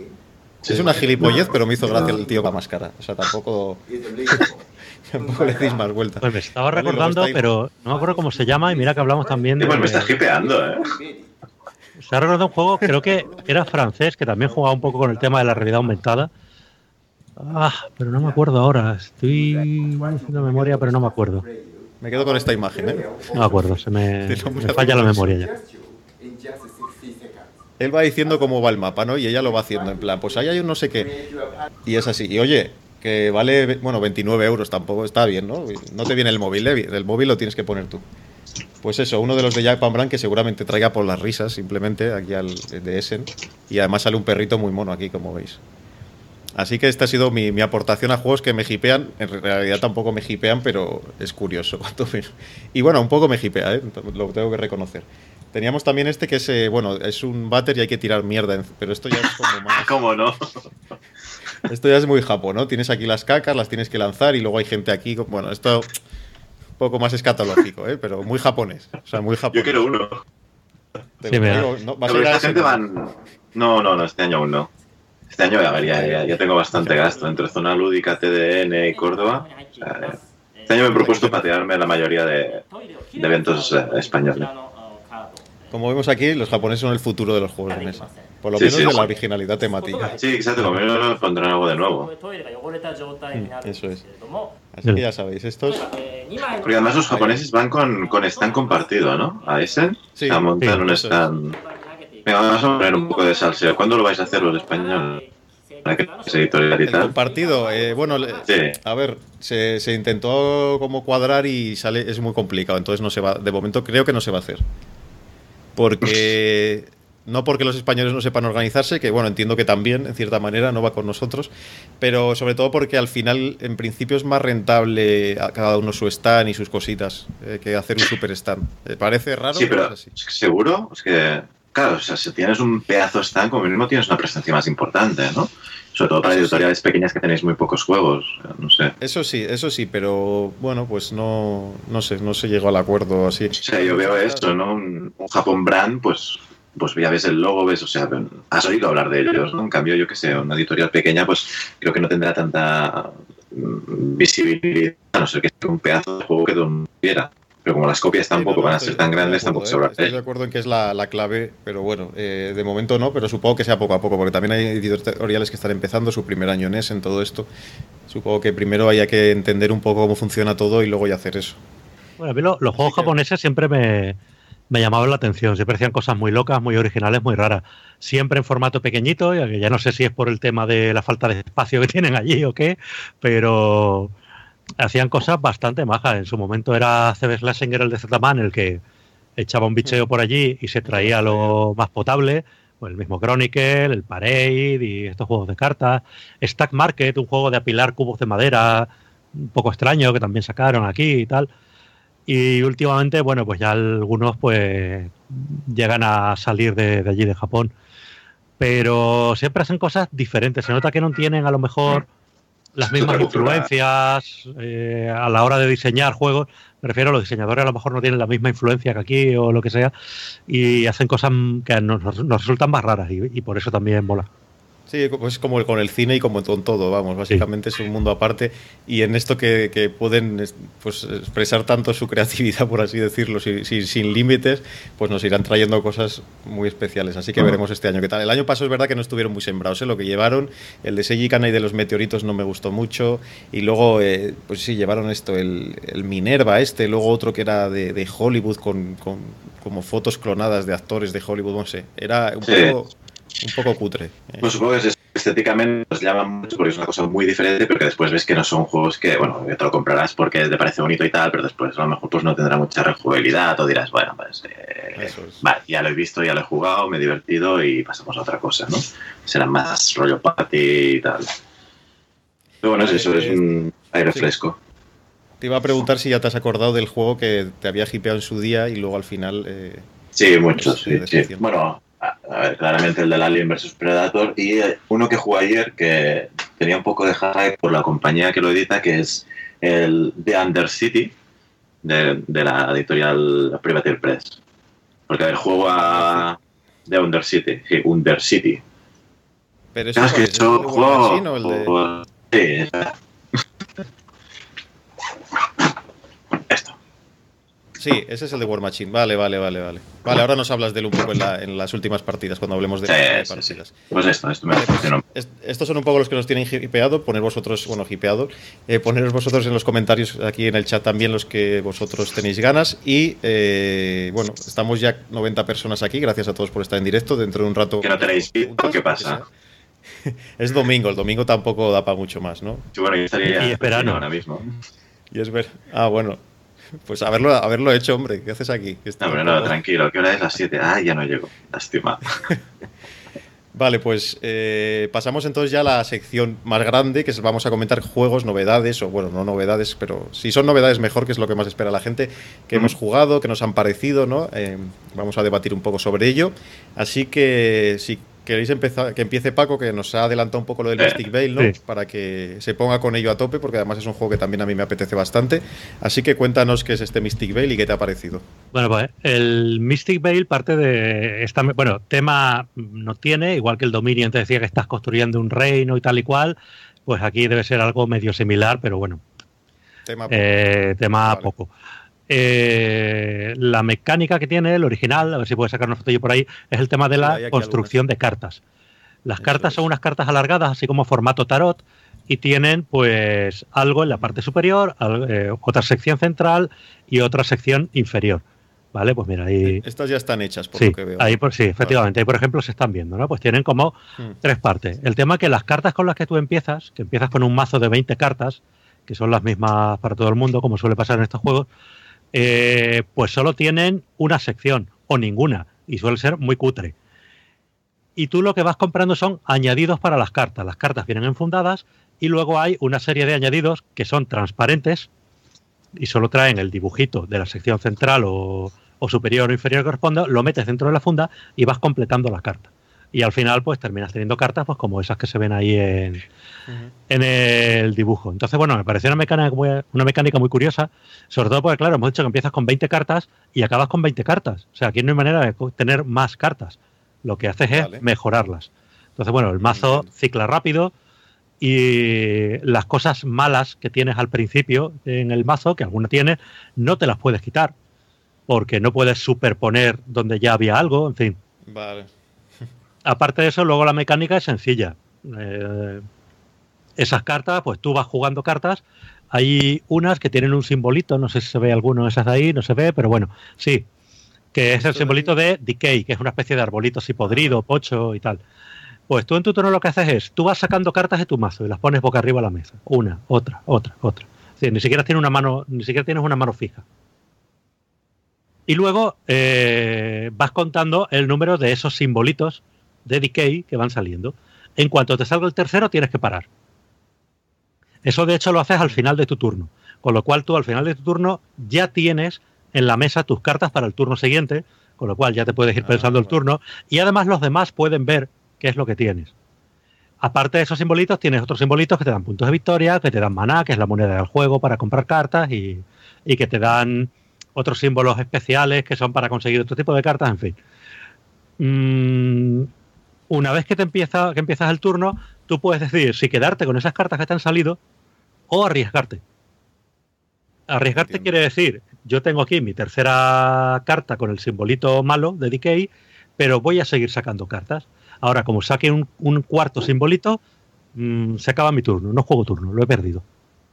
Es una gilipollez, pero me hizo gracia el tío con la máscara. O sea, tampoco... Tampoco le deis más vueltas. Pues me estaba recordando, vale, pero no me acuerdo cómo se llama y mira que hablamos también de... Pues me estás hipeando, ¿eh? Se ha recordado un juego, creo que era francés, que también jugaba un poco con el tema de la realidad aumentada. Ah, pero no me acuerdo ahora. Estoy haciendo memoria, pero no me acuerdo. Me quedo con esta imagen, ¿eh? No me acuerdo, se me, me falla la memoria ya. Él va diciendo cómo va el mapa, ¿no? Y ella lo va haciendo, en plan, pues ahí hay un no sé qué. Y es así. Y oye, que vale, bueno, veintinueve euros, tampoco está bien, ¿no? No te viene el móvil, ¿eh? El móvil lo tienes que poner tú. Pues eso, uno de los de Japan Brand que seguramente traiga por las risas, simplemente, aquí al de Essen. Y además sale un perrito muy mono aquí, como veis. Así que esta ha sido mi, mi aportación a juegos que me hipean. En realidad tampoco me hipean, pero es curioso. Y bueno, un poco me hipea, ¿eh? Lo tengo que reconocer. Teníamos también este que es, eh, bueno, es un váter y hay que tirar mierda, pero esto ya es como más... ¿Cómo no? Esto ya es muy Japón, ¿no? Tienes aquí las cacas, las tienes que lanzar y luego hay gente aquí... Bueno, esto un poco más escatológico, ¿eh? Pero muy japonés. O sea, muy japonés. Yo quiero uno. Sí, digo, ¿no? ¿Vas pero a ir a esta gente van... No, no, no, este año aún no. Este año, a ver, ya, ya, ya tengo bastante gasto entre Zona Lúdica, T D N y Córdoba. O sea, este año me he propuesto patearme la mayoría de, de eventos eh, españoles. Como vemos aquí, los japoneses son el futuro de los juegos de mesa. Por lo Sí, menos sí, de sí. la originalidad temática. Sí, exacto, como menos pondrán algo de nuevo. Mm, Eso es. Así que ya sabéis, estos... Porque además los japoneses van con, con stand compartido, ¿no? A ese. Sí, o sea, montan sí, un eso stand. Venga, vamos a poner un poco de salseo. ¿Cuándo lo vais a hacer los españoles? Para que es editorial y El tal. compartido, eh, bueno, le- Sí. a ver, se, se intentó como cuadrar y sale, es muy complicado, entonces no se va, de momento creo que no se va a hacer. Porque, no porque los españoles no sepan organizarse, que bueno, entiendo que también, en cierta manera, no va con nosotros, pero sobre todo porque al final, en principio, es más rentable a cada uno su stand y sus cositas eh, que hacer un super stand. Eh, parece raro, Sí, pero es así. es que seguro, es que, claro, o sea, si tienes un pedazo stand, como mínimo tienes una presencia más importante, ¿no? Sobre todo para Eso sí. editoriales pequeñas que tenéis muy pocos juegos, no sé. Eso sí, eso sí, pero bueno, pues no, no sé, no se llegó al acuerdo así. O sea, yo veo esto, ¿no? Un, un Japón Brand, pues, pues ya ves el logo, ves, o sea, has oído hablar de ellos, ¿no? En cambio, yo que sé, una editorial pequeña, pues creo que no tendrá tanta mm, visibilidad, a no ser que sea un pedazo de juego que tuviera. Pero como las copias tampoco Sí, no, no, van a estoy- ser tan estoy de grandes, acuerdo, tampoco se ¿eh? habrá. Estoy de acuerdo en que es la, la clave, pero bueno, eh, de momento no, pero supongo que sea poco a poco, porque también hay editoriales que están empezando su primer año en ese, en todo esto. Supongo que primero haya que entender un poco cómo funciona todo y luego ya hacer eso. Bueno, a mí lo- los juegos que- japoneses siempre me, me llamaban la atención. Siempre hacían cosas muy locas, muy originales, muy raras. Siempre en formato pequeñito, ya que ya no sé si es por el tema de la falta de espacio que tienen allí o qué, pero hacían cosas bastante majas. En su momento era C B Schlesinger, el de Z-Man, el que echaba un bicheo por allí y se traía lo más potable. Pues el mismo Chronicle, el Parade y estos juegos de cartas. Stack Market, un juego de apilar cubos de madera un poco extraño que también sacaron aquí y tal. Y últimamente, bueno, pues ya algunos pues llegan a salir de, de allí, de Japón. Pero siempre hacen cosas diferentes. Se nota que no tienen a lo mejor las mismas influencias eh, a la hora de diseñar juegos. Me refiero a los diseñadores, a lo mejor no tienen la misma influencia que aquí o lo que sea, y hacen cosas que nos, nos resultan más raras, y, y por eso también mola. Sí, pues como con el cine y como con todo, vamos, básicamente sí. Es un mundo aparte, y en esto que, que pueden pues, expresar tanto su creatividad, por así decirlo, sin, sin, sin límites, pues nos irán trayendo cosas muy especiales, así que uh-huh. veremos este año qué tal. El año pasado es verdad que no estuvieron muy sembrados, ¿eh? Lo que llevaron, el de Seiji Kanai de los meteoritos no me gustó mucho, y luego, eh, pues sí, llevaron esto, el, el Minerva este, luego otro que era de, de Hollywood, con, con como fotos clonadas de actores de Hollywood, no sé, era un sí. poco... un poco cutre. Pues supongo que estéticamente nos llaman mucho porque es una cosa muy diferente, pero que después ves que no son juegos que, bueno, que te lo comprarás porque te parece bonito y tal, pero después a lo mejor pues no tendrá mucha rejugabilidad o dirás, bueno, pues eh, es. vale, ya lo he visto, ya lo he jugado, me he divertido y pasamos a otra cosa, ¿no? Será más rollo party y tal. Pero bueno, es eso, es un aire sí. fresco. Te iba a preguntar si ya te has acordado del juego que te había hipeado en su día y luego al final... Eh, sí, muchos, sí, sí. Bueno... A ver, claramente el del Alien versus Predator y uno que jugué ayer que tenía un poco de hype por la compañía que lo edita, que es el The Undercity de, de la editorial Privateer Press. Porque el juego a The Undercity, sí, Undercity. Pero eso es que eso ¿el juego o el de... Sí, esto. Sí, ese es el de War Machine. Vale, vale, vale, vale. Vale, ahora nos hablas de él un poco en, la, en las últimas partidas, cuando hablemos de, sí, de sí, partidas. Sí. Pues esto, esto me vale, funcionó. Pues, estos son un poco los que nos tienen hipeado. Poner vosotros, bueno, hipeado. Eh, poneros vosotros en los comentarios, aquí en el chat también, los que vosotros tenéis ganas. Y, eh, bueno, estamos ya noventa personas aquí. Gracias a todos por estar en directo. Dentro de un rato... ¿Que no tenéis visto? ¿Qué pasa? Es domingo. El domingo tampoco da para mucho más, ¿no? Sí, bueno, yo estaría y esperando ahora mismo. Y es ver... Ah, bueno... Pues haberlo, haberlo hecho, hombre. ¿Qué haces aquí? No, hombre, no, tranquilo. ¿Qué hora es? Las siete. Ah, ya no llego. Lástima. Vale, pues eh, pasamos entonces ya a la sección más grande, que es, vamos a comentar juegos, novedades, o bueno, no novedades, pero si son novedades mejor, que es lo que más espera la gente, que mm. hemos jugado, que nos han parecido, ¿no? Eh, vamos a debatir un poco sobre ello. Así que si queréis empezar, que empiece Paco, que nos ha adelantado un poco lo del eh, Mystic Vale, ¿no? Sí. Para que se ponga con ello a tope, porque además es un juego que también a mí me apetece bastante. Así que cuéntanos qué es este Mystic Vale y qué te ha parecido. Bueno, pues el Mystic Vale parte de esta, bueno, tema no tiene, igual que el Dominion te decía que estás construyendo un reino y tal y cual, pues aquí debe ser algo medio similar, pero bueno, tema poco. Eh, tema vale. poco. Eh, la mecánica que tiene el original, a ver si puedo sacar una fotillo por ahí, es el tema de sí, la construcción algunas. de cartas. Las Eso cartas es. son unas cartas alargadas, así como formato tarot, y tienen pues algo en la parte superior, eh, otra sección central y otra sección inferior. Vale, pues mira, ahí... Estas ya están hechas, por sí, lo que veo. Ahí, por, sí, efectivamente. Ahí, por ejemplo, se están viendo, ¿no? Pues tienen como hmm. tres partes. El tema es que las cartas con las que tú empiezas, que empiezas con un mazo de veinte cartas, que son las mismas para todo el mundo, como suele pasar en estos juegos, Eh, pues solo tienen una sección o ninguna y suele ser muy cutre, y tú lo que vas comprando son añadidos para las cartas. Las cartas vienen enfundadas y luego hay una serie de añadidos que son transparentes y solo traen el dibujito de la sección central o, o superior o inferior que corresponda, lo metes dentro de la funda y vas completando la carta. Y al final pues terminas teniendo cartas pues como esas que se ven ahí en, uh-huh. en el dibujo. Entonces, bueno, me pareció una mecánica, muy, una mecánica muy curiosa, sobre todo porque, claro, hemos dicho que empiezas con veinte cartas y acabas con veinte cartas. O sea, aquí no hay manera de tener más cartas. Lo que haces vale. es mejorarlas. Entonces, bueno, el mazo cicla rápido y las cosas malas que tienes al principio en el mazo, que alguna tienes, no te las puedes quitar porque no puedes superponer donde ya había algo, en fin. Vale. Aparte de eso, luego la mecánica es sencilla. Eh, esas cartas, pues tú vas jugando cartas. Hay unas que tienen un simbolito, no sé si se ve alguno de esas de ahí, no se ve, pero bueno, sí, que es el simbolito de Decay, que es una especie de arbolito así podrido, pocho y tal. Pues tú en tu turno lo que haces es, tú vas sacando cartas de tu mazo y las pones boca arriba a la mesa. Una, otra, otra, otra. Sí, ni siquiera tienes una mano, ni siquiera tienes una mano fija. Y luego eh, vas contando el número de esos simbolitos de decay que van saliendo. En cuanto te salga el tercero, tienes que parar. Eso, de hecho, lo haces al final de tu turno. Con lo cual, tú al final de tu turno ya tienes en la mesa tus cartas para el turno siguiente, con lo cual ya te puedes ir pensando ah, el turno. Y además los demás pueden ver qué es lo que tienes. Aparte de esos simbolitos, tienes otros simbolitos que te dan puntos de victoria, que te dan maná, que es la moneda del juego para comprar cartas, y, y que te dan otros símbolos especiales que son para conseguir otro tipo de cartas, en fin. Mm, una vez que te empieza, que empiezas el turno, tú puedes decidir si quedarte con esas cartas que te han salido o arriesgarte. Arriesgarte Entiendo. Quiere decir, yo tengo aquí mi tercera carta con el simbolito malo de Decay, pero voy a seguir sacando cartas. Ahora, como saque un, un cuarto simbolito, mmm, se acaba mi turno, no juego turno, lo he perdido.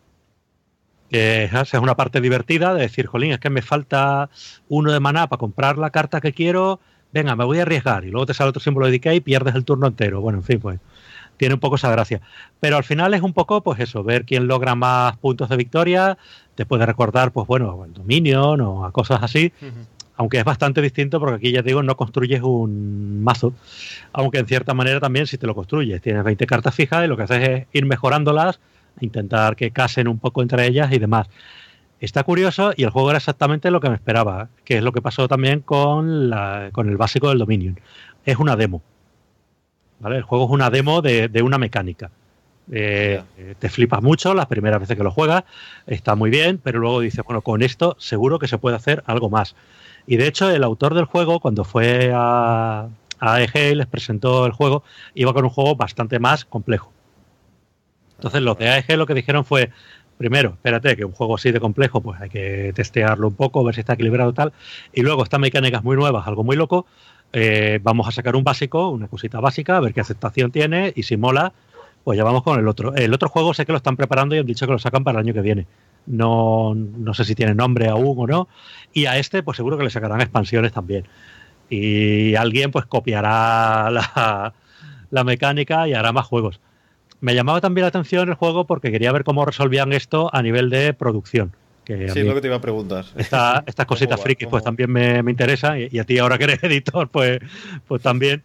Que es una parte divertida de decir, jolín, es que me falta uno de maná para comprar la carta que quiero, venga, me voy a arriesgar, y luego te sale otro símbolo de decay y pierdes el turno entero. Bueno, en fin, pues tiene un poco esa gracia. Pero al final es un poco, pues eso, ver quién logra más puntos de victoria, te puede recordar, pues bueno, el Dominion o a cosas así. Uh-huh. Aunque es bastante distinto porque aquí, ya te digo, no construyes un mazo. Aunque en cierta manera también si te lo construyes. Tienes veinte cartas fijas y lo que haces es ir mejorándolas, intentar que casen un poco entre ellas y demás. Está curioso y el juego era exactamente lo que me esperaba, que es lo que pasó también con, la, con el básico del Dominion. Es una demo. ¿Vale? El juego es una demo de, de una mecánica. Eh, yeah. Te flipas mucho las primeras veces que lo juegas, está muy bien, pero luego dices, bueno, con esto seguro que se puede hacer algo más. Y de hecho, el autor del juego, cuando fue a, a A E G y les presentó el juego, iba con un juego bastante más complejo. Entonces, los de A E G lo que dijeron fue, primero, espérate, que un juego así de complejo, pues hay que testearlo un poco, ver si está equilibrado y tal. Y luego, estas mecánicas muy nuevas, algo muy loco, eh, vamos a sacar un básico, una cosita básica, a ver qué aceptación tiene, y si mola, pues ya vamos con el otro. El otro juego sé que lo están preparando y han dicho que lo sacan para el año que viene. No, no sé si tiene nombre aún o no. Y a este, pues seguro que le sacarán expansiones también. Y alguien, pues, copiará la, la mecánica y hará más juegos. Me llamaba también la atención el juego porque quería ver cómo resolvían esto a nivel de producción. Que sí, es lo que te iba a preguntar. Esta, estas cositas frikis, pues, también me, me interesan. Y, y a ti, ahora que eres editor, pues, pues también.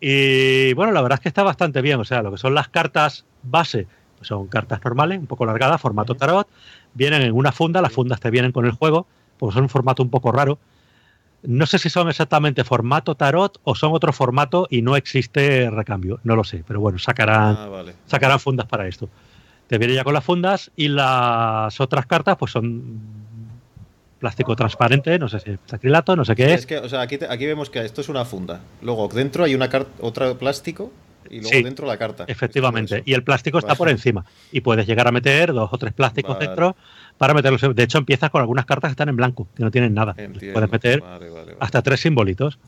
Y bueno, la verdad es que está bastante bien. O sea, lo que son las cartas base, pues son cartas normales, un poco largadas, formato tarot. Vienen en una funda, las fundas te vienen con el juego, porque son un formato un poco raro. No sé si son exactamente formato tarot o son otro formato y no existe recambio, no lo sé, pero bueno, sacarán, ah, vale. sacarán fundas para esto. Te viene ya con las fundas y las otras cartas pues son plástico transparente, no sé si es acrilato, no sé qué sí, es. Es que, o sea, aquí, te, aquí vemos que esto es una funda, luego dentro hay una carta, otro plástico y luego sí, dentro la carta. Efectivamente, y el plástico está vale. por encima y puedes llegar a meter dos o tres plásticos vale. dentro para meterlos. De hecho, empiezas con algunas cartas que están en blanco, que no tienen nada. Entiendo. Puedes meter vale, vale, vale. hasta tres simbolitos.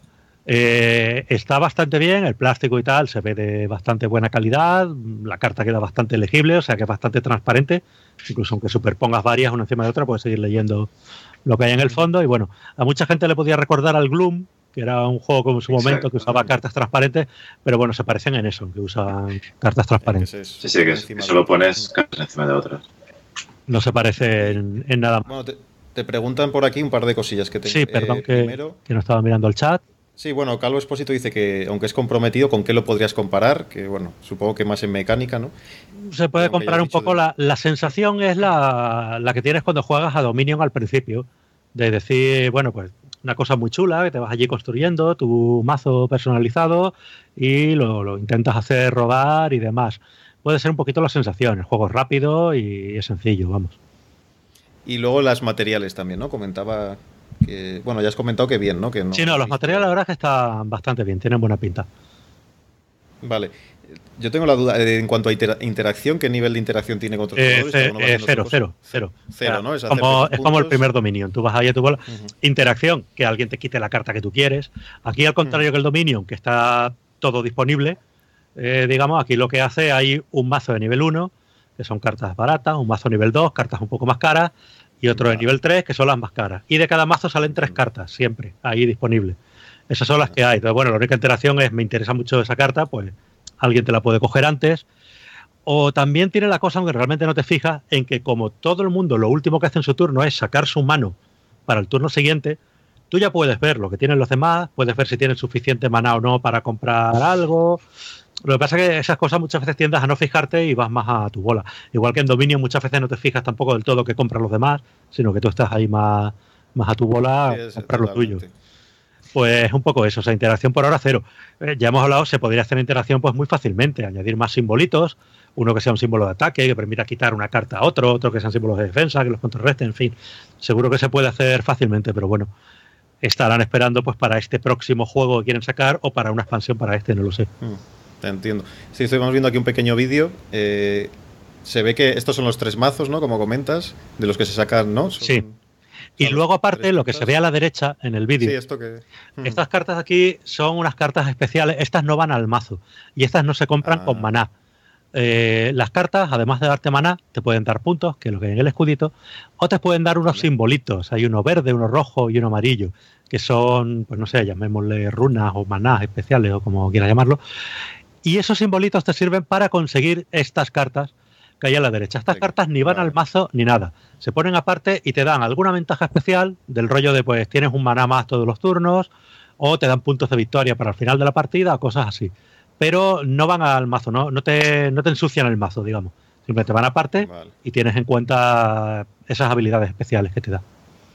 Eh, está bastante bien, el plástico y tal se ve de bastante buena calidad, la carta queda bastante legible, o sea que es bastante transparente, incluso aunque superpongas varias una encima de otra, puedes seguir leyendo lo que hay en el fondo. Y bueno, a mucha gente le podía recordar al Gloom, que era un juego como en su momento Exacto. que usaba cartas transparentes, pero bueno, se parecen en eso, que usan cartas transparentes. Sí, sí, que, es, que solo pones cartas encima de otras. No se parece en, en nada más. Bueno, te, te preguntan por aquí un par de cosillas que tengo. Sí, perdón, eh, que, primero... que no estaba mirando el chat. Sí, bueno, Calvo Espósito dice que, aunque es comprometido, ¿con qué lo podrías comparar? Que bueno, supongo que más en mecánica, ¿no? Se puede Pero comparar un poco, de... la, la sensación es la, la que tienes cuando juegas a Dominion al principio, de decir, bueno, pues una cosa muy chula, que te vas allí construyendo tu mazo personalizado y lo, lo intentas hacer rodar y demás. Puede ser un poquito la sensación, el juego es rápido y es sencillo, vamos. Y luego las materiales también, ¿no? Comentaba que, bueno, ya has comentado que bien, ¿no? Que no sí, no, los materiales la verdad es que están bastante bien, tienen buena pinta. Vale. Yo tengo la duda eh, en cuanto a inter interacción, ¿qué nivel de interacción tiene con otros eh, jugadores? Eh, cero, cero, cero. Cero, ¿no? Es, como, es como el primer Dominion. Tú vas ahí a tu bola. Uh-huh. Interacción, que alguien te quite la carta que tú quieres. Aquí, al contrario uh-huh. que el Dominion, que está todo disponible, eh, digamos, aquí lo que hace, hay un mazo de nivel uno, que son cartas baratas, un mazo nivel dos, cartas un poco más caras, y otro vale. de nivel tres, que son las más caras. Y de cada mazo salen tres uh-huh. cartas, siempre, ahí disponibles. Esas son las que hay. Entonces, bueno, la única interacción es, me interesa mucho esa carta, pues alguien te la puede coger antes. O también tiene la cosa, aunque realmente no te fijas, en que como todo el mundo lo último que hace en su turno es sacar su mano para el turno siguiente, tú ya puedes ver lo que tienen los demás, puedes ver si tienes suficiente maná o no para comprar algo. Lo que pasa es que esas cosas muchas veces tiendes a no fijarte y vas más a tu bola. Igual que en Dominion muchas veces no te fijas tampoco del todo que compran los demás, sino que tú estás ahí más, más a tu bola Sí, a es comprar lo totalmente. tuyo. Pues un poco eso, o sea, interacción por ahora cero. Eh, ya hemos hablado, se podría hacer interacción pues muy fácilmente, añadir más simbolitos, uno que sea un símbolo de ataque, que permita quitar una carta a otro, otro que sean símbolos de defensa, que los contrarresten, en fin. Seguro que se puede hacer fácilmente, pero bueno, estarán esperando pues para este próximo juego que quieren sacar o para una expansión para este, no lo sé. Mm, te entiendo. Sí, estamos viendo aquí un pequeño vídeo. Eh, se ve que estos son los tres mazos, ¿no? Como comentas, de los que se sacan, ¿no? Son, Sí. Y luego aparte, lo que se ve a la derecha en el vídeo, sí, esto que... Mm. estas cartas aquí son unas cartas especiales, estas no van al mazo y estas no se compran Ah. con maná. Eh, las cartas, además de darte maná, te pueden dar puntos, que es lo que hay en el escudito, o te pueden dar unos Vale. simbolitos. Hay uno verde, uno rojo y uno amarillo, que son, pues no sé, llamémosle runas o manás especiales o como quieras llamarlo. Y esos simbolitos te sirven para conseguir estas cartas que hay a la derecha. Estas Venga, cartas ni van vale. al mazo ni nada. Se ponen aparte y te dan alguna ventaja especial del rollo de pues tienes un maná más todos los turnos o te dan puntos de victoria para el final de la partida o cosas así. Pero no van al mazo, no, no, te, no te ensucian el mazo, digamos. Simplemente van aparte Vale. y tienes en cuenta esas habilidades especiales que te da.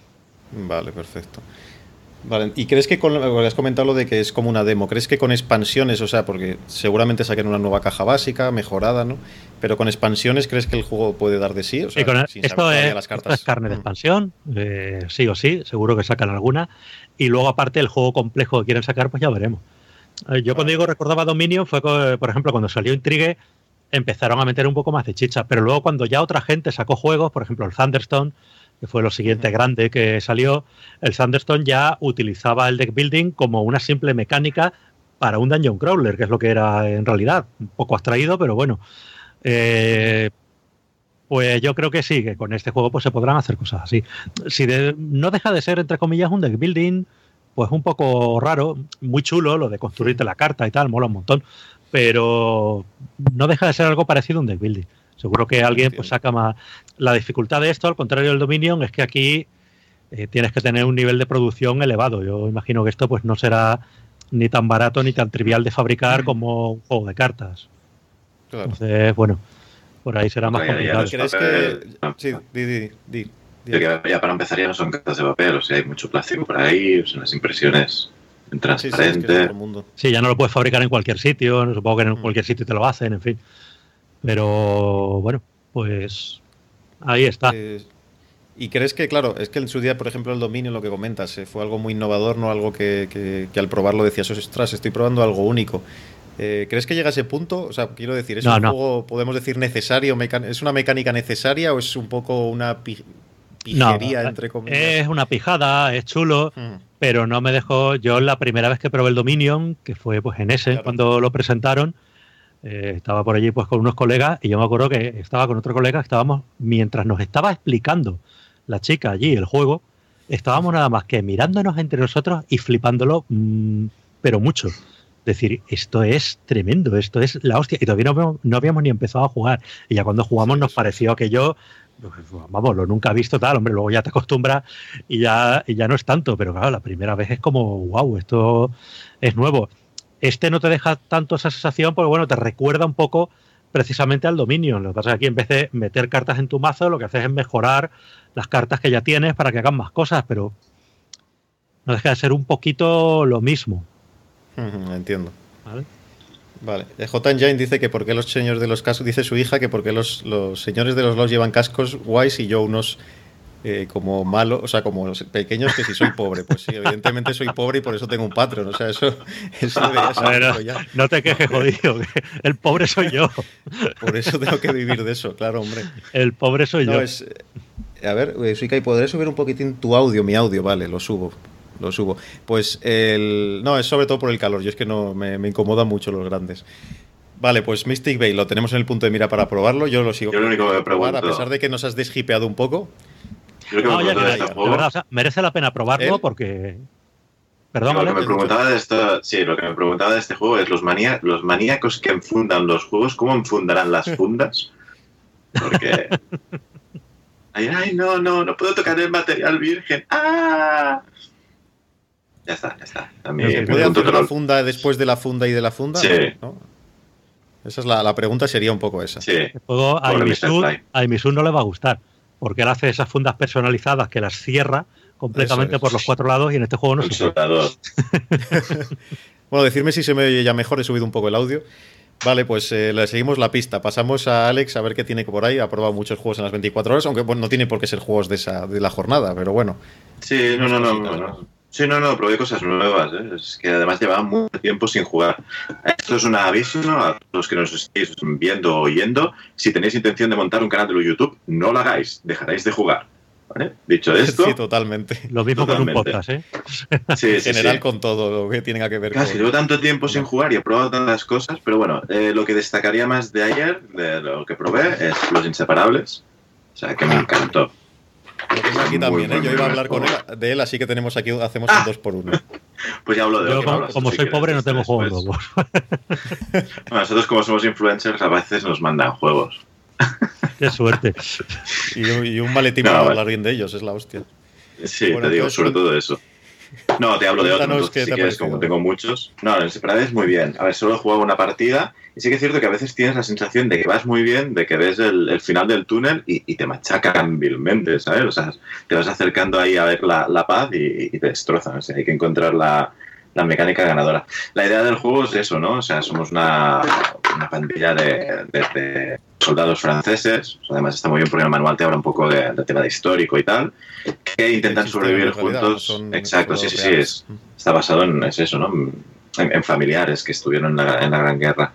Vale, perfecto. Vale, ¿y crees que con lo que has comentado lo de que es como una demo, crees que con expansiones, o sea, porque seguramente saquen una nueva caja básica, mejorada, ¿no? Pero con expansiones, ¿crees que el juego puede dar de sí? O sea, Sí, con el- sin saber esto, todavía es, las esto cartas. es carne de Mm. expansión, eh, sí o sí, seguro que sacan alguna. Y luego, aparte, el juego complejo que quieren sacar, pues ya veremos. Eh, yo cuando Vale. digo recordaba Dominion fue, co- por ejemplo, cuando salió Intrigue, empezaron a meter un poco más de chicha. Pero luego, cuando ya otra gente sacó juegos, por ejemplo, el Thunderstone, que fue lo siguiente Ujú. grande que salió, el Thunderstone ya utilizaba el deck building como una simple mecánica para un dungeon crawler, que es lo que era en realidad. Un poco abstraído, pero bueno. Eh, pues yo creo que sí, que con este juego pues se podrán hacer cosas así. Si de- no deja de ser, entre comillas, un deck building, pues un poco raro, muy chulo, lo de construirte la carta y tal, mola un montón, pero no deja de ser algo parecido a un deck building. Seguro que alguien pues saca más... La dificultad de esto, al contrario del Dominion, es que aquí eh, tienes que tener un nivel de producción elevado. Yo imagino que esto pues no será ni tan barato ni tan trivial de fabricar como un juego de cartas. Claro. Entonces, bueno, por ahí será más Claro, ya- ya complicado. los ¿Crees papel, que...? no. Sí, di, di, di, di. Yo que ya para empezar ya no son cartas de papel, o sea, hay mucho plástico por ahí, son las impresiones en Sí, sí, es que es transparente. otro mundo. Sí, ya no lo puedes fabricar en cualquier sitio, supongo que en Mm. cualquier sitio te lo hacen, en fin. Pero bueno, pues ahí está. Eh, ¿Y crees que, claro, es que en su día, por ejemplo, el dominio, lo que comentas, eh, fue algo muy innovador, no algo que, que- que al probarlo decías, ostras, estoy probando algo único? Eh, ¿Crees que llega a ese punto? O sea, quiero decir, ¿es No, un no. juego, podemos decir, necesario? mecan- ¿Es una mecánica necesaria o es un poco una pi- No, pijería, entre comillas? es una pijada, es chulo, Mm, pero no me dejó. Yo la primera vez que probé el Dominion, que fue pues en ese, Claro. cuando lo presentaron, eh, estaba por allí pues con unos colegas y yo me acuerdo que estaba con otro colega, estábamos, mientras nos estaba explicando la chica allí el juego, estábamos nada más que mirándonos entre nosotros y flipándolo, mmm, pero mucho. Decir, esto es tremendo, esto es la hostia. Y todavía no, habíamos- no habíamos ni empezado a jugar. Y ya cuando jugamos Sí, nos eso pareció aquello, vamos, lo nunca he visto tal, hombre, luego ya te acostumbras y ya, y ya no es tanto. Pero claro, la primera vez es como, wow, esto es nuevo. Este no te deja tanto esa sensación, porque bueno, te recuerda un poco precisamente al Dominion. Lo que pasa es que aquí en vez de meter cartas en tu mazo, lo que haces es mejorar las cartas que ya tienes para que hagan más cosas, pero no deja de ser un poquito lo mismo. mm, entiendo. ¿Vale? Vale. Eh, J. Engine dice que por qué los señores de los cascos, dice su hija que por qué los, los señores de los lados llevan cascos guays y yo unos eh, como malos, o sea, como los pequeños, que si soy pobre. Pues sí, evidentemente soy pobre y por eso tengo un Patreon. O sea, eso, eso debería saberlo Bueno, ya. no te quejes, jodido, que el pobre soy yo. Por eso tengo que vivir de eso, claro, hombre. El pobre soy No, yo. es. A ver, eh, Suikai, ¿podré subir un poquitín tu audio? Mi audio, vale, lo subo. Lo subo. Pues el. No, es sobre todo por el calor. Yo es que no me, me incomodan mucho los grandes. Vale, pues Mystic Bay lo tenemos en el punto de mira para probarlo. Yo lo sigo. Yo lo único que me probar, a pregunto- pesar de que nos has deshipeado un poco. Yo lo que No, me ya, preguntaba de ya, este de juego, verdad, o sea, merece la pena probarlo ¿Él? porque. Perdón, lo que ¿vale? me preguntaba de esto, sí, lo que me preguntaba de este juego es los, manía, los maníacos que enfundan los juegos, ¿cómo enfundarán las fundas? Porque... Ay, ay, no, no, no puedo tocar el material virgen. ¡Ah! Ya está, ya está. También, ¿Se puede hacer la funda después de la funda y de la funda? Sí. ¿No? Esa es la, la pregunta, sería un poco esa. Sí. El juego a Imisun no le va a gustar, porque él hace esas fundas personalizadas que las cierra completamente es. por los cuatro lados y en este juego no el se puede. Bueno, decirme si se me oye ya mejor, he subido un poco el audio. Vale, pues eh, le seguimos la pista. Pasamos a Alex a ver qué tiene por ahí. Ha probado muchos juegos en las veinticuatro horas, aunque bueno, no tiene por qué ser juegos de esa de la jornada, pero bueno. Sí, no, no, no. no, no. Sí, no, no, probé cosas nuevas. ¿eh? Es que además llevaba mucho tiempo sin jugar. Esto es un aviso a los que nos estéis viendo o oyendo. Si tenéis intención de montar un canal de YouTube, no lo hagáis. Dejaréis de jugar. ¿Vale? Dicho esto... Sí, totalmente. Lo mismo totalmente. con un podcast, ¿eh? Sí, sí, en general sí. con todo lo que tenga que ver Casi, con... llevo tanto tiempo sin jugar y he probado tantas cosas, pero bueno, eh, lo que destacaría más de ayer, de lo que probé, es Los Inseparables. O sea, que me encantó. Lo tengo aquí Muy, también, muy, ¿eh? Yo muy iba a buen hablar con él, juego. de él, así que tenemos aquí, hacemos Ah. un dos por uno. Pues ya hablo de Yo, otro, como, hablas tú, como si soy quieres, pobre, no tengo después. juegos nuevos. Bueno, nosotros como somos influencers a veces nos mandan juegos. Qué suerte. Y, un- y un maletín No, para vale. hablar bien de ellos, es la hostia. Sí, Bueno, te digo, entonces, sobre todo eso. No, te hablo de otro, cuéntanos entonces, qué si te ha quieres, parecido. como tengo muchos. No, en Separades muy bien. A ver, solo he jugado una partida y sí que es cierto que a veces tienes la sensación de que vas muy bien, de que ves el, el final del túnel y, y te machacan vilmente, ¿sabes? O sea, te vas acercando ahí a ver la, la paz y, y te destrozan. O sea, hay que encontrar la, la mecánica ganadora. La idea del juego es eso, ¿no? O sea, somos una, una pandilla de, de, de soldados franceses. Además está muy bien porque el manual te habla un poco de, de tema de histórico y tal, que intentan Existen sobrevivir en realidad, juntos. son Exacto, sí, sí, sí. reales. Es, está basado en es eso, ¿no? En, en familiares que estuvieron en la, en la Gran Guerra.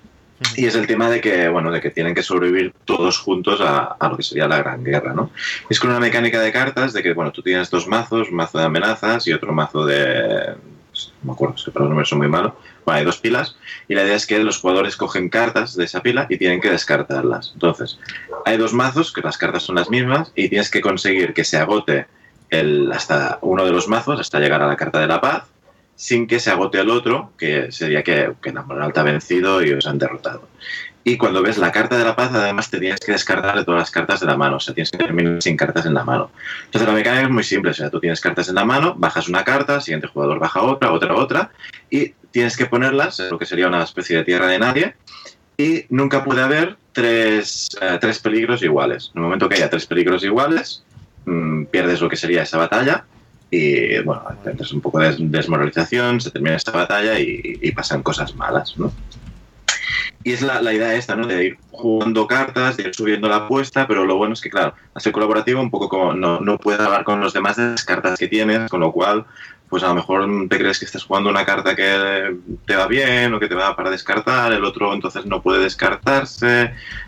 Y es el tema de que, bueno, de que tienen que sobrevivir todos juntos a, a lo que sería la Gran Guerra, ¿no? Es con una mecánica de cartas de que, bueno, tú tienes dos mazos, un mazo de amenazas y otro mazo de... No me acuerdo, es que para los números son muy malos. Bueno, hay dos pilas y la idea es que los jugadores cogen cartas de esa pila y tienen que descartarlas. Entonces, hay dos mazos, que las cartas son las mismas, y tienes que conseguir que se agote el, hasta uno de los mazos, hasta llegar a la carta de la paz, sin que se agote el otro, que sería que, que la moral te ha vencido y os han derrotado. Y cuando ves la carta de la paz, además te tienes que descartar de todas las cartas de la mano, o sea, tienes que terminar sin cartas en la mano. Entonces la mecánica es muy simple, o sea, tú tienes cartas en la mano, bajas una carta, el siguiente jugador baja otra, otra, otra, y tienes que ponerlas en lo que sería una especie de tierra de nadie, y nunca puede haber tres, eh, tres peligros iguales. En el momento que haya tres peligros iguales, mmm, pierdes lo que sería esa batalla, y bueno, entras un poco de desmoralización, se termina esta batalla y, y pasan cosas malas, ¿no? Y es la, la idea esta, ¿no? De ir jugando cartas, de ir subiendo la apuesta, pero lo bueno es que, claro, al ser colaborativo un poco como no, no puedes hablar con los demás de las cartas que tienes, con lo cual, pues a lo mejor te crees que estás jugando una carta que te va bien o que te va para descartar, el otro entonces no puede descartarse,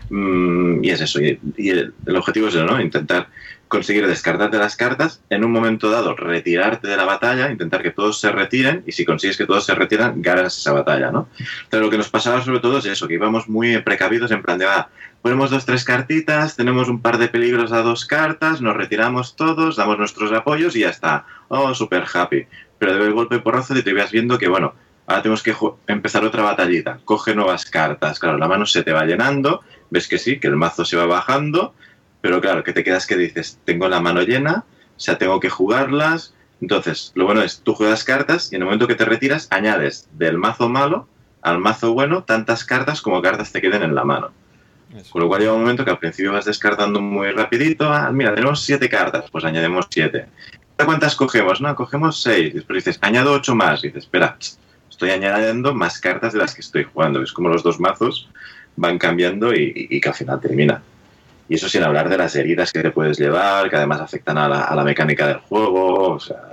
mmm, y es eso. Y, y el, el objetivo es eso, ¿no? Intentar conseguir descartarte las cartas, en un momento dado retirarte de la batalla, intentar que todos se retiren, y si consigues que todos se retiran, ganas esa batalla, ¿no? Pero lo que nos pasaba sobre todo es eso, que íbamos muy precavidos en plan de, va, ponemos dos, tres cartitas, tenemos un par de peligros a dos cartas, nos retiramos todos, damos nuestros apoyos y ya está. Oh, super happy. Pero de golpe porrazo y te ibas viendo que, bueno, ahora tenemos que empezar otra batallita, coge nuevas cartas, claro, la mano se te va llenando, ves que sí, que el mazo se va bajando, pero claro, que te quedas que dices, tengo la mano llena, o sea, tengo que jugarlas. Entonces, lo bueno es, tú juegas cartas y en el momento que te retiras, añades del mazo malo al mazo bueno tantas cartas como cartas te queden en la mano. Eso. Con lo cual llega un momento que al principio vas descartando muy rapidito. Ah, mira, tenemos siete cartas, pues añadimos siete. ¿Cuántas cogemos? No, cogemos seis. Después dices, añado ocho más. Y dices, espera, estoy añadiendo más cartas de las que estoy jugando. Es como los dos mazos van cambiando y, y, y que al final termina. Y eso sin hablar de las heridas que te puedes llevar, que además afectan a la, a la mecánica del juego. O sea,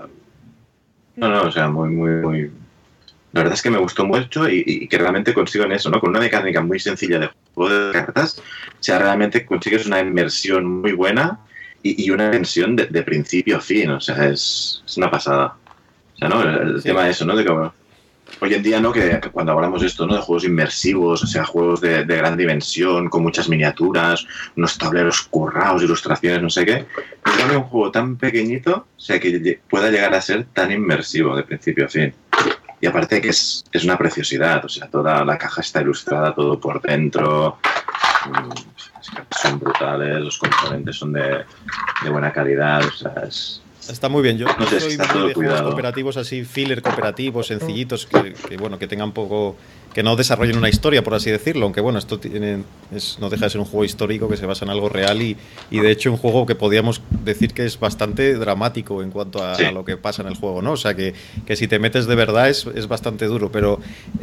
no, no, o sea, muy, muy, muy... La verdad es que me gustó mucho y, y que realmente consigo en eso, ¿no? Con una mecánica muy sencilla de juego de cartas, o sea, realmente consigues una inmersión muy buena y, y una tensión de, de principio a fin. O sea, es, es una pasada. O sea, ¿no? El, el sí. tema de eso, ¿no? De que, hoy en día, ¿no? Que, que cuando hablamos de esto, ¿no? De juegos inmersivos, o sea, juegos de, de gran dimensión, con muchas miniaturas, unos tableros currados, ilustraciones, no sé qué. Pero un juego tan pequeñito, o sea, que pueda llegar a ser tan inmersivo de principio a fin. Y aparte que es, es una preciosidad, o sea, toda la caja está ilustrada, todo por dentro, las cartas son brutales, los componentes son de, de buena calidad, o sea, es, Está muy bien. Yo no sé, soy está muy todo de juegos cuidado. cooperativos así, filler cooperativos, sencillitos, que, que bueno, que tengan poco, que no desarrollen una historia, por así decirlo. Aunque bueno, esto tiene, es, no deja de ser un juego histórico que se basa en algo real y, y de hecho un juego que podríamos decir que es bastante dramático en cuanto a, Sí. a lo que pasa en el juego, ¿no? O sea que, que si te metes de verdad es, es bastante duro, pero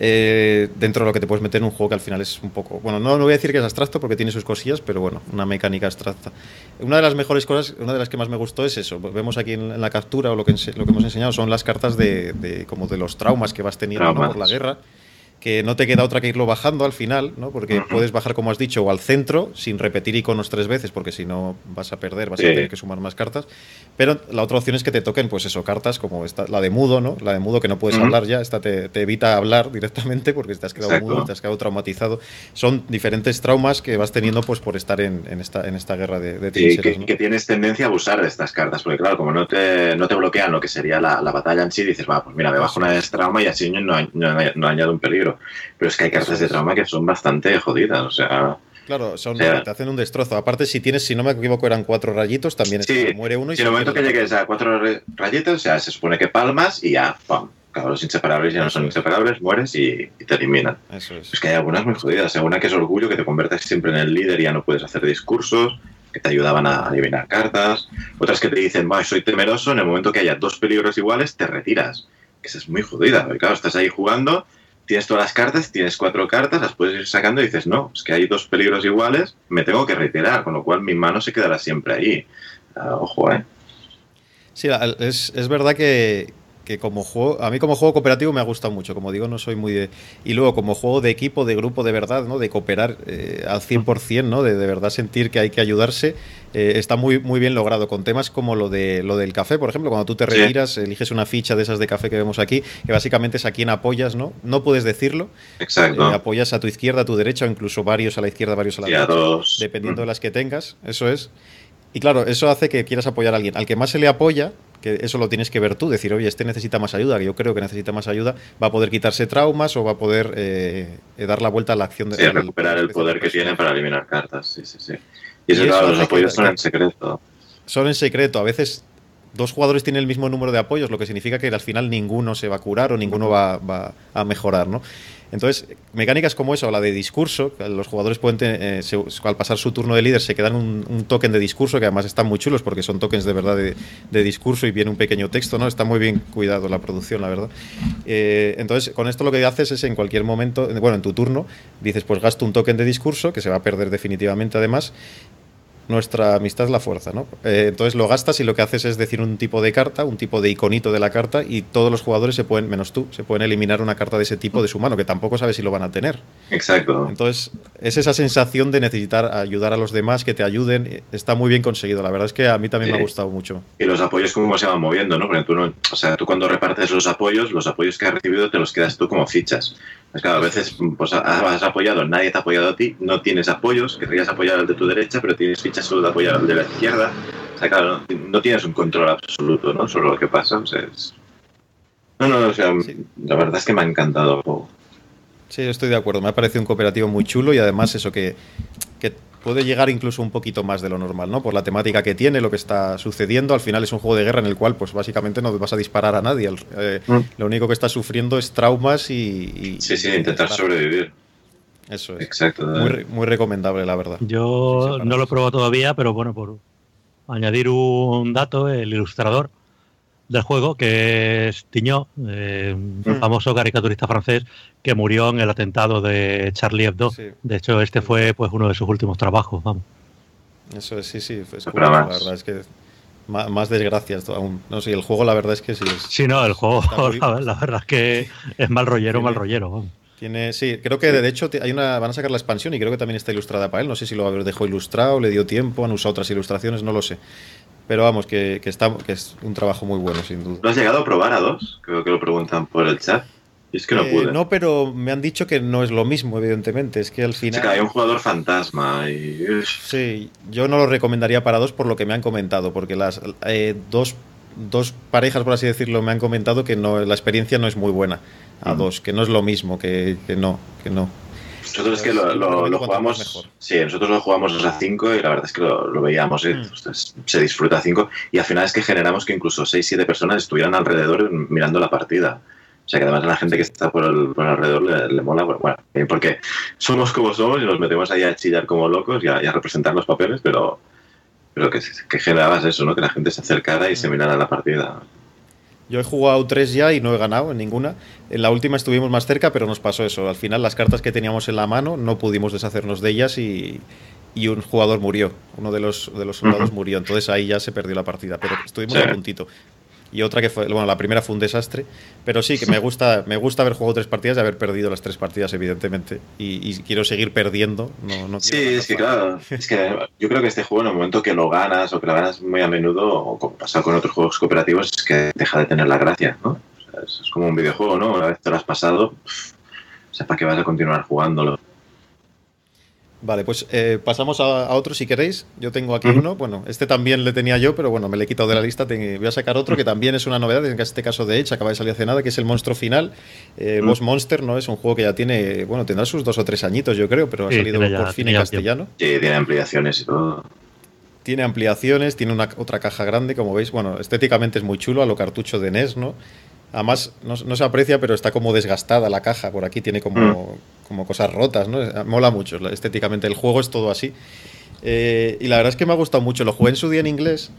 eh, dentro de lo que te puedes meter en un juego que al final es un poco, bueno, no, no voy a decir que es abstracto porque tiene sus cosillas, pero bueno, una mecánica abstracta. Una de las mejores cosas, una de las que más me gustó es eso. Vemos aquí en, en la captura o lo que, ense- lo que hemos enseñado son las cartas de, de como de los traumas que vas teniendo, ¿no? Traumas. Por la guerra, que no te queda otra que irlo bajando al final, ¿no? Porque Ujú. puedes bajar, como has dicho, o al centro sin repetir iconos tres veces, porque si no vas a perder, vas Sí. a tener que sumar más cartas. Pero la otra opción es que te toquen, pues eso, cartas como esta, la de mudo, ¿no? La de mudo que no puedes Ujú. hablar ya, esta te, te evita hablar directamente porque te has quedado Exacto. mudo, te has quedado traumatizado. Son diferentes traumas que vas teniendo pues por estar en, en esta, en esta guerra de, de Sí, trincheras, que, ¿no? que tienes tendencia a abusar de estas cartas, porque claro, como no te, no te bloquean lo que sería la, la batalla en sí, dices, va, pues mira, me bajo una de trauma y así no, no, no añado un peligro. Pero es que hay cartas Eso de es. trauma que son bastante jodidas, o sea... Claro, son, O sea, te hacen un destrozo. Aparte, si tienes, si no me equivoco, eran cuatro rayitos, también sí, está, muere uno y si en el momento que pierde llegues a cuatro re- rayitos, o sea, se supone que palmas y ya, pam, claro, los inseparables ya no son Eso es. inseparables, mueres y, y te eliminan. Eso es. Es que hay algunas muy jodidas, hay una que es orgullo, que te conviertes siempre en el líder y ya no puedes hacer discursos, que te ayudaban a eliminar cartas. Otras que te dicen, va, soy temeroso, en el momento que haya dos peligros iguales, te retiras. Que esa es muy jodida, porque claro, estás ahí jugando, tienes todas las cartas, tienes cuatro cartas, las puedes ir sacando y dices, no, es que hay dos peligros iguales, me tengo que retirar, con lo cual mi mano se quedará siempre ahí. Uh, ojo, ¿eh? Sí, es, es verdad que, que como juego, a mí como juego cooperativo me ha gustado mucho, como digo, no soy muy de... Y luego como juego de equipo, de grupo, de verdad, ¿no? De cooperar eh, al cien por ciento, ¿no? De, de verdad sentir que hay que ayudarse, eh, está muy, muy bien logrado, con temas como lo, de, lo del café, por ejemplo, cuando tú te retiras, sí. eliges una ficha de esas de café que vemos aquí, que básicamente es a quien apoyas, ¿no? No puedes decirlo. Exacto. Eh, apoyas a tu izquierda, a tu derecha, o incluso varios a la izquierda, varios a la sí, derecha, a dos. dependiendo mm. de las que tengas, eso es. Y claro, eso hace que quieras apoyar a alguien. Al que más se le apoya, que eso lo tienes que ver tú, decir, oye, este necesita más ayuda, que yo creo que necesita más ayuda, va a poder quitarse traumas o va a poder eh, dar la vuelta a la acción de... Sí, recuperar el poder que tiene para eliminar cartas, sí, sí, sí. Y eso, y claro, eso los apoyos que, son que, en secreto. Son en secreto, a veces dos jugadores tienen el mismo número de apoyos, lo que significa que al final ninguno se va a curar o ninguno va, va a mejorar, ¿no? Entonces, mecánicas como eso, la de discurso, los jugadores pueden, eh, se, al pasar su turno de líder, se quedan un, un token de discurso, que además están muy chulos porque son tokens de verdad de, de discurso y viene un pequeño texto, ¿no? Está muy bien cuidado la producción, la verdad. Eh, entonces, con esto lo que haces es en cualquier momento, bueno, en tu turno, dices, pues gasto un token de discurso, que se va a perder definitivamente además. Nuestra amistad es la fuerza, ¿no? Eh, entonces lo gastas y lo que haces es decir un tipo de carta, un tipo de iconito de la carta y todos los jugadores se pueden, menos tú, se pueden eliminar una carta de ese tipo de su mano, que tampoco sabes si lo van a tener. Exacto. Entonces es esa sensación de necesitar ayudar a los demás, que te ayuden, está muy bien conseguido. La verdad es que a mí también sí. me ha gustado mucho. Y los apoyos cómo se van moviendo, ¿no? Porque tú no, o sea, tú cuando repartes los apoyos, los apoyos que has recibido te los quedas tú como fichas. Pues claro, a veces pues, has apoyado, nadie te ha apoyado a ti, no tienes apoyos, querrías apoyar al de tu derecha, pero tienes fichas solo de apoyar al de la izquierda. O sea, claro, no, no tienes un control absoluto, ¿no? Sobre lo que pasa. O sea, es... No, no, o sea, sí. la verdad es que me ha encantado el juego. Sí, estoy de acuerdo. Me ha parecido un cooperativo muy chulo y además eso que, que puede llegar incluso un poquito más de lo normal, ¿no? Por la temática que tiene, lo que está sucediendo. Al final es un juego de guerra en el cual, pues básicamente no vas a disparar a nadie. Eh, mm. Lo único que estás sufriendo es traumas y... y sí, sí, intentar estar. sobrevivir. Eso es. Exacto. Muy, muy recomendable, la verdad. Yo sí, no lo he probado todavía, pero bueno, por añadir un dato, el ilustrador del juego, que es Tignot, eh, un mm. famoso caricaturista francés que murió en el atentado de Charlie Hebdo. Sí. De hecho, este fue pues uno de sus últimos trabajos, vamos. Eso es, sí, sí. Es curioso, la verdad es que más, más desgracias aún. No sé, el juego la verdad es que sí es... Sí, no, el juego muy... la, la verdad es que es mal rollero, mal rollero, vamos. Tiene, sí, creo que de hecho hay una, van a sacar la expansión y creo que también está ilustrada para él. No sé si lo dejó ilustrado, le dio tiempo, han usado otras ilustraciones, no lo sé. Pero vamos, que, que, está, que es un trabajo muy bueno, sin duda. ¿Lo has llegado a probar a dos? Creo que lo preguntan por el chat. Y es que no eh, pude. No, pero me han dicho que no es lo mismo, evidentemente. Es que al final... O sea, que hay un jugador fantasma y... Sí, yo no lo recomendaría para dos por lo que me han comentado, porque las eh, dos, dos parejas, por así decirlo, me han comentado que no, la experiencia no es muy buena a uh-huh. dos, que no es lo mismo, que, que no, que no. Nosotros es que lo, lo, lo jugamos. Sí, nosotros lo jugamos a cinco y la verdad es que lo, lo veíamos. ¿eh? Mm. Entonces, se disfruta a cinco y al final es que generamos que incluso seis siete personas estuvieran alrededor mirando la partida. O sea que además a la gente que está por, el, por alrededor le, le mola. Bueno, porque somos como somos y nos metemos ahí a chillar como locos y a, y a representar los papeles, pero, pero que, que generabas eso, ¿no? Que la gente se acercara y se mirara la partida. Yo he jugado tres ya y no he ganado en ninguna. En la última estuvimos más cerca, pero nos pasó eso. Al final las cartas que teníamos en la mano no pudimos deshacernos de ellas y, y un jugador murió. Uno de los, de los soldados uh-huh. murió. Entonces ahí ya se perdió la partida, pero estuvimos sí. a puntito. Y otra que fue, bueno, la primera fue un desastre, pero sí que me gusta me gusta haber jugado tres partidas y haber perdido las tres partidas, evidentemente, y, y quiero seguir perdiendo. No, no sí, es que claro, es que yo creo que este juego en el momento que lo ganas o que lo ganas muy a menudo, o como pasa con otros juegos cooperativos, es que deja de tener la gracia, ¿no? O sea, es, es como un videojuego, ¿no? Una vez te lo has pasado, pff, o sea, ¿para qué vas a continuar jugándolo? Vale, pues eh, pasamos a, a otro si queréis. Yo tengo aquí uh-huh. uno. Bueno, este también le tenía yo, pero bueno, me le he quitado de la lista. Te, voy a sacar otro que también es una novedad, en este caso de Edge, acaba de salir hace nada, que es el monstruo final. Eh, uh-huh. Boss Monster, ¿no? Es un juego que ya tiene, bueno, tendrá sus dos o tres añitos, yo creo, pero ha sí, salido ya, por fin en castellano. Sí, tiene ampliaciones y todo. Tiene ampliaciones, tiene una otra caja grande, como veis. Bueno, estéticamente es muy chulo, a lo cartucho de N E S, ¿no? Además, no, no se aprecia, pero está como desgastada la caja. Por aquí tiene como, mm. como cosas rotas, ¿no? Mola mucho estéticamente. El juego es todo así. Eh, y la verdad es que me ha gustado mucho. Lo jugué en su día en inglés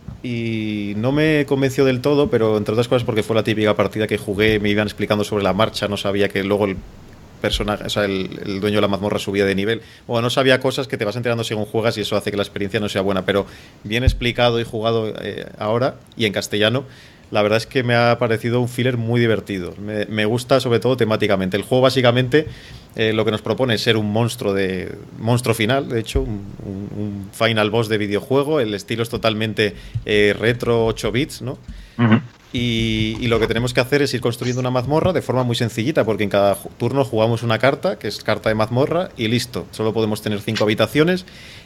y no me convenció del todo, pero entre otras cosas porque fue la típica partida que jugué, me iban explicando sobre la marcha, no sabía que luego el personaje, o sea, el, el dueño de la mazmorra subía de nivel. Bueno, no sabía cosas que te vas enterando según juegas y eso hace que la experiencia no sea buena, pero bien explicado y jugado eh, ahora y en castellano. La verdad es que me ha parecido un filler muy divertido. Me, me gusta sobre todo temáticamente. El juego básicamente eh, lo que nos propone es ser un monstruo de monstruo final, de hecho, un, un, un final boss de videojuego. El estilo es totalmente eh, retro, ocho bits, ¿no? Uh-huh. Y, y lo que tenemos que hacer es ir construyendo una mazmorra de forma muy sencillita, porque en cada turno jugamos una carta, que es carta de mazmorra, y listo. Solo podemos tener cinco habitaciones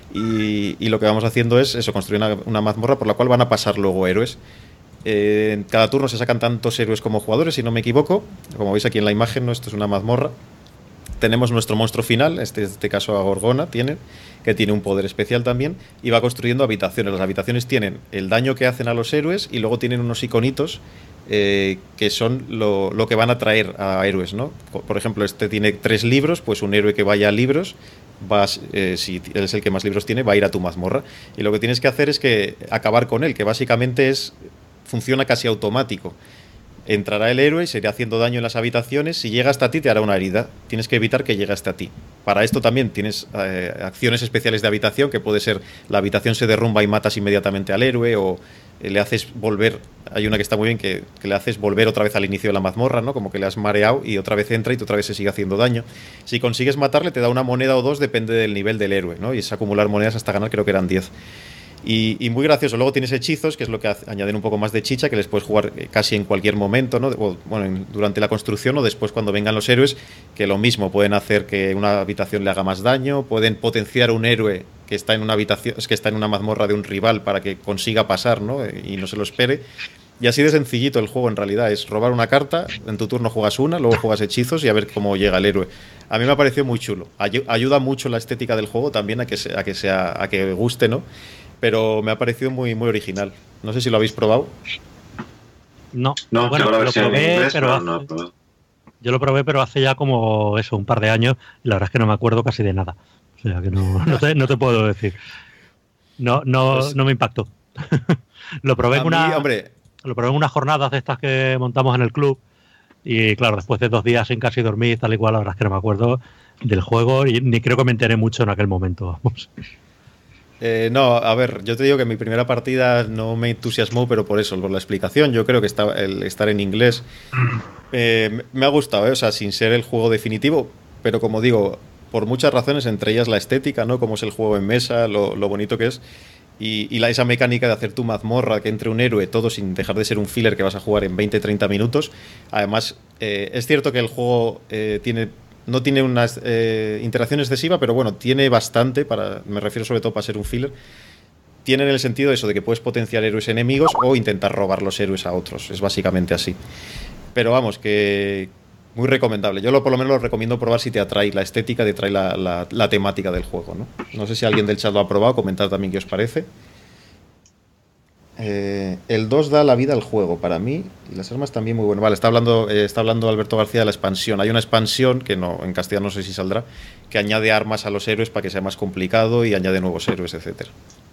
y, y lo que vamos haciendo es eso, construir una, una mazmorra por la cual van a pasar luego héroes. Eh, en cada turno se sacan tantos héroes como jugadores, si no me equivoco. Como veis aquí en la imagen, ¿no? Esto es una mazmorra. Tenemos nuestro monstruo final, este, en este caso a Gorgona, tiene, que tiene un poder especial también, y va construyendo habitaciones. Las habitaciones tienen el daño que hacen a los héroes y luego tienen unos iconitos eh, que son lo, lo que van a traer a héroes, ¿no? Por ejemplo, este tiene tres libros, pues un héroe que vaya a libros, vas, eh, si él es el que más libros tiene, va a ir a tu mazmorra. Y lo que tienes que hacer es que acabar con él, que básicamente es... funciona casi automático. Entrará el héroe y se irá haciendo daño en las habitaciones. Si llega hasta ti te hará una herida. Tienes que evitar que llegue hasta ti. Para esto también tienes eh, acciones especiales de habitación, que puede ser la habitación se derrumba y matas inmediatamente al héroe, o eh, le haces volver. Hay una que está muy bien, que, que le haces volver otra vez al inicio de la mazmorra, ¿no? Como que le has mareado y otra vez entra y otra vez se sigue haciendo daño. Si consigues matarle te da una moneda o dos, depende del nivel del héroe, ¿no? Y es acumular monedas hasta ganar, creo que eran diez. Y, y muy gracioso. Luego tienes hechizos, que es lo que hace, añaden un poco más de chicha, que les puedes jugar casi en cualquier momento, ¿no? O, bueno, en, durante la construcción o después cuando vengan los héroes, que lo mismo, pueden hacer que una habitación le haga más daño, pueden potenciar un héroe que está en una habitación, es que está en una mazmorra de un rival para que consiga pasar, ¿no? Y no se lo espere. Y así de sencillito el juego en realidad es robar una carta, en tu turno juegas una, luego juegas hechizos y a ver cómo llega el héroe. A mí me ha parecido muy chulo. Ay- ayuda mucho la estética del juego también a que se, a que sea a que guste, ¿no? Pero me ha parecido muy, muy original. No sé si lo habéis probado. No, no bueno, la lo probé, inglés, pero no, hace, no, yo lo probé, pero hace ya como eso, un par de años, y la verdad es que no me acuerdo casi de nada. O sea que no, no, te, no te puedo decir. No, no, pues, no me impactó. lo probé en una, mí, hombre. lo probé en unas jornadas de estas que montamos en el club. Y claro, después de dos días sin casi dormir, tal y cual, la verdad es que no me acuerdo del juego y ni creo que me enteré mucho en aquel momento. Vamos. Eh, no, a ver, yo te digo que mi primera partida no me entusiasmó, pero por eso, por la explicación. Yo creo que está, el estar en inglés eh, me ha gustado, ¿eh? O sea, sin ser el juego definitivo, pero como digo, por muchas razones, entre ellas la estética, ¿no? Cómo es el juego en mesa, lo, lo bonito que es. Y, y la, esa mecánica de hacer tu mazmorra, que entre un héroe, todo sin dejar de ser un filler que vas a jugar en veinte a treinta minutos. Además, eh, es cierto que el juego eh, tiene... no tiene una eh, interacción excesiva, pero bueno, tiene bastante, para, me refiero sobre todo para ser un filler. Tiene en el sentido de eso, de que puedes potenciar héroes enemigos o intentar robar los héroes a otros. Es básicamente así. Pero vamos, que, Muy recomendable. Yo lo, por lo menos lo recomiendo probar si te atrae la estética, te atrae la, la, la temática del juego, ¿no? No sé si alguien del chat lo ha probado, comentad también qué os parece. Eh, el dos da la vida al juego, para mí, y las armas también muy bueno. Vale, está hablando, eh, está hablando Alberto García de la expansión. Hay una expansión, que no, en castellano no sé si saldrá, que añade armas a los héroes para que sea más complicado y añade nuevos héroes, etcétera.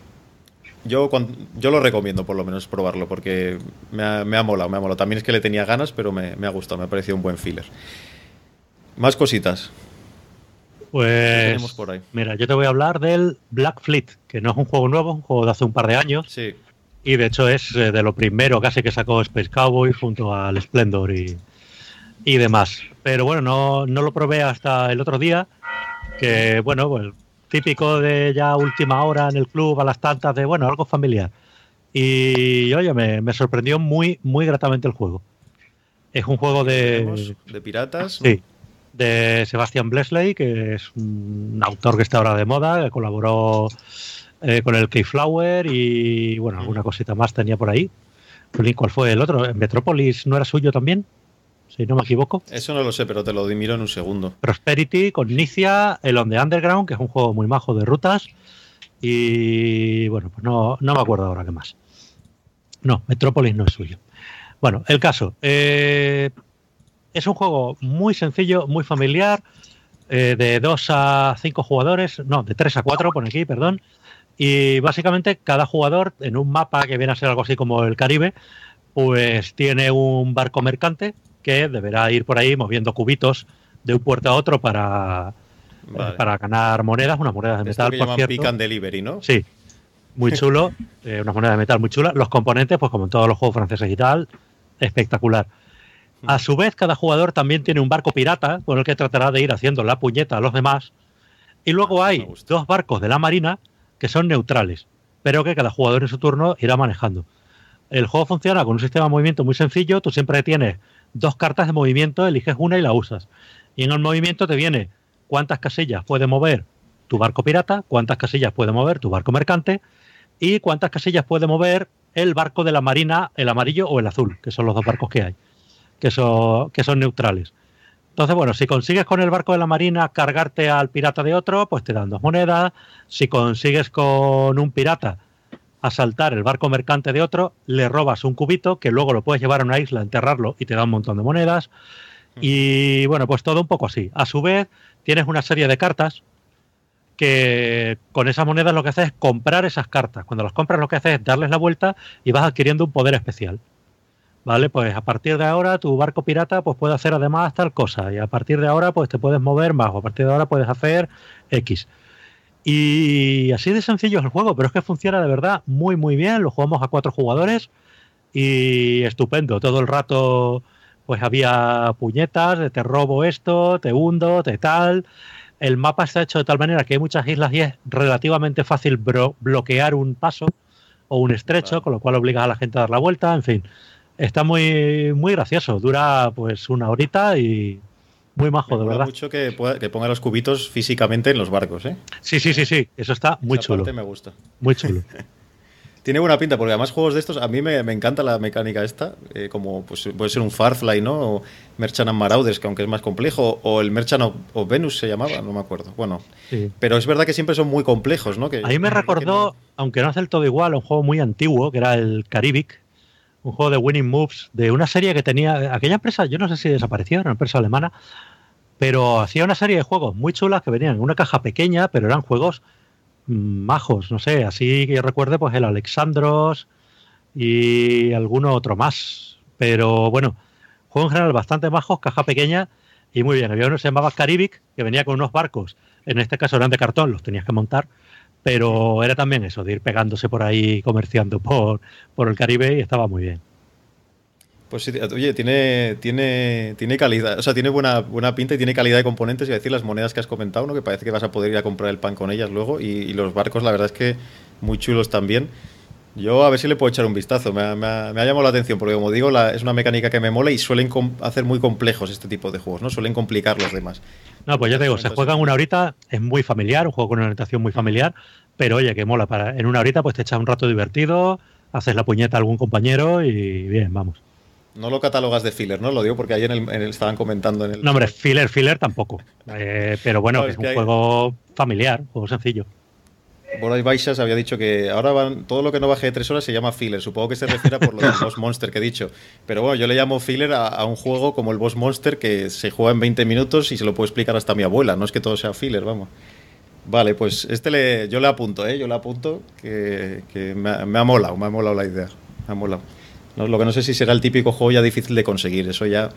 Yo, cuando, yo lo recomiendo por lo menos probarlo, porque me ha, me ha molado, me ha molado. También es que le tenía ganas, pero me, me ha gustado, me ha parecido un buen filler. Más cositas. Pues, tenemos por ahí? Mira, yo te voy a hablar del Black Fleet, que no es un juego nuevo, es un juego de hace un par de años. Sí. Y de hecho es eh, de lo primero casi que sacó Space Cowboy junto al Splendor y, y demás. Pero bueno, no, no lo probé hasta el otro día, que bueno, pues típico de ya última hora en el club, a las tantas, de bueno, algo familiar. Y oye, me, me sorprendió muy, muy gratamente el juego. Es un juego de... ¿De piratas? Sí, de Sebastian Blesley, que es un autor que está ahora de moda, que colaboró... Eh, con el Keyflower y bueno, alguna cosita más tenía por ahí. ¿Cuál fue el otro? ¿Metropolis no era suyo también? Si no me equivoco. Eso no lo sé, pero te lo miro en un segundo. Prosperity, con Nicia, el On the Underground, que es un juego muy majo de rutas. Y bueno, pues no, no me acuerdo ahora qué más. No, Metropolis no es suyo. Bueno, el caso. Eh, es un juego muy sencillo, muy familiar, eh, de dos a cinco jugadores, no, de tres a cuatro, pone aquí, perdón. Y básicamente cada jugador en un mapa que viene a ser algo así como el Caribe, pues tiene un barco mercante que deberá ir por ahí moviendo cubitos de un puerto a otro para, vale. eh, para ganar monedas, unas monedas de metal, que por llaman cierto. Pick and Delivery, ¿no? Sí, muy chulo, eh, unas monedas de metal muy chulas. Los componentes, pues como en todos los juegos franceses y tal, espectacular. A su vez, cada jugador también tiene un barco pirata con el que tratará de ir haciendo la puñeta a los demás. Y luego hay dos barcos de la marina que son neutrales, pero que cada jugador en su turno irá manejando. El juego funciona con un sistema de movimiento muy sencillo. Tú siempre tienes dos cartas de movimiento, eliges una y la usas. Y en el movimiento te viene cuántas casillas puede mover tu barco pirata, cuántas casillas puede mover tu barco mercante y cuántas casillas puede mover el barco de la marina, el amarillo o el azul, que son los dos barcos que hay, que son, que son neutrales. Entonces, bueno, si consigues con el barco de la marina cargarte al pirata de otro, pues te dan dos monedas. Si consigues con un pirata asaltar el barco mercante de otro, le robas un cubito que luego lo puedes llevar a una isla, enterrarlo y te da un montón de monedas. Y bueno, pues todo un poco así. A su vez, tienes una serie de cartas que con esas monedas lo que haces es comprar esas cartas. Cuando las compras lo que haces es darles la vuelta y vas adquiriendo un poder especial. Vale, pues a partir de ahora tu barco pirata pues puede hacer además tal cosa y a partir de ahora pues te puedes mover más o a partir de ahora puedes hacer X. Y así de sencillo es el juego, pero es que funciona de verdad muy muy bien. Lo jugamos a cuatro jugadores y estupendo. Todo el rato pues había puñetas de te robo esto, te hundo, te tal. El mapa está hecho de tal manera que hay muchas islas y es relativamente fácil bro- bloquear un paso o un estrecho, claro. Con lo cual obligas a la gente a dar la vuelta, en fin. Está muy muy gracioso, dura pues una horita y muy majo, de verdad. Me mucho que, pueda, que ponga los cubitos físicamente en los barcos, ¿eh? Sí, sí, sí, sí, eso está muy Esa chulo. Parte me gusta. Muy chulo. Tiene buena pinta, porque además juegos de estos, a mí me, me encanta la mecánica esta, eh, como pues puede ser un Farfly, ¿no? O Merchant and Marauders, que aunque es más complejo, o el Merchant of, of Venus se llamaba, no me acuerdo. Bueno, sí. Pero es verdad que siempre son muy complejos, ¿no? Que, a mí me recordó, no... aunque no es del todo igual, un juego muy antiguo, que era el Caribic, un juego de Winning Moves, de una serie que tenía... Aquella empresa, yo no sé si desapareció, era una empresa alemana, pero hacía una serie de juegos muy chulas que venían en una caja pequeña, pero eran juegos mmm, majos, no sé, así que yo recuerde, pues el Alexandros y alguno otro más. Pero bueno, juego en general bastante majos, caja pequeña y muy bien. Había uno que se llamaba Caribic, que venía con unos barcos, en este caso eran de cartón, los tenías que montar, pero era también eso, de ir pegándose por ahí, comerciando por, por el Caribe y estaba muy bien. Pues sí, oye, tiene, tiene, tiene calidad, o sea, tiene buena, buena pinta y tiene calidad de componentes, y decir las monedas que has comentado, ¿no? Que parece que vas a poder ir a comprar el pan con ellas luego, y, y los barcos, la verdad es que muy chulos también. Yo a ver si le puedo echar un vistazo, me ha, me ha, me ha llamado la atención, porque como digo, la, es una mecánica que me mola y suelen com- hacer muy complejos este tipo de juegos, ¿no? Suelen complicar los demás. No, pues ya te digo, se juega en una horita, es muy familiar, un juego con una orientación muy familiar, pero oye, que mola, para en una horita pues te echas un rato divertido, haces la puñeta a algún compañero y bien, vamos. No lo catalogas de filler, ¿no? Lo digo porque ayer en el, en el, estaban comentando en el... No, hombre, filler, filler tampoco. Eh, pero bueno, no, es, es un hay... juego familiar, juego sencillo. Boris Baixas había dicho que ahora van, todo lo que no baje de tres horas se llama filler. Supongo que se refiere por lo del Boss Monster que he dicho. Pero bueno, yo le llamo filler a, a un juego como el Boss Monster que se juega en veinte minutos y se lo puedo explicar hasta a mi abuela. No es que todo sea filler, vamos. Vale, pues este le, yo le apunto, ¿eh? Yo le apunto que, que me, ha, me ha molado, me ha molado la idea. Me ha molado. No, lo que no sé si será el típico juego ya difícil de conseguir. Eso ya...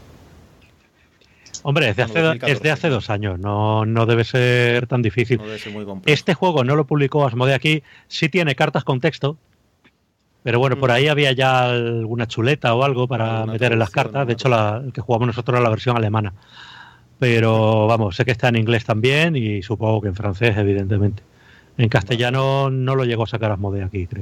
Hombre, es de, hace, es de hace dos años, no, no debe ser tan difícil. No debe ser muy complejo. Este juego no lo publicó Asmodee aquí, sí tiene cartas con texto, pero bueno, mm. por ahí había ya alguna chuleta o algo para meter en las cartas. De hecho, la, el que jugamos nosotros era la versión alemana. Pero vamos, sé que está en inglés también y supongo que en francés, evidentemente. En castellano no lo llegó a sacar Asmodee aquí, creo.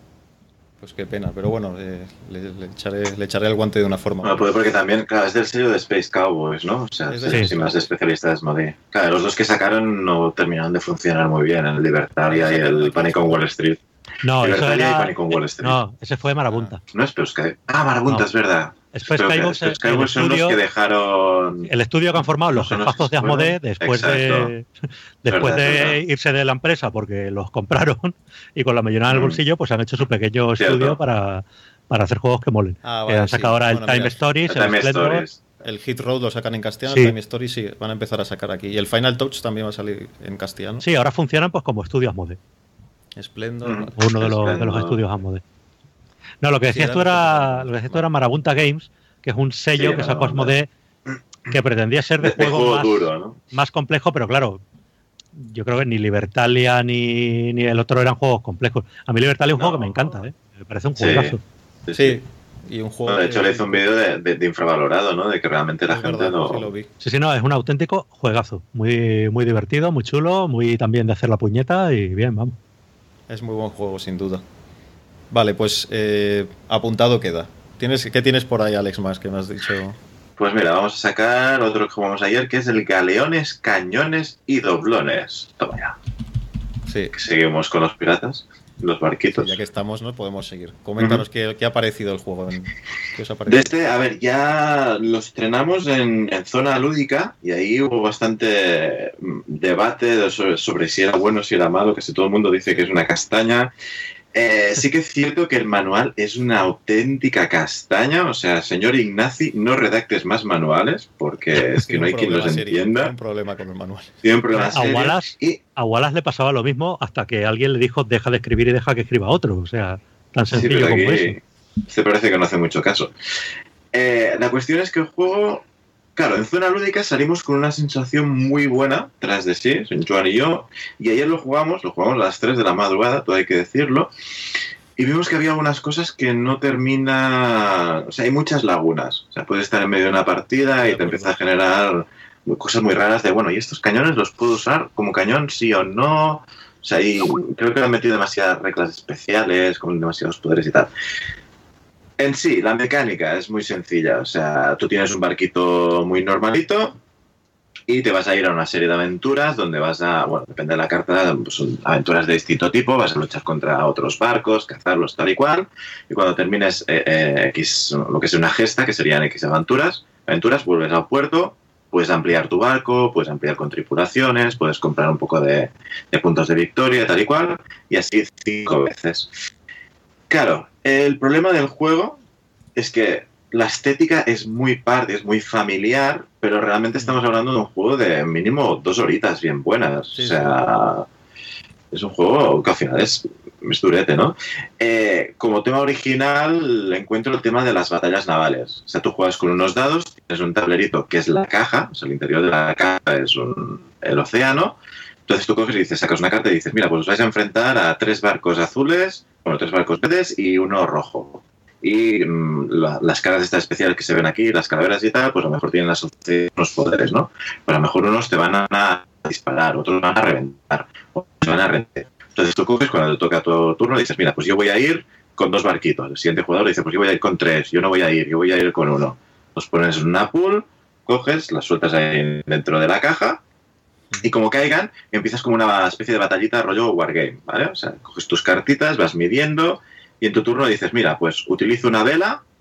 Pues qué pena, pero bueno, eh, le, le, echaré, le echaré el guante de una forma. Bueno, puede porque también, claro, es del sello de Space Cowboys, ¿no? O sea, es de, sí, más de especialistas de Asmodee. Claro, los dos que sacaron no terminaron de funcionar muy bien, el Libertalia y el Panic on Wall Street. No, eso era... y Panic on Wall Street. No, ese fue Marabunta. Ah, no es Space Ah, Marabunta, no. Es verdad. Space Cowboys son los que dejaron... El estudio que han formado los jefazos de Asmodee después Exacto. de después verdad, de verdad. irse de la empresa porque los compraron y con la millonada en el bolsillo pues han hecho su pequeño Cierto. estudio para, para hacer juegos que molen. Ah, vale, que han sacado sí. ahora bueno, el Time mira, Stories, el, Time Stories. El Hit Road lo sacan en castellano, sí. el Time Stories sí, van a empezar a sacar aquí. Y el Final Touch también va a salir en castellano. Sí, ahora funcionan pues como estudio Asmodee. Splendor. Mm. Uno de los, de los estudios Asmodee. No, lo que decías sí, tú era, lo que decías tú era Marabunta Games, que es un sello sí, que sacó Asmodee que pretendía ser de, de juego, juego más, duro, ¿no? más complejo, pero claro, yo creo que ni Libertalia ni, ni el otro eran juegos complejos. A mí Libertalia es un no, juego que me encanta, ¿eh? Me parece un juegazo. Sí, sí. Y un juego no, de hecho, de... le hice un vídeo de, de, de infravalorado, ¿no? De que realmente la es gente verdad, no... Sí, lo vi. sí, sí, no, es un auténtico juegazo. Muy, muy divertido, muy chulo, muy también de hacer la puñeta y bien, vamos. Es muy buen juego, sin duda. Vale, pues eh, apuntado queda. ¿Tienes, ¿Qué tienes por ahí, Alex, más que me has dicho? Pues mira, vamos a sacar otro que jugamos ayer, que es el Galeones, Cañones y Doblones. Toma ya. Sí. Que seguimos con los piratas, los barquitos. Sí, ya que estamos, ¿no? Podemos seguir. Coméntanos uh-huh. qué, qué ha parecido el juego. En, ¿Qué os ha parecido? Desde, a ver, ya lo estrenamos en, en Zona Lúdica y ahí hubo bastante debate sobre, sobre si era bueno, si era malo, que si todo el mundo dice que es una castaña. Eh, sí que es cierto que el manual es una auténtica castaña, o sea, señor Ignazi, no redactes más manuales porque es que no hay quien los serio, entienda. Tiene un problema con el manual. Tiene un problema a, Wallace, y... a Wallace le pasaba lo mismo hasta que alguien le dijo deja de escribir y deja que escriba otro, o sea, tan sencillo sí, como eso. Se parece que no hace mucho caso. Eh, la cuestión es que el juego... Claro, en Zona Lúdica salimos con una sensación muy buena tras de sí, Joan y yo, y ayer lo jugamos, lo jugamos a las tres de la madrugada, todo hay que decirlo, y vimos que había algunas cosas que no termina... O sea, hay muchas lagunas. O sea, puedes estar en medio de una partida y te empieza a generar cosas muy raras de, bueno, ¿y estos cañones los puedo usar como cañón, sí o no? O sea, ahí creo que han metido demasiadas reglas especiales, con demasiados poderes y tal. En sí, la mecánica es muy sencilla. O sea, tú tienes un barquito muy normalito y te vas a ir a una serie de aventuras donde vas a, bueno, depende de la carta, pues son aventuras de distinto tipo, vas a luchar contra otros barcos, cazarlos tal y cual, y cuando termines eh, eh, X, lo que es una gesta, que serían X aventuras, aventuras, vuelves al puerto, puedes ampliar tu barco, puedes ampliar con tripulaciones, puedes comprar un poco de, de puntos de victoria, tal y cual, y así cinco veces. Claro, el problema del juego es que la estética es muy parte, es muy familiar, pero realmente estamos hablando de un juego de mínimo dos horitas bien buenas. Sí, o sea, sí. Es un juego que al final es, es durete, ¿no? Eh, como tema original encuentro el tema de las batallas navales. O sea, tú juegas con unos dados, tienes un tablerito que es la caja, o sea, el interior de la caja es un, el océano. Entonces tú coges y dices, sacas una carta y dices, mira, pues os vais a enfrentar a tres barcos azules, bueno, tres barcos verdes y uno rojo. Y mmm, la, las caras estas especiales que se ven aquí, las calaveras y tal, pues a lo mejor tienen las, unos poderes, ¿no? Pues a lo mejor unos te van a disparar, otros van a reventar, otros van a reventar. Entonces tú coges, cuando te toca tu turno, dices, mira, pues yo voy a ir con dos barquitos. El siguiente jugador dice, pues yo voy a ir con tres, yo no voy a ir, yo voy a ir con uno. Los pones en una pool, coges, las sueltas ahí dentro de la caja, y como caigan, empiezas como una especie de batallita rollo wargame, ¿vale? O sea, coges tus cartitas, vas midiendo y en tu turno dices, mira, pues utilizo una vela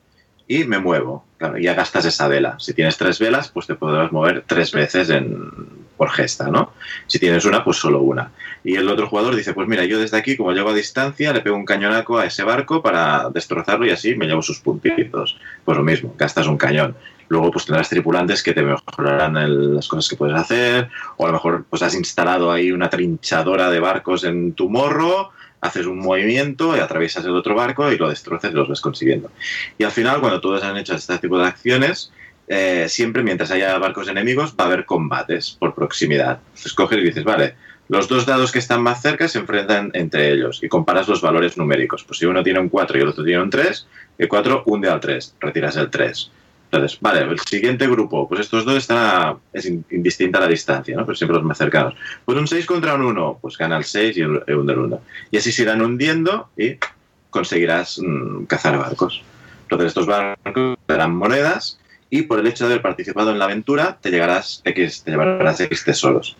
y me muevo. Claro, ya gastas esa vela. Si tienes tres velas, pues te podrás mover tres veces en, por gesta, ¿no? Si tienes una, pues solo una. Y el otro jugador dice, pues mira, yo desde aquí, como llego a distancia, le pego un cañonaco a ese barco para destrozarlo y así me llevo sus puntitos. Pues lo mismo, gastas un cañón. Luego pues tendrás tripulantes que te mejorarán el, las cosas que puedes hacer, o a lo mejor pues has instalado ahí una trinchadora de barcos en tu morro, haces un movimiento y atraviesas el otro barco y lo destrozas y los vas consiguiendo. Y al final, cuando todos han hecho este tipo de acciones, eh, siempre mientras haya barcos enemigos va a haber combates por proximidad. Entonces coges y dices, vale, los dos dados que están más cerca se enfrentan entre ellos y comparas los valores numéricos. Pues si uno tiene un cuatro y el otro tiene un tres, el cuatro hunde al tres, retiras el tres. Entonces, vale, el siguiente grupo, pues estos dos están a, es indistinta la distancia, ¿no? Pero siempre los más cercanos. Pues un seis contra un uno, pues gana el seis y el, el hunde el uno. Y así se irán hundiendo y conseguirás mmm, cazar barcos. Entonces estos barcos te darán monedas y por el hecho de haber participado en la aventura te llegarás X, te llevarás X tesoros.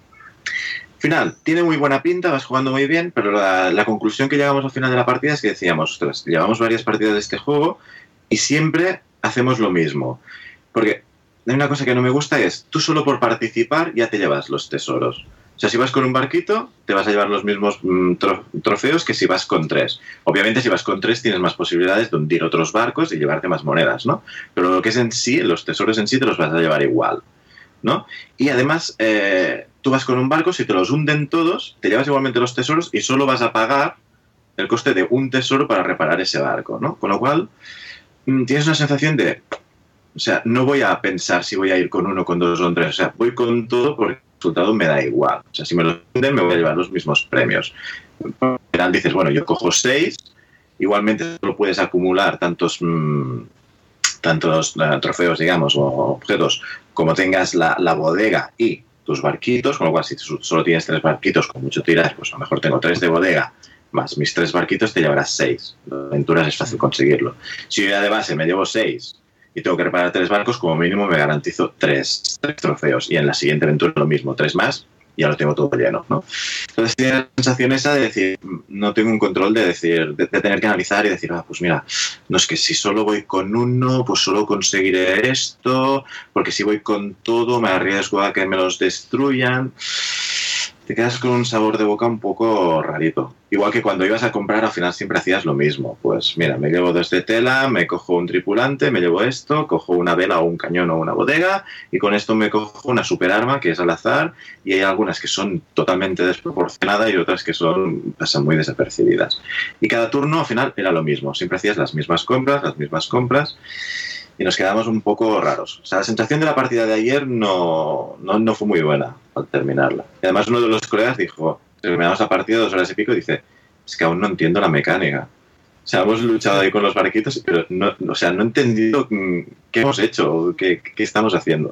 Final, tiene muy buena pinta, vas jugando muy bien, pero la, la conclusión que llegamos al final de la partida es que decíamos, ostras, llevamos varias partidas de este juego y siempre hacemos lo mismo. Porque hay una cosa que no me gusta, es tú solo por participar ya te llevas los tesoros. O sea, si vas con un barquito, te vas a llevar los mismos mm, tro- trofeos que si vas con tres. Obviamente, si vas con tres, tienes más posibilidades de hundir otros barcos y llevarte más monedas, ¿no? Pero lo que es en sí, los tesoros en sí te los vas a llevar igual, ¿no? Y además, eh, tú vas con un barco, si te los hunden todos, te llevas igualmente los tesoros y solo vas a pagar el coste de un tesoro para reparar ese barco, ¿no? Con lo cual, mm, tienes una sensación de... O sea, no voy a pensar si voy a ir con uno, con dos o con tres. O sea, voy con todo porque el resultado me da igual. O sea, si me lo hunden, me voy a llevar los mismos premios. Al final dices, bueno, yo cojo seis. Igualmente solo puedes acumular tantos, mmm, tantos uh, trofeos, digamos, o objetos, como tengas la, la bodega y tus barquitos. Con lo cual, si solo tienes tres barquitos con mucho tirar, pues a lo mejor tengo tres de bodega más mis tres barquitos, te llevarás seis. En aventuras es fácil conseguirlo. Si yo ya de base me llevo seis y tengo que reparar tres barcos, como mínimo me garantizo tres, tres trofeos. Y en la siguiente aventura lo mismo, tres más, y ya lo tengo todo lleno, ¿no? Entonces tiene la sensación esa de decir, no tengo un control de decir, de, de tener que analizar y decir, ah, pues mira, no es que si solo voy con uno, pues solo conseguiré esto, porque si voy con todo me arriesgo a que me los destruyan. Te quedas con un sabor de boca un poco rarito. Igual que cuando ibas a comprar, al final siempre hacías lo mismo. Pues mira, me llevo dos de tela, me cojo un tripulante, me llevo esto, cojo una vela o un cañón o una bodega, y con esto me cojo una superarma que es al azar, y hay algunas que son totalmente desproporcionadas y otras que son pasan muy desapercibidas. Y cada turno al final era lo mismo. Siempre hacías las mismas compras, las mismas compras, y nos quedamos un poco raros. O sea, la sensación de la partida de ayer no, no, no fue muy buena al terminarla. Y además uno de los colegas dijo, terminamos la partida dos horas y pico, y dice, es que aún no entiendo la mecánica. O sea, hemos luchado ahí con los barquitos, pero no, o sea, no he entendido qué hemos hecho, qué, qué estamos haciendo.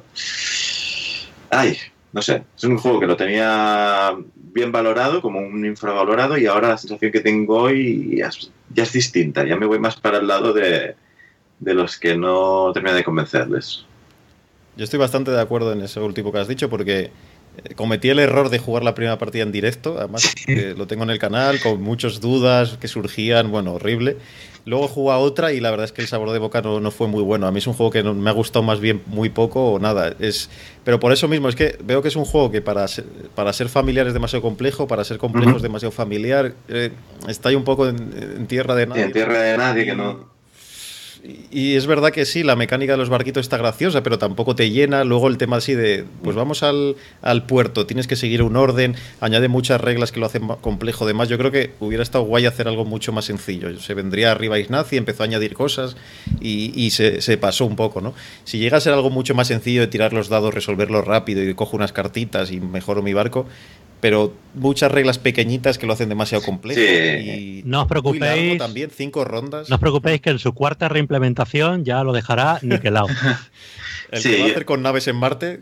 Ay, no sé, es un juego que lo tenía bien valorado, como un infravalorado, y ahora la sensación que tengo hoy ya es, ya es distinta. Ya me voy más para el lado de... de los que no termina de convencerles. Yo estoy bastante de acuerdo en eso último que has dicho, porque cometí el error de jugar la primera partida en directo, además eh, lo tengo en el canal, con muchas dudas que surgían, bueno, horrible. Luego jugué a otra y la verdad es que el sabor de boca no, no fue muy bueno. A mí es un juego que no, me ha gustado más bien muy poco o nada. Es, pero por eso mismo, es que veo que es un juego que para ser, para ser familiar es demasiado complejo, para ser complejo uh-huh. es demasiado familiar. Eh, está ahí un poco en, en tierra de nadie. En tierra de nadie, que no... Y es verdad que sí, la mecánica de los barquitos está graciosa, pero tampoco te llena. Luego el tema así de, pues vamos al, al puerto, tienes que seguir un orden, añade muchas reglas que lo hacen complejo. Además, yo creo que hubiera estado guay hacer algo mucho más sencillo. Se vendría arriba Ignacy, empezó a añadir cosas y, y se, se pasó un poco, ¿no? Si llega a ser algo mucho más sencillo de tirar los dados, resolverlo rápido y cojo unas cartitas y mejoro mi barco... pero muchas reglas pequeñitas que lo hacen demasiado complejo. Sí. Y no os preocupéis. Muy largo también, cinco rondas. No os preocupéis que en su cuarta reimplementación ya lo dejará niquelado. El sí. que va a hacer con naves en Marte,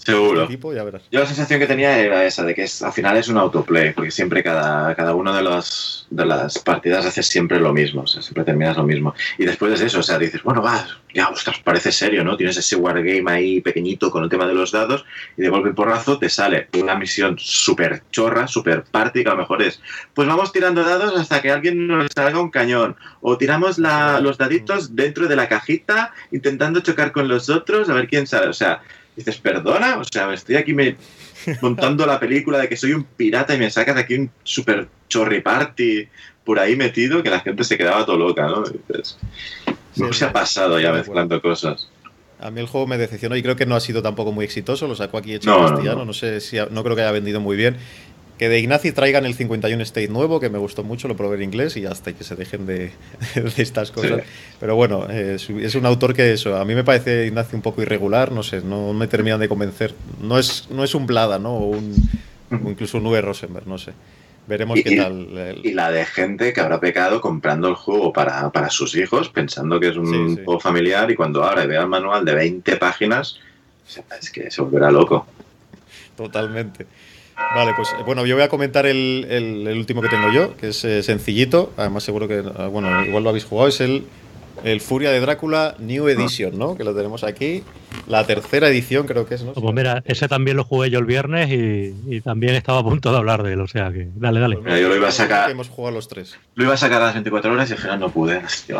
Seguro. Este tipo, ya verás. Yo la sensación que tenía era esa, de que es, al final es un autoplay, porque siempre cada, cada una de, los, de las partidas haces siempre lo mismo, o sea, siempre terminas lo mismo. Y después de eso, o sea, dices, bueno, va, ya, ostras, parece serio, ¿no? Tienes ese wargame ahí pequeñito con el tema de los dados y de golpe y porrazo te sale una misión súper chorra, súper party, que a lo mejor es, pues vamos tirando dados hasta que alguien nos salga un cañón, o tiramos la, los daditos dentro de la cajita intentando chocar con los otros a ver quién sale, o sea... Dices, perdona, o sea, estoy aquí me, montando la película de que soy un pirata y me sacas aquí un super chorri party por ahí metido que la gente se quedaba todo loca, ¿no? Dices, sí, se ha pasado ya mezclando cosas. A mí el juego me decepcionó y creo que no ha sido tampoco muy exitoso, lo sacó aquí hecho no, en castellano, no, no. no sé si ha, no creo que haya vendido muy bien. Que de Ignacy traigan el cincuenta y uno State nuevo, que me gustó mucho, lo probé en inglés y hasta que se dejen de, de estas cosas. Sí. Pero bueno, es, es un autor que eso, a mí me parece Ignacy un poco irregular, no sé, no me terminan de convencer. No es, no es un Blada, ¿no? O, un, o incluso un Uwe Rosenberg, no sé. Veremos y, qué tal. El... Y la de gente que habrá pecado comprando el juego para, para sus hijos, pensando que es un sí, sí. juego familiar, y cuando ahora vea el manual de veinte páginas, es que se volverá loco. Totalmente. Vale, pues bueno, yo voy a comentar el, el, el último que tengo yo, que es eh, sencillito, además seguro que, bueno, igual lo habéis jugado, es el, el Furia de Drácula New Edition, ¿no? Que lo tenemos aquí, la tercera edición creo que es, ¿no? Pues mira, ese también lo jugué yo el viernes y, y también estaba a punto de hablar de él, o sea que, dale, dale. Pues mira, yo lo iba a sacar, hemos jugado los tres. Lo iba a sacar a las veinticuatro horas y al final no pude,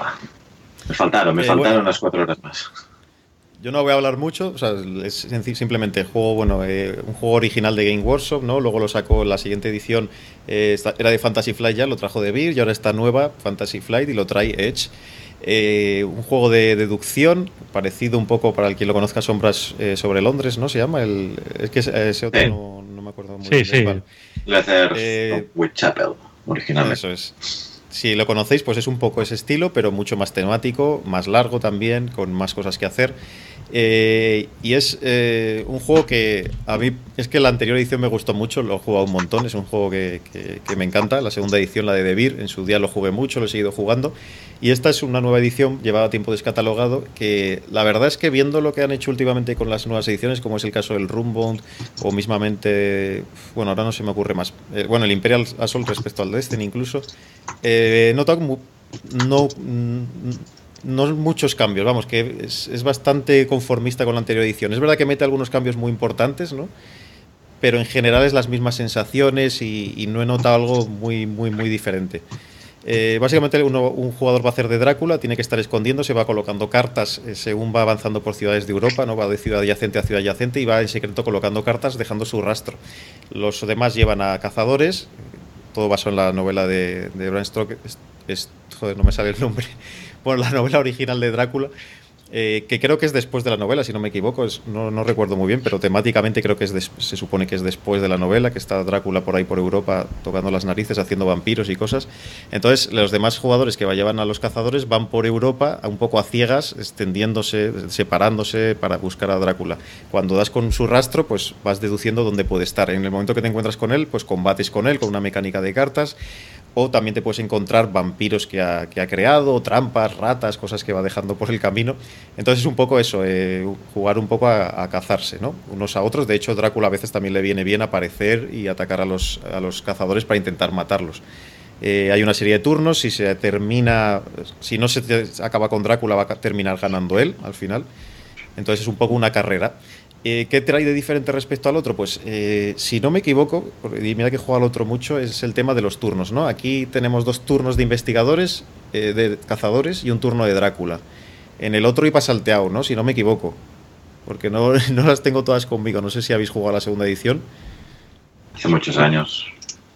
me faltaron, me eh, faltaron bueno. unas cuatro horas más. Yo no voy a hablar mucho, o sea, es simplemente juego, bueno, eh, un juego original de Game Workshop, ¿no? Luego lo sacó en la siguiente edición, eh, era de Fantasy Flight ya, lo trajo de Beer y ahora está nueva, Fantasy Flight, y lo trae Edge. Eh, un juego de deducción, parecido un poco, para el que lo conozca, Sombras eh, sobre Londres, ¿no? Se llama, el, es que ese otro eh. no, no me acuerdo muy sí, bien. Sí, vale. Leather eh, Whitechapel, originalmente. Eso es. Si lo conocéis, pues es un poco ese estilo, pero mucho más temático, más largo también, con más cosas que hacer. Eh, y es eh, un juego que a mí, es que la anterior edición me gustó mucho, lo he jugado un montón, es un juego que, que, que me encanta. La segunda edición, la de The Beer, en su día lo jugué mucho, lo he seguido jugando. Y esta es una nueva edición, llevaba tiempo descatalogado, que la verdad es que viendo lo que han hecho últimamente con las nuevas ediciones, como es el caso del Runebound, o mismamente, bueno, ahora no se me ocurre más, eh, bueno, el Imperial Assault respecto al Destiny incluso, eh, he notado mu- no... Mm, no muchos cambios, vamos, que es, es bastante conformista con la anterior edición. Es verdad que mete algunos cambios muy importantes, ¿no? Pero en general es las mismas sensaciones y, y no he notado algo muy, muy, muy diferente. Eh, básicamente uno, un jugador va a hacer de Drácula, tiene que estar escondiéndose, va colocando cartas eh, según va avanzando por ciudades de Europa, ¿no? Va de ciudad adyacente a ciudad adyacente y va en secreto colocando cartas dejando su rastro. Los demás llevan a cazadores, todo basado en la novela de, de Bram Stoker, es, es, joder, no me sale el nombre, bueno, la novela original de Drácula, eh, que creo que es después de la novela, si no me equivoco, es, no, no recuerdo muy bien, pero temáticamente creo que es des, se supone que es después de la novela, que está Drácula por ahí por Europa tocando las narices, haciendo vampiros y cosas. Entonces, los demás jugadores que llevan a los cazadores van por Europa un poco a ciegas, extendiéndose, separándose para buscar a Drácula. Cuando das con su rastro, pues vas deduciendo dónde puede estar. En el momento que te encuentras con él, pues combates con él con una mecánica de cartas. O también te puedes encontrar vampiros que ha, que ha creado, trampas, ratas, cosas que va dejando por el camino. Entonces es un poco eso, eh, jugar un poco a, a cazarse, ¿no? Unos a otros. De hecho, Drácula a veces también le viene bien aparecer y atacar a los, a los cazadores para intentar matarlos. Eh, hay una serie de turnos, si se termina, si no se te acaba con Drácula, va a terminar ganando él al final. Entonces es un poco una carrera. Eh, ¿Qué trae de diferente respecto al otro? Pues eh, si no me equivoco, y mira que juego al otro mucho, es el tema de los turnos, ¿no? Aquí tenemos dos turnos de investigadores, eh, de cazadores y un turno de Drácula. En el otro iba salteado, ¿no? Si no me equivoco, porque no, no las tengo todas conmigo. No sé si habéis jugado a la segunda edición. Hace muchos años.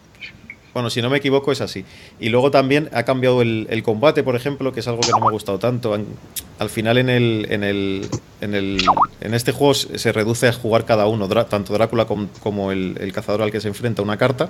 Bueno, si no me equivoco es así. Y luego también ha cambiado el, el combate, por ejemplo, que es algo que no me ha gustado tanto. Al, al final en el, en el en el en este juego se reduce a jugar cada uno, tanto Drácula como, como el, el cazador al que se enfrenta, una carta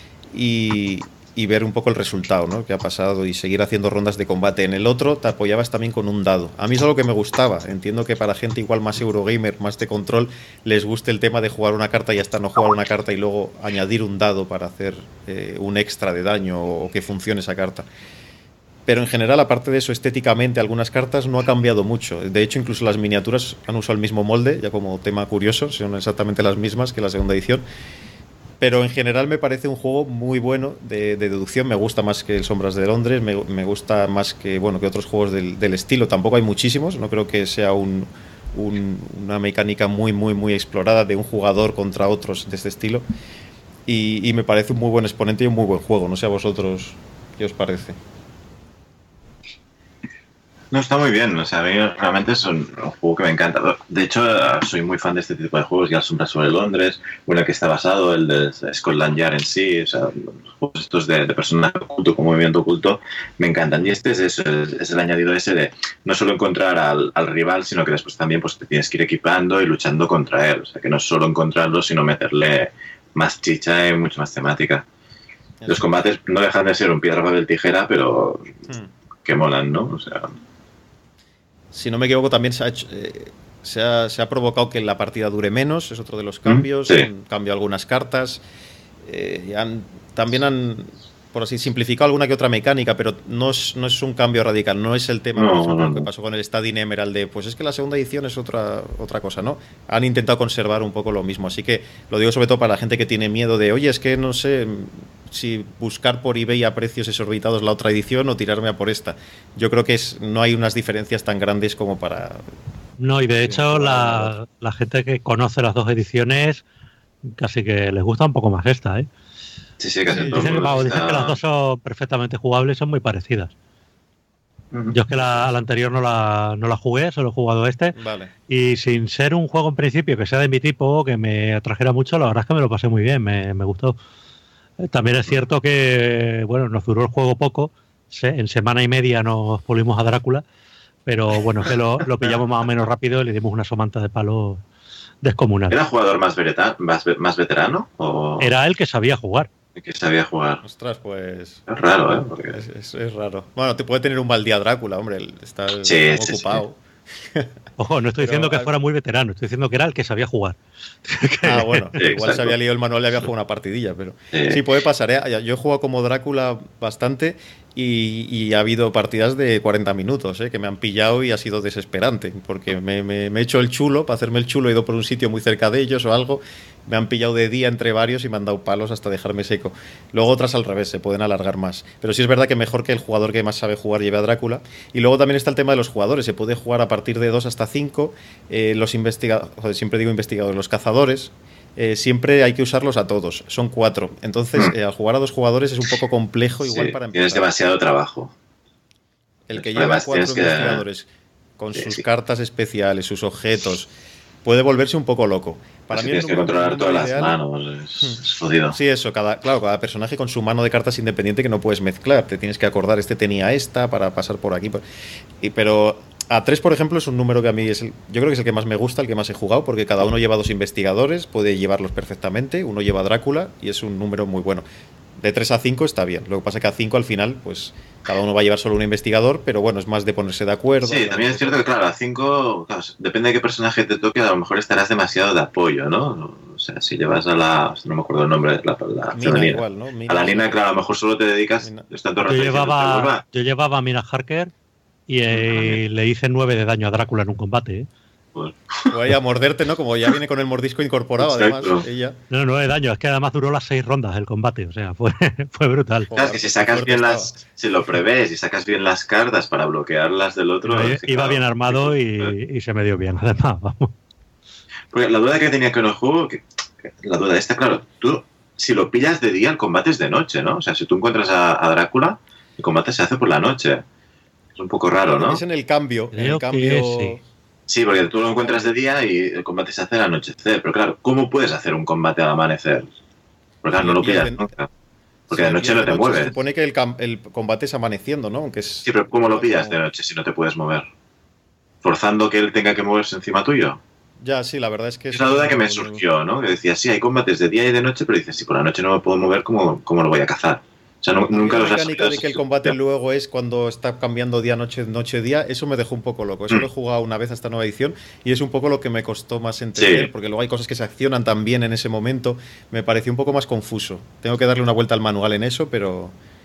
y, y ver un poco el resultado, ¿no? Que ha pasado y seguir haciendo rondas de combate. En el otro te apoyabas también con un dado. A mí es algo que me gustaba. Entiendo que para gente igual más Eurogamer, más de control, les guste el tema de jugar una carta y hasta no jugar una carta y luego añadir un dado para hacer eh, un extra de daño o que funcione esa carta. Pero en general, aparte de eso, estéticamente, algunas cartas no ha cambiado mucho. De hecho, incluso las miniaturas han usado el mismo molde, ya como tema curioso, son exactamente las mismas que la segunda edición. Pero en general me parece un juego muy bueno de, de deducción. Me gusta más que el Sombras de Londres, me, me gusta más que, bueno, que otros juegos del, del estilo. Tampoco hay muchísimos, no creo que sea un, un, una mecánica muy, muy, muy explorada de un jugador contra otros de este estilo. Y, y me parece un muy buen exponente y un muy buen juego. No sé a vosotros qué os parece. No, está muy bien, o sea, a mí realmente es un, un juego que me encanta. De hecho, soy muy fan de este tipo de juegos, ya el Sombras sobre Londres, bueno, que está basado, el de Scotland Yard en sí, o sea, los juegos estos de, de personaje oculto con movimiento oculto, me encantan. Y este es eso, es, es el añadido ese de no solo encontrar al, al rival, sino que después también pues, te tienes que ir equipando y luchando contra él. O sea, que no es solo encontrarlo, sino meterle más chicha y mucha más temática. Los combates no dejan de ser un piedra, papel, tijera, pero hmm. que molan, ¿no? O sea... Si no me equivoco, también se ha, hecho, eh, se, ha, se ha provocado que la partida dure menos, es otro de los cambios. Sí. Han cambiado algunas cartas. Eh, han, también han, por así simplificado alguna que otra mecánica, pero no es, no es un cambio radical. No es el tema, no, por ejemplo, no, no. lo que pasó con el Stadin Emerald de, pues es que la segunda edición es otra, otra cosa, ¿no? Han intentado conservar un poco lo mismo. Así que lo digo sobre todo para la gente que tiene miedo de, oye, es que no sé si buscar por eBay a precios exorbitados la otra edición o tirarme a por esta. Yo creo que es, no hay unas diferencias tan grandes como para... No, y de hecho la, la gente que conoce las dos ediciones casi que les gusta un poco más esta, ¿eh? Sí, sí, casi todo. Dicen, que, vamos, está... dicen que las dos son perfectamente jugables y son muy parecidas. Uh-huh. Yo es que la, la anterior no la, no la jugué, solo he jugado este. Vale. Y sin ser un juego en principio que sea de mi tipo, que me atrajera mucho, la verdad es que me lo pasé muy bien, me, me gustó. También es cierto que, bueno, nos duró el juego poco, en semana y media nos pulimos a Drácula, pero bueno, que lo, lo pillamos más o menos rápido y le dimos una somanta de palo descomunal. ¿Era jugador más, vereta, más, más veterano? O... Era el que sabía jugar. El que sabía jugar. Ostras, pues... Es raro, ¿eh? Porque... Es, es, es raro. Bueno, te puede tener un mal día Drácula, hombre, está sí, sí, ocupado. Sí. Ojo, no estoy Pero, diciendo que fuera muy veterano, estoy diciendo que era el que sabía jugar. Ah, bueno, sí, igual exacto. se había leído el manual y había jugado una partidilla, pero sí, sí puede pasar, ¿eh? Yo he jugado como Drácula bastante y, y ha habido partidas de cuarenta minutos, ¿eh? Que me han pillado y ha sido desesperante, porque me, me, me he hecho el chulo, para hacerme el chulo he ido por un sitio muy cerca de ellos o algo, me han pillado de día entre varios y me han dado palos hasta dejarme seco. Luego otras al revés, se pueden alargar más. Pero sí es verdad que mejor que el jugador que más sabe jugar lleve a Drácula. Y luego también está el tema de los jugadores, se puede jugar a partir de dos hasta cinco. Eh, los investigadores, siempre digo investigadores, los cazadores, eh, siempre hay que usarlos a todos, son cuatro. Entonces, eh, al jugar a dos jugadores es un poco complejo igual sí, para empezar. Tienes demasiado trabajo. El que lleva cuatro investigadores que... con sí, sus sí. cartas especiales, sus objetos, puede volverse un poco loco. Para pues mí tienes que controlar todas las ideal, manos, es, hmm. es jodido. Sí, eso, cada, claro, cada personaje con su mano de cartas independiente que no puedes mezclar. Te tienes que acordar, este tenía esta para pasar por aquí. Por... Y, pero a tres, por ejemplo, es un número que a mí es el, yo creo que es el que más me gusta, el que más he jugado, porque cada uno lleva dos investigadores, puede llevarlos perfectamente. Uno lleva a Drácula y es un número muy bueno. De tres a cinco está bien. Lo que pasa es que a cinco al final, pues cada uno va a llevar solo un investigador, pero bueno, es más de ponerse de acuerdo. Sí, también es cierto que, claro, a cinco, claro, depende de qué personaje te toque, a lo mejor estarás demasiado de apoyo, ¿no? O sea, si llevas a la, no me acuerdo el nombre, la, la Mina igual, ¿no? Mina, a la Nina, claro, a lo mejor solo te dedicas, tanto yo, llevaba, yo llevaba a Mina Harker y eh, le hice nueve de daño a Drácula en un combate, ¿eh? Pues. O ahí a morderte, ¿no? Como ya viene con el mordisco incorporado, exacto. Además, ella... No, no de daño, es que además duró las seis rondas el combate, o sea, fue, fue brutal. Claro, es que si sacas bien estaba. las, si lo prevés y sacas bien las cartas para bloquear las del otro... No, es que, iba claro, bien armado y, y se me dio bien, además, vamos. Porque la duda que tenía con el juego, que, que la duda esta, claro, tú, si lo pillas de día, el combate es de noche, ¿no? O sea, si tú encuentras a, a Drácula, el combate se hace por la noche. Es un poco raro, ¿no? Es en el cambio, en Creo el cambio... Sí. Sí, porque tú lo encuentras de día y el combate se hace al anochecer. Pero claro, ¿cómo puedes hacer un combate al amanecer? Porque claro, no lo pillas nunca. Porque sí, de noche no te mueves. Se supone que el, el combate es amaneciendo, ¿no? Aunque es... Sí, pero ¿cómo lo pillas de noche si no te puedes mover? ¿Forzando que él tenga que moverse encima tuyo? Ya, sí, la verdad es que... Es una duda que me surgió, ¿no? Que decía, sí, hay combates de día y de noche, pero dices, si por la noche no me puedo mover, ¿cómo, cómo lo voy a cazar? O sea, no, nunca los has... La mecánica de que el combate luego es cuando está cambiando día, noche, noche, día, eso me dejó un poco loco. Eso mm. lo he jugado una vez a esta nueva edición y es un poco lo que me costó más entender, sí. Porque luego hay cosas que se accionan también en ese momento. Me pareció un poco más confuso. Tengo que darle una vuelta al manual en eso, pero...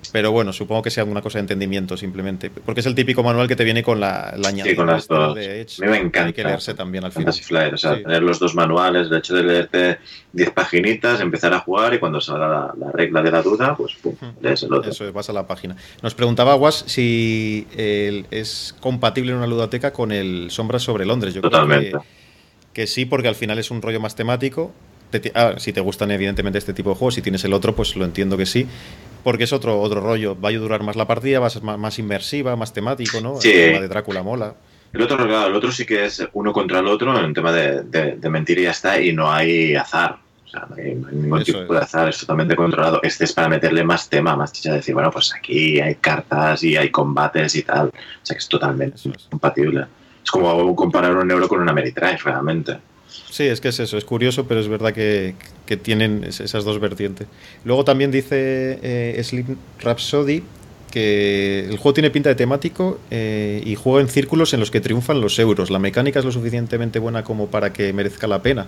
Pero bueno, supongo que sea alguna cosa de entendimiento simplemente. Porque es el típico manual que te viene con la, la añadida. Sí, con las dos. De Edge. A mí me encanta. Hay que leerse también al final. Fantasy Flight, o sea, Sí. tener los dos manuales, el hecho de leerte diez paginitas, empezar a jugar y cuando salga la, la regla de la duda, pues pum, lees el otro. Eso es, vas a la página. Nos preguntaba Was si el, es compatible en una ludoteca con el Sombras sobre Londres. Yo Totalmente. creo que, que sí, porque al final es un rollo más temático. Te, ah, si te gustan evidentemente este tipo de juegos, si tienes el otro, pues lo entiendo que sí. Porque es otro, otro rollo. Va a durar más la partida, va a ser más, más inmersiva, más temático, ¿no? Sí. El tema de Drácula mola. El otro, claro, el otro sí que es uno contra el otro en el tema de, de, de mentir y ya está, y no hay azar. O sea, no hay, no hay ningún Eso tipo es. de azar, es totalmente controlado. Este es para meterle más tema, más chicha, decir, bueno, pues aquí hay cartas y hay combates y tal. O sea, que es totalmente Eso es. compatible. Es como comparar un euro con una Ameritrash, realmente. Sí, es que es eso, es curioso, pero es verdad que, que tienen esas dos vertientes. Luego también dice eh, Slim Rhapsody que el juego tiene pinta de temático eh, y juega en círculos en los que triunfan los euros. La mecánica es lo suficientemente buena como para que merezca la pena.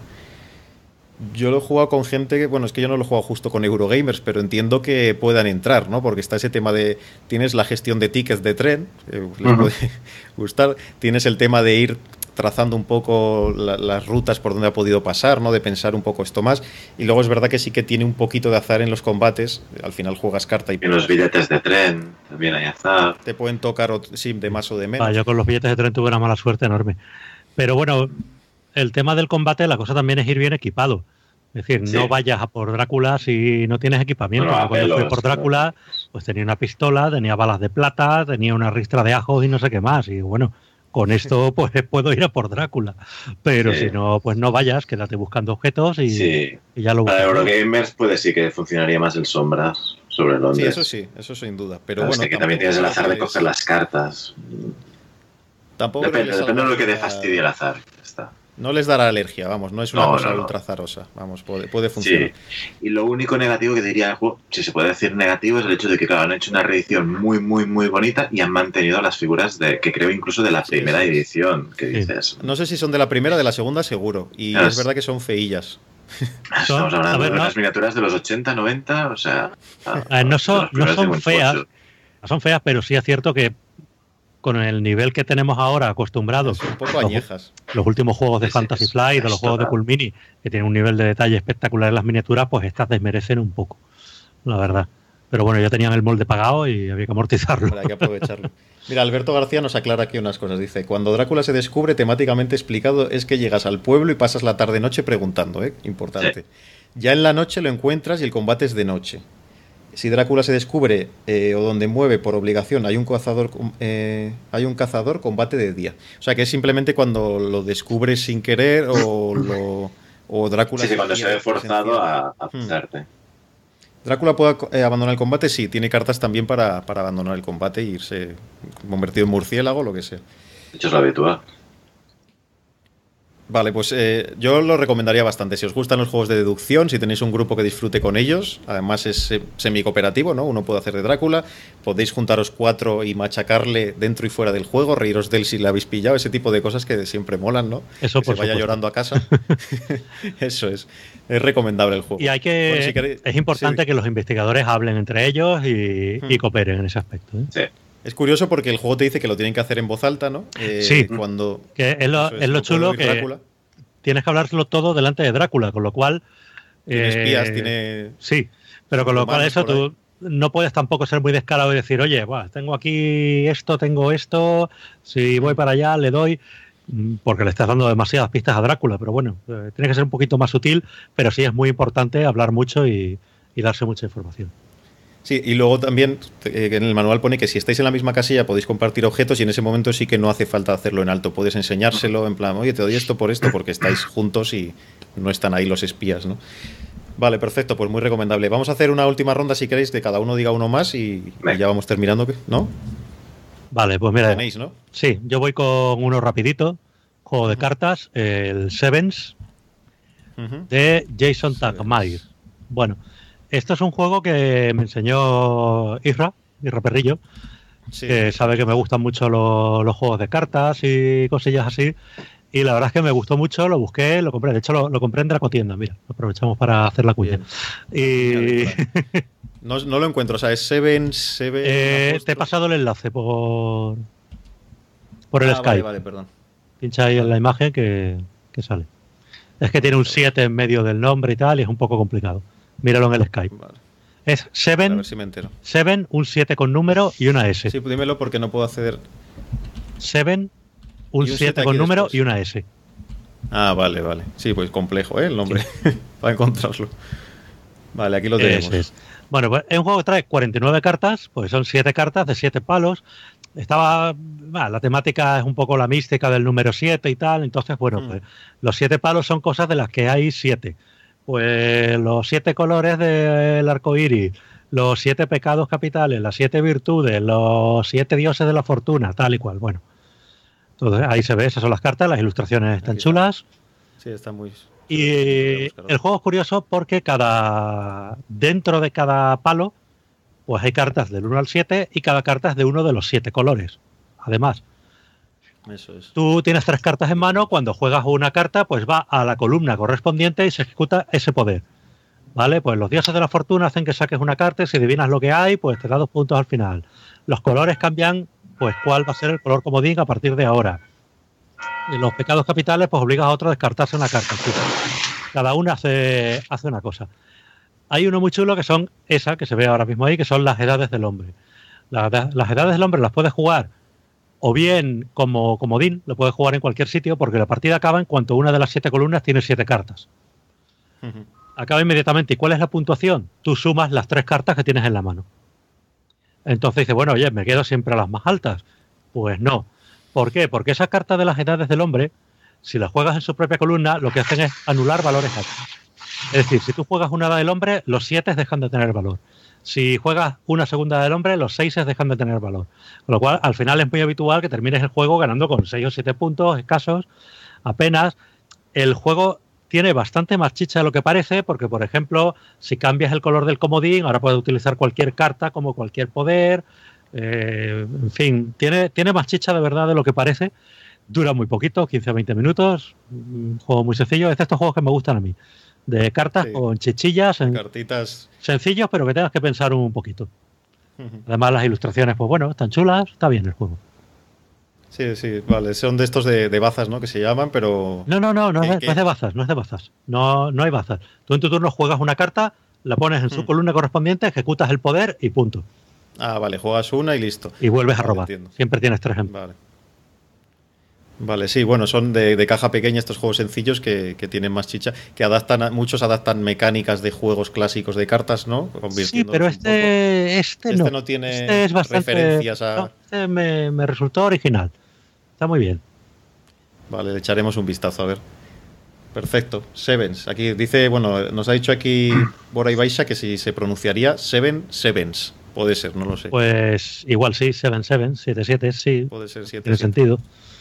Yo lo he jugado con gente que, bueno, es que yo no lo he jugado justo con Eurogamers, pero entiendo que puedan entrar, ¿no? Porque está ese tema de, tienes la gestión de tickets de tren, eh, les Ujú. puede gustar, tienes el tema de ir trazando un poco la, las rutas por donde ha podido pasar, ¿no? De pensar un poco esto más. Y luego es verdad que sí que tiene un poquito de azar en los combates. Al final juegas carta y Y en los billetes de tren también hay azar. te pueden tocar ot- sí, de más o de menos. Ah, yo con los billetes de tren tuve una mala suerte enorme. Pero bueno, el tema del combate, la cosa también es ir bien equipado. Es decir, Sí. no vayas a por Drácula si no tienes equipamiento. Bueno, a Yo cuando fui pelos, por Drácula, pues tenía una pistola, tenía balas de plata, tenía una ristra de ajos y no sé qué más. Y bueno, con esto pues puedo ir a por Drácula. Pero Sí. si no, pues no vayas, quédate buscando objetos y, Sí. y ya lo Para buscas. Eurogamers puede sí que funcionaría más el Sombras sobre Sí, Londres. eso sí, eso sin duda. Pero Claro, es bueno, que aquí también tienes el tampoco azar de creo que coger les- las cartas. tampoco creo que Depende, les depende de lo que te salga- fastidie el azar. Ya está. No les dará alergia, vamos, no es una No, cosa no, no. ultra azarosa. Vamos, puede, puede funcionar. Sí. Y lo único negativo que diría el juego, si se puede decir negativo, es el hecho de que, claro, han hecho una reedición muy, muy, muy bonita y han mantenido las figuras de que creo incluso de la Sí, primera sí. edición, que Sí. dices. No sé si son de la primera o de la segunda, seguro. Y Ah, es sí. verdad que son feillas. Estamos a hablando ver, de no. unas miniaturas de los ochenta, noventa, o sea. A ver, no son- de los no primeros son de Win feas. Fortune. No son feas, pero sí es cierto que con el nivel que tenemos ahora acostumbrados, Son un poco los, añejas. los últimos juegos de Sí, sí, Fantasy es- Flight o es los juegos de total. Cool Mini, que tienen un nivel de detalle espectacular en las miniaturas, pues estas desmerecen un poco, la verdad. Pero bueno, ya tenían el molde pagado y había que amortizarlo. Pero hay que aprovecharlo. Mira, Alberto García nos aclara aquí unas cosas. Dice, cuando Drácula se descubre, temáticamente explicado, es que llegas al pueblo y pasas la tarde-noche preguntando, ¿eh? Importante. Ya en la noche lo encuentras y el combate es de noche. Si Drácula se descubre eh, o donde mueve por obligación hay un cazador, eh, hay un cazador, combate de día. O sea que es simplemente cuando lo descubres sin querer o lo o Drácula Sí, sí, cuando se quiere ve forzado presenciar. a, a pisarte. Drácula puede eh, abandonar el combate, sí, tiene cartas también para, para abandonar el combate e irse convertido en murciélago, lo que sea. De hecho, es lo habitual. Vale, pues eh, yo lo recomendaría bastante. Si os gustan los juegos de deducción, si tenéis un grupo que disfrute con ellos, además es eh, semi-cooperativo, ¿no? Uno puede hacer de Drácula, podéis juntaros cuatro y machacarle dentro y fuera del juego, reíros de él si le habéis pillado, ese tipo de cosas que siempre molan, ¿no? Eso que se por vaya supuesto. llorando a casa. Eso es. Es recomendable el juego. Y hay que Bueno, si queréis- es importante sí. que los investigadores hablen entre ellos y, Hmm. y cooperen en ese aspecto, ¿eh? Sí. Es curioso porque el juego te dice que lo tienen que hacer en voz alta, ¿no? Eh, Sí. Cuando... Que es lo, eso es lo no puede chulo oír que Drácula. tienes que hablarlo todo delante de Drácula, con lo cual... Tiene eh, espías, tiene... Sí, pero con lo cual humanos eso por tú no puedes tampoco ser muy descarado y decir, oye, buah, tengo aquí esto, tengo esto, si voy para allá le doy, mm, porque le estás dando demasiadas pistas a Drácula, pero bueno, eh, tiene que ser un poquito más sutil, pero sí es muy importante hablar mucho y, y darse mucha información. Sí, y luego también eh, en el manual pone que si estáis en la misma casilla podéis compartir objetos y en ese momento sí que no hace falta hacerlo en alto. Puedes enseñárselo en plan, oye, te doy esto por esto porque estáis juntos y no están ahí los espías, ¿no? Vale, perfecto, pues muy recomendable. Vamos a hacer una última ronda si queréis, de cada uno diga uno más y, y ya vamos terminando, ¿no? Vale, pues mira, Tenéis, ¿no? sí, yo voy con uno rapidito, juego de cartas, el Sevens Ujú. de Jason Sevens. Tagmair. Bueno, esto es un juego que me enseñó Isra, Isra Perrillo, Sí. que sabe que me gustan mucho los, los juegos de cartas y cosillas así. Y la verdad es que me gustó mucho, lo busqué, lo compré. De hecho, lo, lo compré en Dracotienda, mira, aprovechamos para hacer la cuña. Bien. Y Genial, No, no lo encuentro, o sea, es Seven, Seven... Eh, te he pasado el enlace por, por el ah, Skype. Vale, vale, perdón. Pincha ahí en la imagen que, que sale. Es que tiene un siete en medio del nombre y tal, y es un poco complicado. Míralo en el Skype. Vale. Es Seven, a ver si me entero. Seven, un siete con número y una S. Sí, dímelo porque no puedo acceder. Seven, un siete con número después. Y una S. Ah, vale, vale. Sí, pues complejo, ¿eh? El nombre, sí. Para encontrarlo. Vale, aquí lo tenemos. Es, es. Bueno, pues es un juego que trae cuarenta y nueve cartas, pues son siete cartas de siete palos. Estaba, bueno, la temática es un poco la mística del número siete y tal, entonces, bueno, mm. pues los siete palos son cosas de las que hay siete. Pues los siete colores del arco iris, los siete pecados capitales, las siete virtudes, los siete dioses de la fortuna, tal y cual, bueno. Entonces ahí se ve, esas son las cartas, las ilustraciones están chulas. Sí, están muy... Y el juego es curioso porque cada dentro de cada palo pues hay cartas del uno al siete y cada carta es de uno de los siete colores. Además, eso es. Tú tienes tres cartas en mano, cuando juegas una carta pues va a la columna correspondiente y se ejecuta ese poder. ¿Vale? Pues los dioses de la fortuna hacen que saques una carta y si adivinas lo que hay, pues te da dos puntos al final. Los colores cambian, pues cuál va a ser el color comodín a partir de ahora. Y los pecados capitales, pues obligas a otro a descartarse una carta. Cada una hace, hace una cosa. Hay uno muy chulo que son esa, que se ve ahora mismo ahí, que son las edades del hombre. Las, las edades del hombre las puedes jugar o bien como comodín, lo puedes jugar en cualquier sitio, porque la partida acaba en cuanto una de las siete columnas tiene siete cartas. Uh-huh. Acaba inmediatamente. ¿Y cuál es la puntuación? Tú sumas las tres cartas que tienes en la mano. Entonces dices, bueno, oye, ¿me quedo siempre a las más altas? Pues no. ¿Por qué? Porque esas cartas de las edades del hombre, si las juegas en su propia columna, lo que hacen es anular valores altos. Es decir, si tú juegas una edad del hombre, los siete dejan de tener valor. Si juegas una segunda del hombre, los seis dejan de tener valor. Con lo cual, al final es muy habitual que termines el juego ganando con seis o siete puntos escasos, apenas. El juego tiene bastante más chicha de lo que parece, porque, por ejemplo, si cambias el color del comodín, ahora puedes utilizar cualquier carta como cualquier poder. Eh, en fin, tiene, tiene más chicha de verdad de lo que parece. Dura muy poquito, quince a veinte minutos. Un juego muy sencillo. Es de estos juegos que me gustan a mí. De cartas sí. Con chichillas, en cartitas sencillos, pero que tengas que pensar un poquito. Uh-huh. Además, las ilustraciones, pues bueno, están chulas, está bien el juego. Sí, sí, vale, son de estos de, de bazas, ¿no? Que se llaman, pero... No, no, no, no, es, no es de bazas, no es de bazas. No, no hay bazas. Tú en tu turno juegas una carta, la pones en su uh-huh. columna correspondiente, ejecutas el poder y punto. Ah, vale, juegas una y listo. Y vuelves vale, a robar. Entiendo. Siempre tienes tres ejemplos. Vale. Vale, sí, bueno, son de, de caja pequeña estos juegos sencillos que, que tienen más chicha, que adaptan, muchos adaptan mecánicas de juegos clásicos de cartas, ¿no? Sí, pero este, este, este no. no tiene este es bastante, referencias a... No, este me, me resultó original. Está muy bien. Vale, le echaremos un vistazo, a ver. Perfecto, Sevens. Aquí dice, bueno, nos ha dicho aquí Bora Ibaixa que si se pronunciaría Seven Sevens. Puede ser, no lo sé. Pues igual sí, Seven Sevens, siete siete, sí. Puede ser siete. Tiene sentido.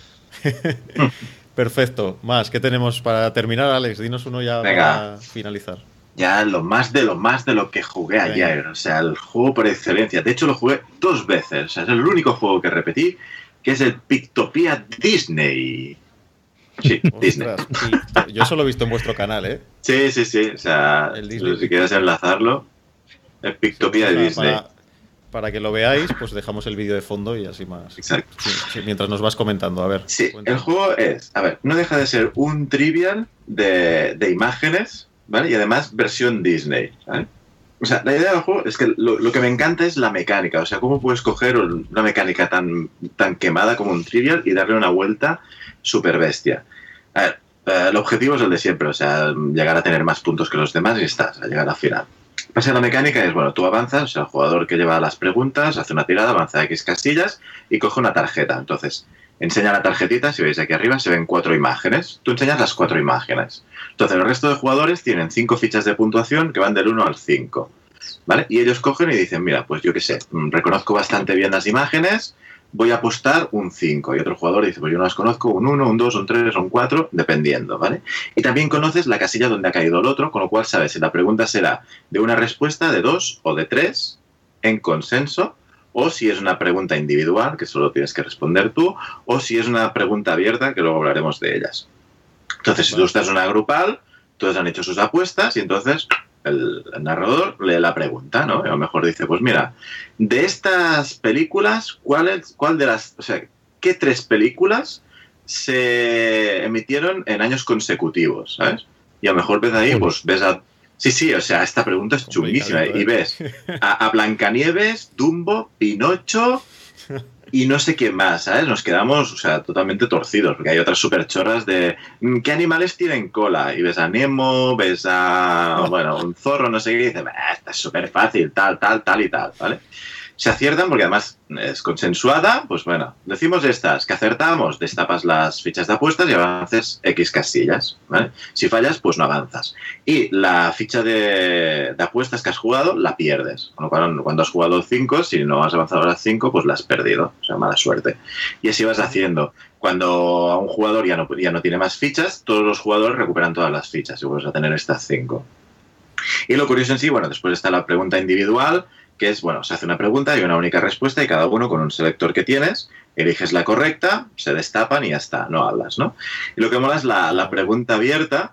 Perfecto. Más, ¿qué tenemos para terminar, Alex? Dinos uno ya Venga. Para finalizar. Ya lo más de lo más de lo que jugué Venga. ayer. O sea, el juego por excelencia. De hecho, lo jugué dos veces. O sea, es el único juego que repetí, que es el Pictopia Disney. Sí, Ostras, Disney. Sí, yo eso lo he visto en vuestro canal, ¿eh? Sí, sí, sí. O sea, si quieres enlazarlo, el Pictopia sí, de Disney. Para... Para que lo veáis, pues dejamos el vídeo de fondo y así más. Exacto. Sí, sí, mientras nos vas comentando, a ver. Sí, cuéntame. El juego es, a ver, no deja de ser un trivial de, de imágenes, ¿vale? Y además versión Disney, ¿vale? O sea, la idea del juego es que lo, lo que me encanta es la mecánica. O sea, cómo puedes coger una mecánica tan, tan quemada como un trivial y darle una vuelta súper bestia. A ver, eh, el objetivo es el de siempre, o sea, llegar a tener más puntos que los demás y estás, a llegar al final. Pasa la mecánica es, bueno, tú avanzas, o sea, el jugador que lleva las preguntas hace una tirada, avanza X casillas y coge una tarjeta. Entonces, enseña la tarjetita, si veis aquí arriba se ven cuatro imágenes. Tú enseñas las cuatro imágenes. Entonces, el resto de jugadores tienen cinco fichas de puntuación que van del uno al cinco, ¿vale? Y ellos cogen y dicen, mira, pues yo qué sé, reconozco bastante bien las imágenes, voy a apostar un cinco. Y otro jugador dice, pues yo no las conozco, un uno, un dos, un tres, un cuatro, dependiendo, ¿vale? Y también conoces la casilla donde ha caído el otro, con lo cual sabes si la pregunta será de una respuesta de dos o de tres en consenso, o si es una pregunta individual, que solo tienes que responder tú, o si es una pregunta abierta, que luego hablaremos de ellas. Entonces, si tú estás en una grupal, todos han hecho sus apuestas y entonces el, el narrador lee la pregunta, ¿no? Y a lo mejor dice, pues mira, de estas películas, ¿cuál, es, cuál de las, o sea, qué tres películas se emitieron en años consecutivos, ¿sabes? Y a lo mejor ves ahí, pues ves a... Sí, sí, o sea, esta pregunta es chunguísima. ¿eh? Y ves a, a Blancanieves, Dumbo, Pinocho y no sé qué más, ¿sabes? Nos quedamos, o sea, totalmente torcidos, porque hay otras super chorras de ¿qué animales tienen cola? Y ves a Nemo, ves a, bueno, un zorro, no sé qué, y dices, esta es súper fácil, tal, tal, tal y tal, ¿vale? Se aciertan porque además es consensuada, pues bueno, decimos estas, que acertamos, destapas las fichas de apuestas y avances X casillas, ¿vale? Si fallas, pues no avanzas. Y la ficha de, de apuestas que has jugado, la pierdes. Con lo cual, cuando has jugado cinco, si no has avanzado a las cinco, pues la has perdido. O sea, mala suerte. Y así vas haciendo. Cuando a un jugador ya no, ya no tiene más fichas, todos los jugadores recuperan todas las fichas y vuelves a tener estas cinco. Y lo curioso en sí, bueno, después está la pregunta individual, que es, bueno, se hace una pregunta y una única respuesta y cada uno con un selector que tienes, eliges la correcta, se destapan y ya está, no hablas, ¿no? Y lo que mola es la, la pregunta abierta,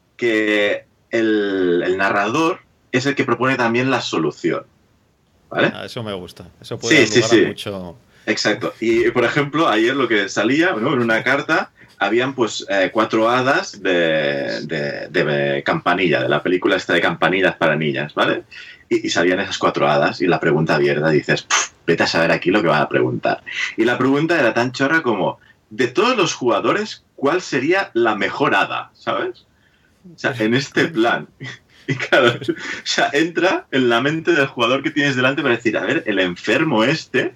que el, el narrador es el que propone también la solución, ¿vale? Ah, eso me gusta, eso puede sí, dar sí, lugar sí. a mucho... Exacto, y por ejemplo, ayer lo que salía, ¿no? En una carta habían pues eh, cuatro hadas de, de, de Campanilla, de la película esta de Campanillas para niñas, ¿vale? Y, y salían esas cuatro hadas y la pregunta abierta, dices, vete a saber aquí lo que van a preguntar. Y la pregunta era tan chorra como, de todos los jugadores, ¿cuál sería la mejor hada? ¿Sabes? O sea, en este plan. Y claro, o sea, entra en la mente del jugador que tienes delante para decir, a ver, el enfermo este...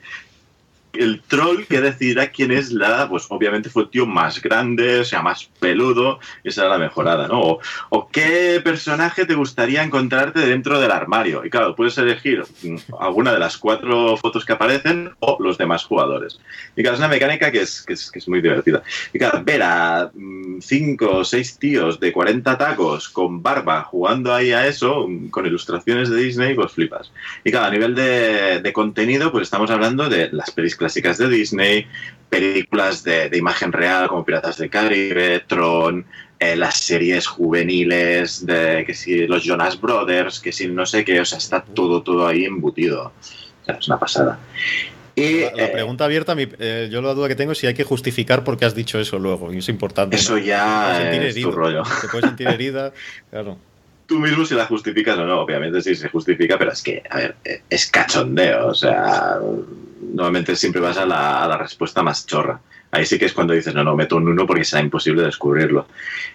El troll que decidirá quién es la, pues obviamente fue el tío más grande, o sea, más peludo, esa era la mejorada, ¿no? O, o qué personaje te gustaría encontrarte dentro del armario. Y claro, puedes elegir alguna de las cuatro fotos que aparecen o los demás jugadores. Y claro, es una mecánica que es, que es, que es muy divertida. Y claro, ver a mmm, cinco o seis tíos de cuarenta tacos con barba jugando ahí a eso, con ilustraciones de Disney, pues flipas. Y claro, a nivel de, de contenido, pues estamos hablando de las películas clásicas de Disney, películas de, de imagen real como Piratas del Caribe, Tron, eh, las series juveniles de que si los Jonas Brothers, que si no sé qué, o sea, está todo, todo ahí embutido. O sea, es una pasada. Y, la, la pregunta abierta, mi, eh, yo la duda que tengo es si hay que justificar por qué has dicho eso luego, y es importante. Eso ¿no? ya es herido, tu rollo. Te puedes sentir herida, claro. Tú mismo si la justificas o no, obviamente sí se justifica, pero es que, a ver, es cachondeo, o sea, normalmente siempre vas a la, a la respuesta más chorra. Ahí sí que es cuando dices, no, no, meto un uno porque será imposible descubrirlo.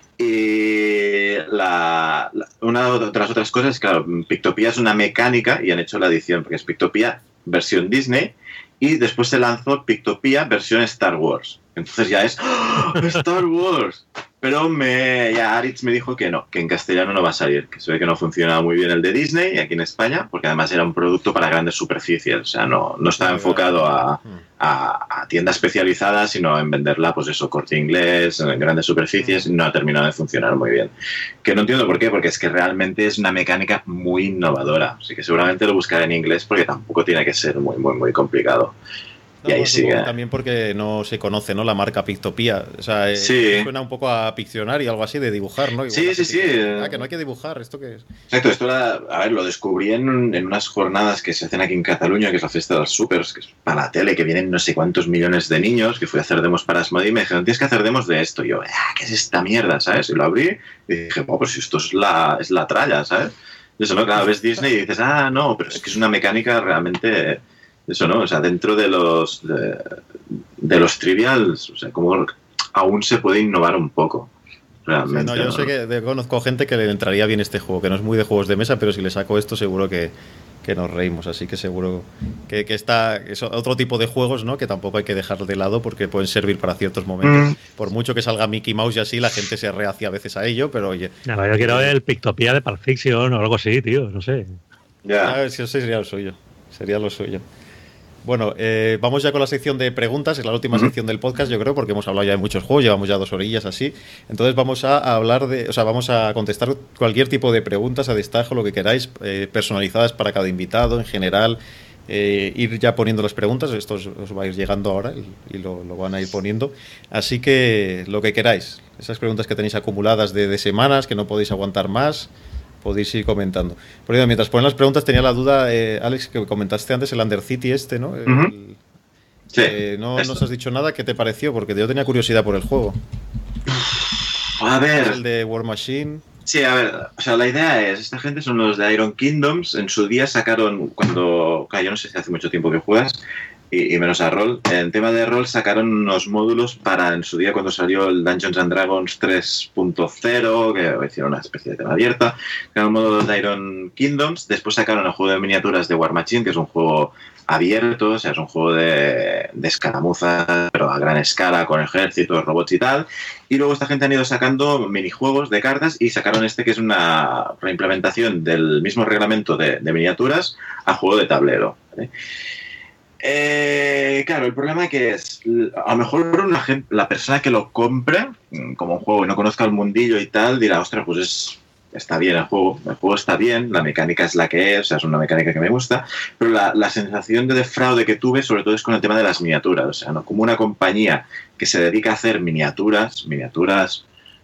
Y la, la, una de las otras cosas, claro, Pictopía es una mecánica y han hecho la edición, porque es Pictopía versión Disney y después se lanzó Pictopía versión Star Wars. Entonces ya es ¡oh, Star Wars! Pero me, ya Aritz me dijo que no, que en castellano no va a salir, que se ve que no funcionaba muy bien el de Disney aquí en España, porque además era un producto para grandes superficies, o sea, no, no estaba enfocado a, a, a tiendas especializadas, sino en venderla, pues eso, Corte Inglés, en grandes superficies, y no ha terminado de funcionar muy bien. Que no entiendo por qué, porque es que realmente es una mecánica muy innovadora, así que seguramente lo buscaré en inglés porque tampoco tiene que ser muy, muy, muy complicado. No, y ahí bueno, sigue. También porque no se conoce, ¿no? La marca Pictopía. O sea, sí. Suena un poco a Piccionar y algo así de dibujar, ¿no? Igual sí, sí, sí. Que, ah, que no hay que dibujar, ¿esto qué es? Exacto, esto era, a ver, lo descubrí en, en unas jornadas que se hacen aquí en Cataluña, que es la fiesta de los supers, que es para la tele, que vienen no sé cuántos millones de niños, que fui a hacer demos para Asmodee y me dijeron, tienes que hacer demos de esto. Y yo, ah, ¿qué es esta mierda, sabes? Y lo abrí y dije, oh, pues esto es la, es la tralla, ¿sabes? Y eso, ¿no? Cada vez Disney y dices, ah, no, pero es que es una mecánica realmente... Eso, ¿no? O sea, dentro de los de, de los trivials, o sea, como aún se puede innovar un poco. Realmente. Sí, no, yo ¿no? sé que de, conozco gente que le entraría bien este juego, que no es muy de juegos de mesa, pero si le saco esto seguro que, que nos reímos. Así que seguro que, que está es otro tipo de juegos, ¿no? Que tampoco hay que dejar de lado porque pueden servir para ciertos momentos. Mm. Por mucho que salga Mickey Mouse y así, la gente se rehace a veces a ello, pero oye. No, yo quiero ver el Pictopía de Pulp Fiction o algo así, tío, no sé. Ya. A ver si eso sería lo suyo. Sería lo suyo. Bueno, eh, vamos ya con la sección de preguntas, es la última uh-huh. sección del podcast, yo creo, porque hemos hablado ya de muchos juegos, llevamos ya dos orillas así. Entonces vamos a hablar de, o sea, vamos a contestar cualquier tipo de preguntas a destajo, lo que queráis, eh, personalizadas para cada invitado, en general, eh, ir ya poniendo las preguntas, esto os, os va a ir llegando ahora y, y lo, lo van a ir poniendo. Así que lo que queráis, esas preguntas que tenéis acumuladas de, de semanas, que no podéis aguantar más, podéis ir comentando. Por ejemplo, mientras ponen las preguntas, tenía la duda, eh, Alex, que comentaste antes el Undercity este, ¿no? El, Uh-huh. Sí. eh, no nos has dicho nada. ¿Qué te pareció? Porque yo tenía curiosidad por el juego. A ver. El de War Machine. Sí, a ver, o sea, la idea es, esta gente son los de Iron Kingdoms, en su día sacaron, cuando, claro, yo no sé si hace mucho tiempo que juegas, y, y menos a rol, en tema de rol sacaron unos módulos para, en su día cuando salió el Dungeons and Dragons tres punto cero, que hicieron una especie de tema abierta, eran módulos de Iron Kingdoms, después sacaron el juego de miniaturas de War Machine, que es un juego abierto, o sea, es un juego de, de escaramuzas, pero a gran escala, con ejércitos, robots y tal. Y luego esta gente han ido sacando minijuegos de cartas y sacaron este que es una reimplementación del mismo reglamento de, de miniaturas a juego de tablero, ¿vale? Eh, claro, el problema que es, a lo mejor una gente, la persona que lo compre como un juego y no conozca el mundillo y tal, dirá, ostras, pues es... está bien el juego, el juego está bien, la mecánica es la que es, o sea, es una mecánica que me gusta, pero la, la sensación de defraude que tuve sobre todo es con el tema de las miniaturas, o sea, ¿no? Como una compañía que se dedica a hacer miniaturas, miniaturas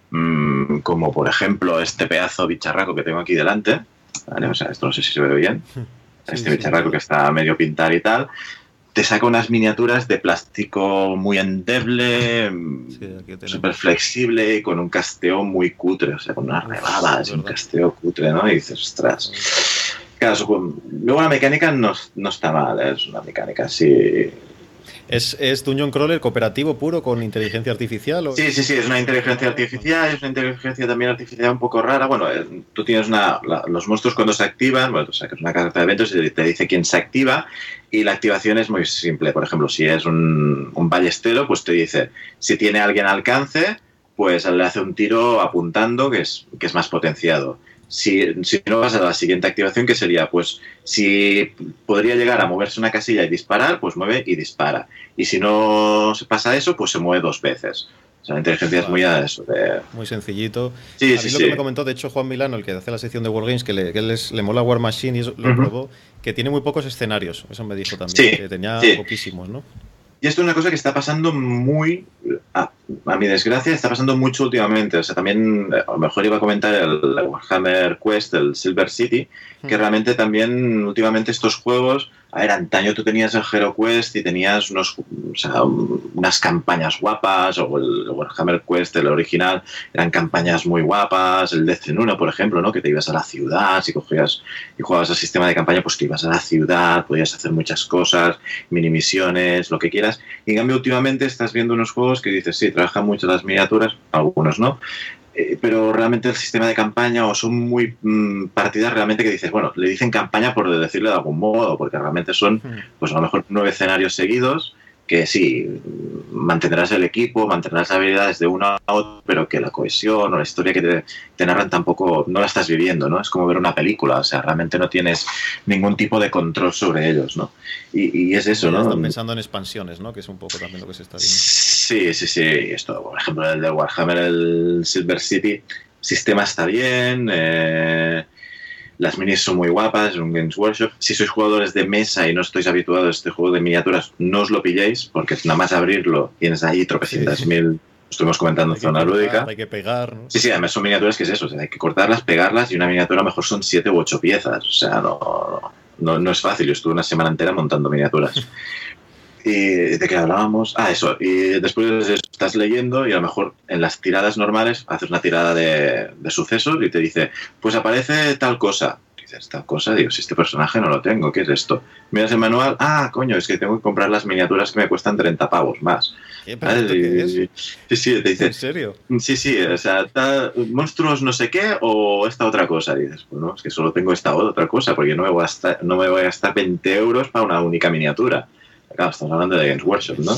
mmm, como por ejemplo este pedazo bicharraco que tengo aquí delante, ¿vale? O sea, esto no sé si se ve bien, Sí, este sí, bicharraco sí. que está medio pintar y tal, te saca unas miniaturas de plástico muy endeble, Sí, aquí tenemos. súper flexible y con un casteo muy cutre, o sea, con unas Uf, rebadas, es un verdad. casteo cutre, ¿no? Y dices, ostras. Claro, su- luego la mecánica no, no está mal, ¿eh? Es una mecánica así. ¿Es, ¿Es Dungeon Crawler cooperativo puro con inteligencia artificial? O... Sí, sí, sí, es una inteligencia artificial, es una inteligencia también artificial un poco rara. Bueno, eh, tú tienes una. La, los monstruos cuando se activan, bueno, tú sacas una carta de eventos y te dice quién se activa. Y la activación es muy simple. Por ejemplo, si es un, un ballestero, pues te dice, si tiene alguien al alcance, pues le hace un tiro apuntando que es, que es más potenciado. Si, si no vas a la siguiente activación, que sería, pues, si podría llegar a moverse una casilla y disparar, pues mueve y dispara. Y si no se pasa eso, pues se mueve dos veces. O sea, la inteligencia es muy a eso. De... Muy sencillito. Sí, a mí sí, lo sí. que me comentó, de hecho, Juan Milano, el que hace la sección de Wargames, que le, que les, le mola War Machine y eso lo Ujú. probó, que tiene muy pocos escenarios. Eso me dijo también, Sí, que tenía sí. poquísimos, ¿no? Y esto es una cosa que está pasando muy, a, a mi desgracia, está pasando mucho últimamente. O sea, también, a lo mejor iba a comentar el Warhammer Quest, el Silver City, que Hmm. realmente también, últimamente estos juegos, a ver, antaño tú tenías el Hero Quest y tenías unos, o sea, unas campañas guapas, o el Warhammer Quest, el original, eran campañas muy guapas, el Death in uno, por ejemplo, ¿no? Que te ibas a la ciudad, si cogías y jugabas al sistema de campaña, pues te ibas a la ciudad, podías hacer muchas cosas, mini misiones, lo que quieras. Y en cambio, últimamente estás viendo unos juegos que dices, sí, trabajan mucho las miniaturas, algunos no, eh, pero realmente el sistema de campaña o son muy mmm, partidas realmente que dices, bueno, le dicen campaña por decirlo de algún modo, porque realmente son, pues a lo mejor nueve escenarios seguidos, que sí, mantendrás el equipo, mantendrás las habilidades de uno a otro, pero que la cohesión o la historia que te, te narran tampoco, no la estás viviendo, ¿no? Es como ver una película, o sea, realmente no tienes ningún tipo de control sobre ellos, ¿no? Y, y es eso, Ya ¿no? están pensando en expansiones, ¿no? Que es un poco también lo que se está viendo. Sí, sí, sí. Esto, por ejemplo, el de Warhammer, el Silver City, sistema está bien, eh, las minis son muy guapas, es un Games Workshop. Si sois jugadores de mesa y no estáis habituados a este juego de miniaturas, no os lo pilléis, porque nada más abrirlo tienes ahí tropecientas Sí. mil, estuvimos comentando en Hay que zona cortar, lúdica. hay que pegar, ¿no? Sí, sí, además son miniaturas que es eso, o sea, hay que cortarlas, pegarlas y una miniatura a lo mejor son siete u ocho piezas, o sea, no, no, no es fácil, yo estuve una semana entera montando miniaturas. ¿Y de qué hablábamos? Ah, eso, y después de eso estás leyendo y a lo mejor en las tiradas normales haces una tirada de, de sucesos y te dice, pues aparece tal cosa. Dices, tal cosa, digo, si este personaje no lo tengo, ¿qué es esto? Miras el manual, ah, coño, es que tengo que comprar las miniaturas que me cuestan treinta pavos más. ¿Qué? ¿Pero esto qué es? Sí, sí, te dice, ¿En serio? sí, sí, o sea, tal, monstruos no sé qué o esta otra cosa. Y dices, bueno, es que solo tengo esta otra cosa porque no me voy a gastar, no me voy a gastar veinte euros para una única miniatura. Claro, estamos hablando de Games Workshop, ¿no?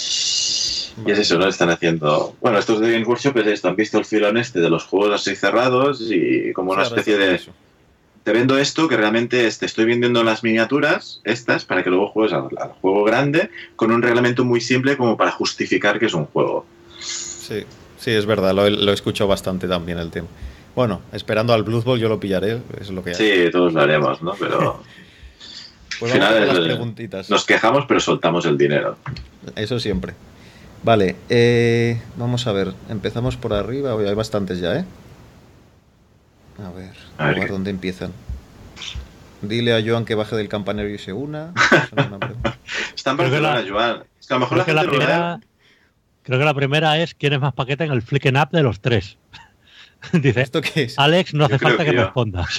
Y es eso, ¿no? Están haciendo... Bueno, estos de Games Workshop es esto, han visto el filón este de los juegos así cerrados y como una Sí, especie de... eso. Te vendo esto que realmente te estoy vendiendo las miniaturas, estas, para que luego juegues al, al juego grande con un reglamento muy simple como para justificar que es un juego. Sí, sí, es verdad, lo, he- lo he escuchado bastante también el tema. Bueno, esperando al Blood Bowl yo lo pillaré, es lo que hay. Sí, todos lo haremos, ¿no? Pero Pues al vamos final con las el- preguntitas. nos quejamos pero soltamos el dinero. Eso siempre. Vale, eh, vamos a ver, empezamos por arriba, hoy hay bastantes ya, ¿eh? A ver, A ver a ver qué- dónde empiezan. Dile a Joan que baje del campanario y se una. Eso no es una pregunta. Está en Creo que Barcelona, la- Joan. Es que a lo mejor Creo la que gente la no lo primera, ve. creo que la primera es quién es más paquete en el Flicken Up de los tres. Dice, ¿Esto qué es? Alex, no Yo hace creo falta que que yo. respondas.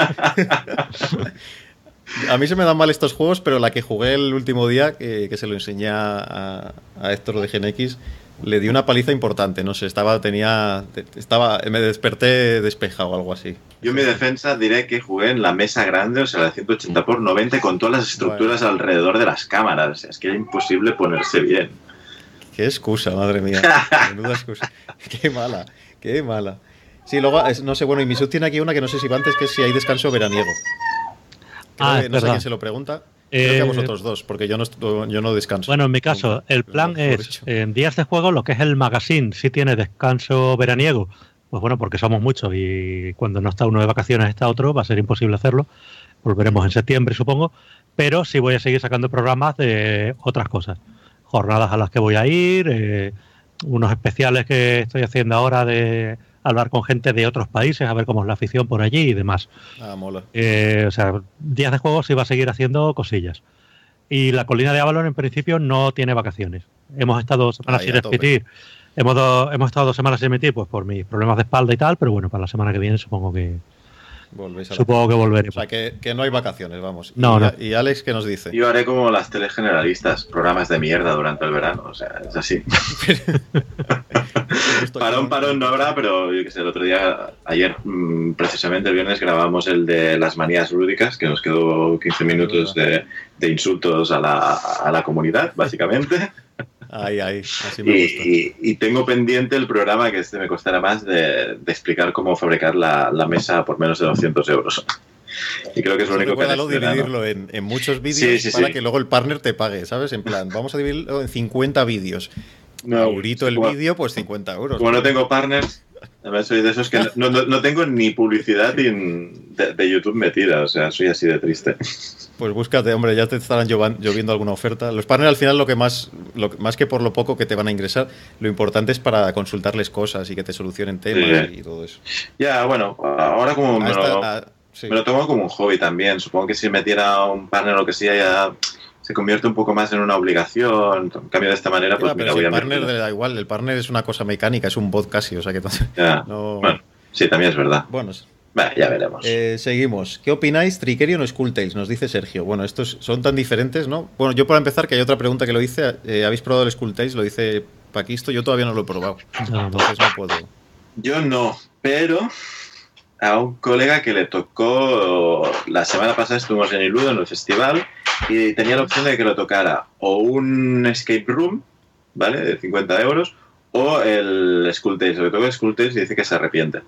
A mí se me dan mal estos juegos, pero la que jugué el último día, que, que se lo enseñé a, a Héctor de G N X, le di una paliza importante. No sé, estaba, tenía, estaba, me desperté despejado o algo así. Yo en mi defensa diré que jugué en la mesa grande, o sea, la ciento ochenta por noventa, con todas las estructuras Bueno. alrededor de las cámaras. O sea, es que era imposible ponerse bien. Qué excusa, madre mía. Menuda excusa. Qué mala, qué mala. Sí, luego, es- no sé, bueno, y mi sub tiene aquí una que no sé si va antes, que es si hay descanso veraniego. Creo Ah, que- es no sé verdad. quién se lo pregunta. Creo que Eh, a vosotros dos, porque yo no, estu- yo no descanso. Bueno, en mi caso, el plan Mejor es, dicho. en días de juego, lo que es el magazine, si tiene descanso veraniego, pues bueno, porque somos muchos y cuando no está uno de vacaciones está otro, va a ser imposible hacerlo. Volveremos en septiembre, supongo, pero sí voy a seguir sacando programas de otras cosas. Jornadas a las que voy a ir, eh, unos especiales que estoy haciendo ahora de hablar con gente de otros países, a ver cómo es la afición por allí y demás. Ah, mola. Eh, o sea, días de juego sí va a seguir haciendo cosillas. Y la colina de Avalon en principio no tiene vacaciones. Hemos estado dos semanas Ahí, sin a tope. emitir. Hemos, do- hemos estado dos semanas sin emitir pues por mis problemas de espalda y tal, pero bueno, para la semana que viene supongo que Volvéis a la- supongo que volveremos. O sea, que, que no hay vacaciones, vamos. No, y, no. y Alex, ¿qué nos dice? Yo haré como las teles generalistas, programas de mierda durante el verano. O sea, es así. Parón, parón no habrá, pero yo que sé, el otro día, ayer, mm, precisamente el viernes, grabamos el de las manías lúdicas, que nos quedó quince minutos de, de insultos a la, a la comunidad, básicamente. Ahí, ahí, así me Y, gusta. y- y tengo pendiente el programa que este me costará más de, de explicar cómo fabricar la, la mesa por menos de doscientos euros. Y creo que es lo Eso único que haré recuérdalo, este verano. dividirlo en, en muchos vídeos Sí, sí, para sí. que luego el partner te pague, ¿sabes? En plan, vamos a dividirlo en cincuenta vídeos. No, Aurito el como- vídeo, pues cincuenta euros. Como no tengo partners, además soy de esos que no, no- no tengo ni publicidad in- de, de YouTube metida, o sea, soy así de triste. Pues búscate, hombre, ya te estarán llovan- lloviendo alguna oferta. Los partners al final lo que más, lo, que- más que por lo poco que te van a ingresar, lo importante es para consultarles cosas y que te solucionen temas Sí. y todo eso. Ya, bueno, ahora como Ah, me está- lo, ah, sí. me lo tomo como un hobby también. Supongo que si metiera un partner o lo que sea, ya se convierte un poco más en una obligación. En cambio, de esta manera, pues Ya, pero mira, si voy el a partner meter- le da igual, el partner es una cosa mecánica, es un bot casi, o sea que Ya. no... Bueno, sí, también es verdad. Bueno, Bueno, ya veremos. Eh, seguimos. ¿Qué opináis, Trickerion o Skulltales? Nos dice Sergio. Bueno, estos son tan diferentes, ¿no? Bueno, yo para empezar, que hay otra pregunta que lo hice. eh, ¿Habéis probado el Skulltales? Lo dice Paquisto. Yo todavía no lo he probado. No, no. Entonces no puedo. Yo no, pero a un colega que le tocó, la semana pasada estuvimos en Iludo, en el festival, y tenía la opción de que lo tocara o un escape room, ¿vale? De cincuenta euros, o el Skulltales. Le tocó el Skulltales y dice que se arrepiente.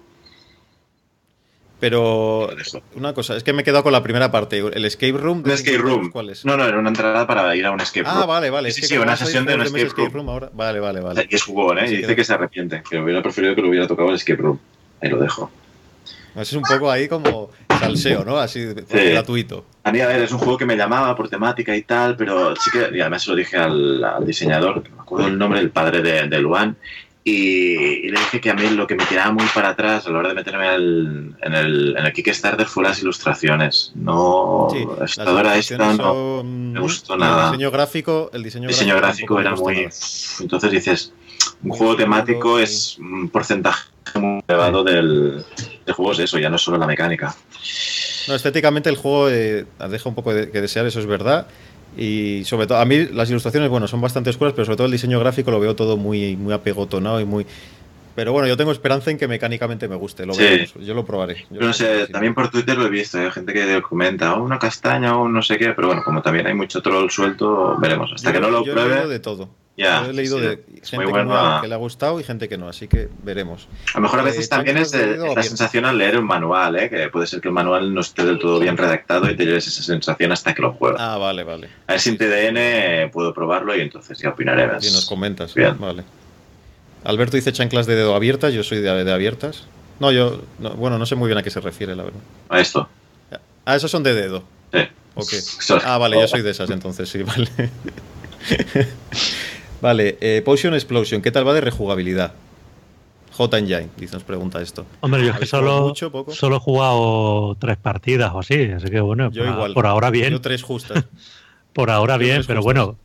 Pero una cosa, es que me he quedado con la primera parte. El escape room. Un escape room. ¿Cuál es? No, no, era una entrada para ir a un escape room. Ah, vale, vale. Sí, es que sí, como una vais a sesión de un juegos mesa escape room. ahora. Vale, vale, vale. Y es jugón, ¿eh? Así Y dice que- que se arrepiente, que hubiera preferido que le hubiera tocado el escape room. Ahí lo dejo. Es un poco ahí como salseo, ¿no? Así de- Sí. gratuito. A mí, a ver, es un juego que me llamaba por temática y tal, pero sí que, y además se lo dije al, al diseñador, que no me acuerdo el nombre, el padre de, de Luan, y, y le dije que a mí lo que me tiraba muy para atrás a la hora de meterme al- en, el, en el Kickstarter fue las ilustraciones. No, Sí, esta las hora ilustraciones esta no. son- me gustó y nada. El diseño gráfico, el diseño El diseño gráfico gráfico era tampoco me muy... gustó Entonces dices, un Muy juego oscuro, temático sí. es un porcentaje muy elevado del, del juego, es eso, ya no es solo la mecánica. nada. No, estéticamente el juego eh, deja un poco de, que desear, eso es verdad. Y sobre todo, a mí las ilustraciones, bueno, son bastante oscuras, pero sobre todo el diseño gráfico lo veo todo muy, muy apegotonado y muy... Pero bueno, yo tengo esperanza en que mecánicamente me guste, lo Sí. veremos. Yo lo probaré. Yo Pero no lo sé, probaré. también por Twitter lo he visto, hay gente que comenta, oh, una castaña o no sé qué, pero bueno, como también hay mucho troll suelto, veremos. Hasta Yo- que no lo yo he leído pruebe, de todo. ya. Yo he leído sí, de es gente muy que, bueno no ha- a- que le ha gustado y gente que no, así que veremos. A lo mejor a veces Eh, también es, chanclas de de- dedo es la abierto. sensación al leer un manual, ¿eh? Que puede ser que el manual no esté del todo bien redactado y te lleves esa sensación hasta que lo juegas. Ah, vale, vale. A ver si en T D N puedo probarlo y entonces ya opinaré más. Y nos comentas. Bien. Vale. Alberto dice chanclas de dedo abiertas, yo soy de, de abiertas. No, yo, no, bueno, no sé muy bien a qué se refiere, la verdad. A esto. Ah, esos son de dedo. Sí. ¿O qué? Eso- Ah, vale, yo soy de esas entonces, sí, vale. Vale, eh, Potion Explosion, ¿qué tal va de rejugabilidad? J. Engine, dice, nos pregunta esto. Hombre, yo es que solo, mucho, poco? solo he jugado tres partidas o así, así que bueno, yo por, igual. por ahora bien. Yo tres justas. Por ahora yo bien, pero justas. bueno.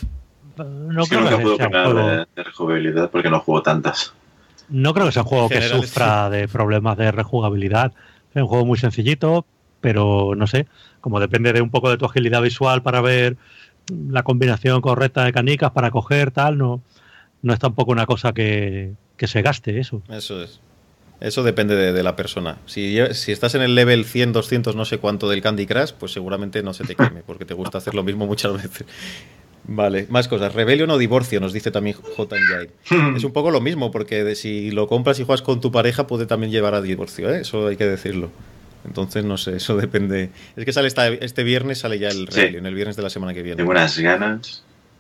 No es que creo nunca que puedo sea un opinar juego... de, de rejugabilidad porque no juego tantas. No creo que sea un juego que general, sufra sí. de problemas de rejugabilidad. Es un juego muy sencillito, pero no sé, como depende de un poco de tu agilidad visual para ver la combinación correcta de canicas para coger, tal, no, no es tampoco una cosa que, que se gaste eso. Eso es. Eso depende de, de la persona. Si, si estás en el level cien, doscientos, no sé cuánto del Candy Crush, pues seguramente no se te queme, porque te gusta hacer lo mismo muchas veces. Vale, más cosas. Rebellion o divorcio, nos dice también J. Engine. Es un poco lo mismo, porque de, si lo compras y juegas con tu pareja, puede también llevar a divorcio, ¿eh? Eso hay que decirlo. Entonces, no sé, eso depende. Es que sale esta, este viernes, sale ya el Rebellion, sí. El viernes de la semana que viene. Tengo unas ganas.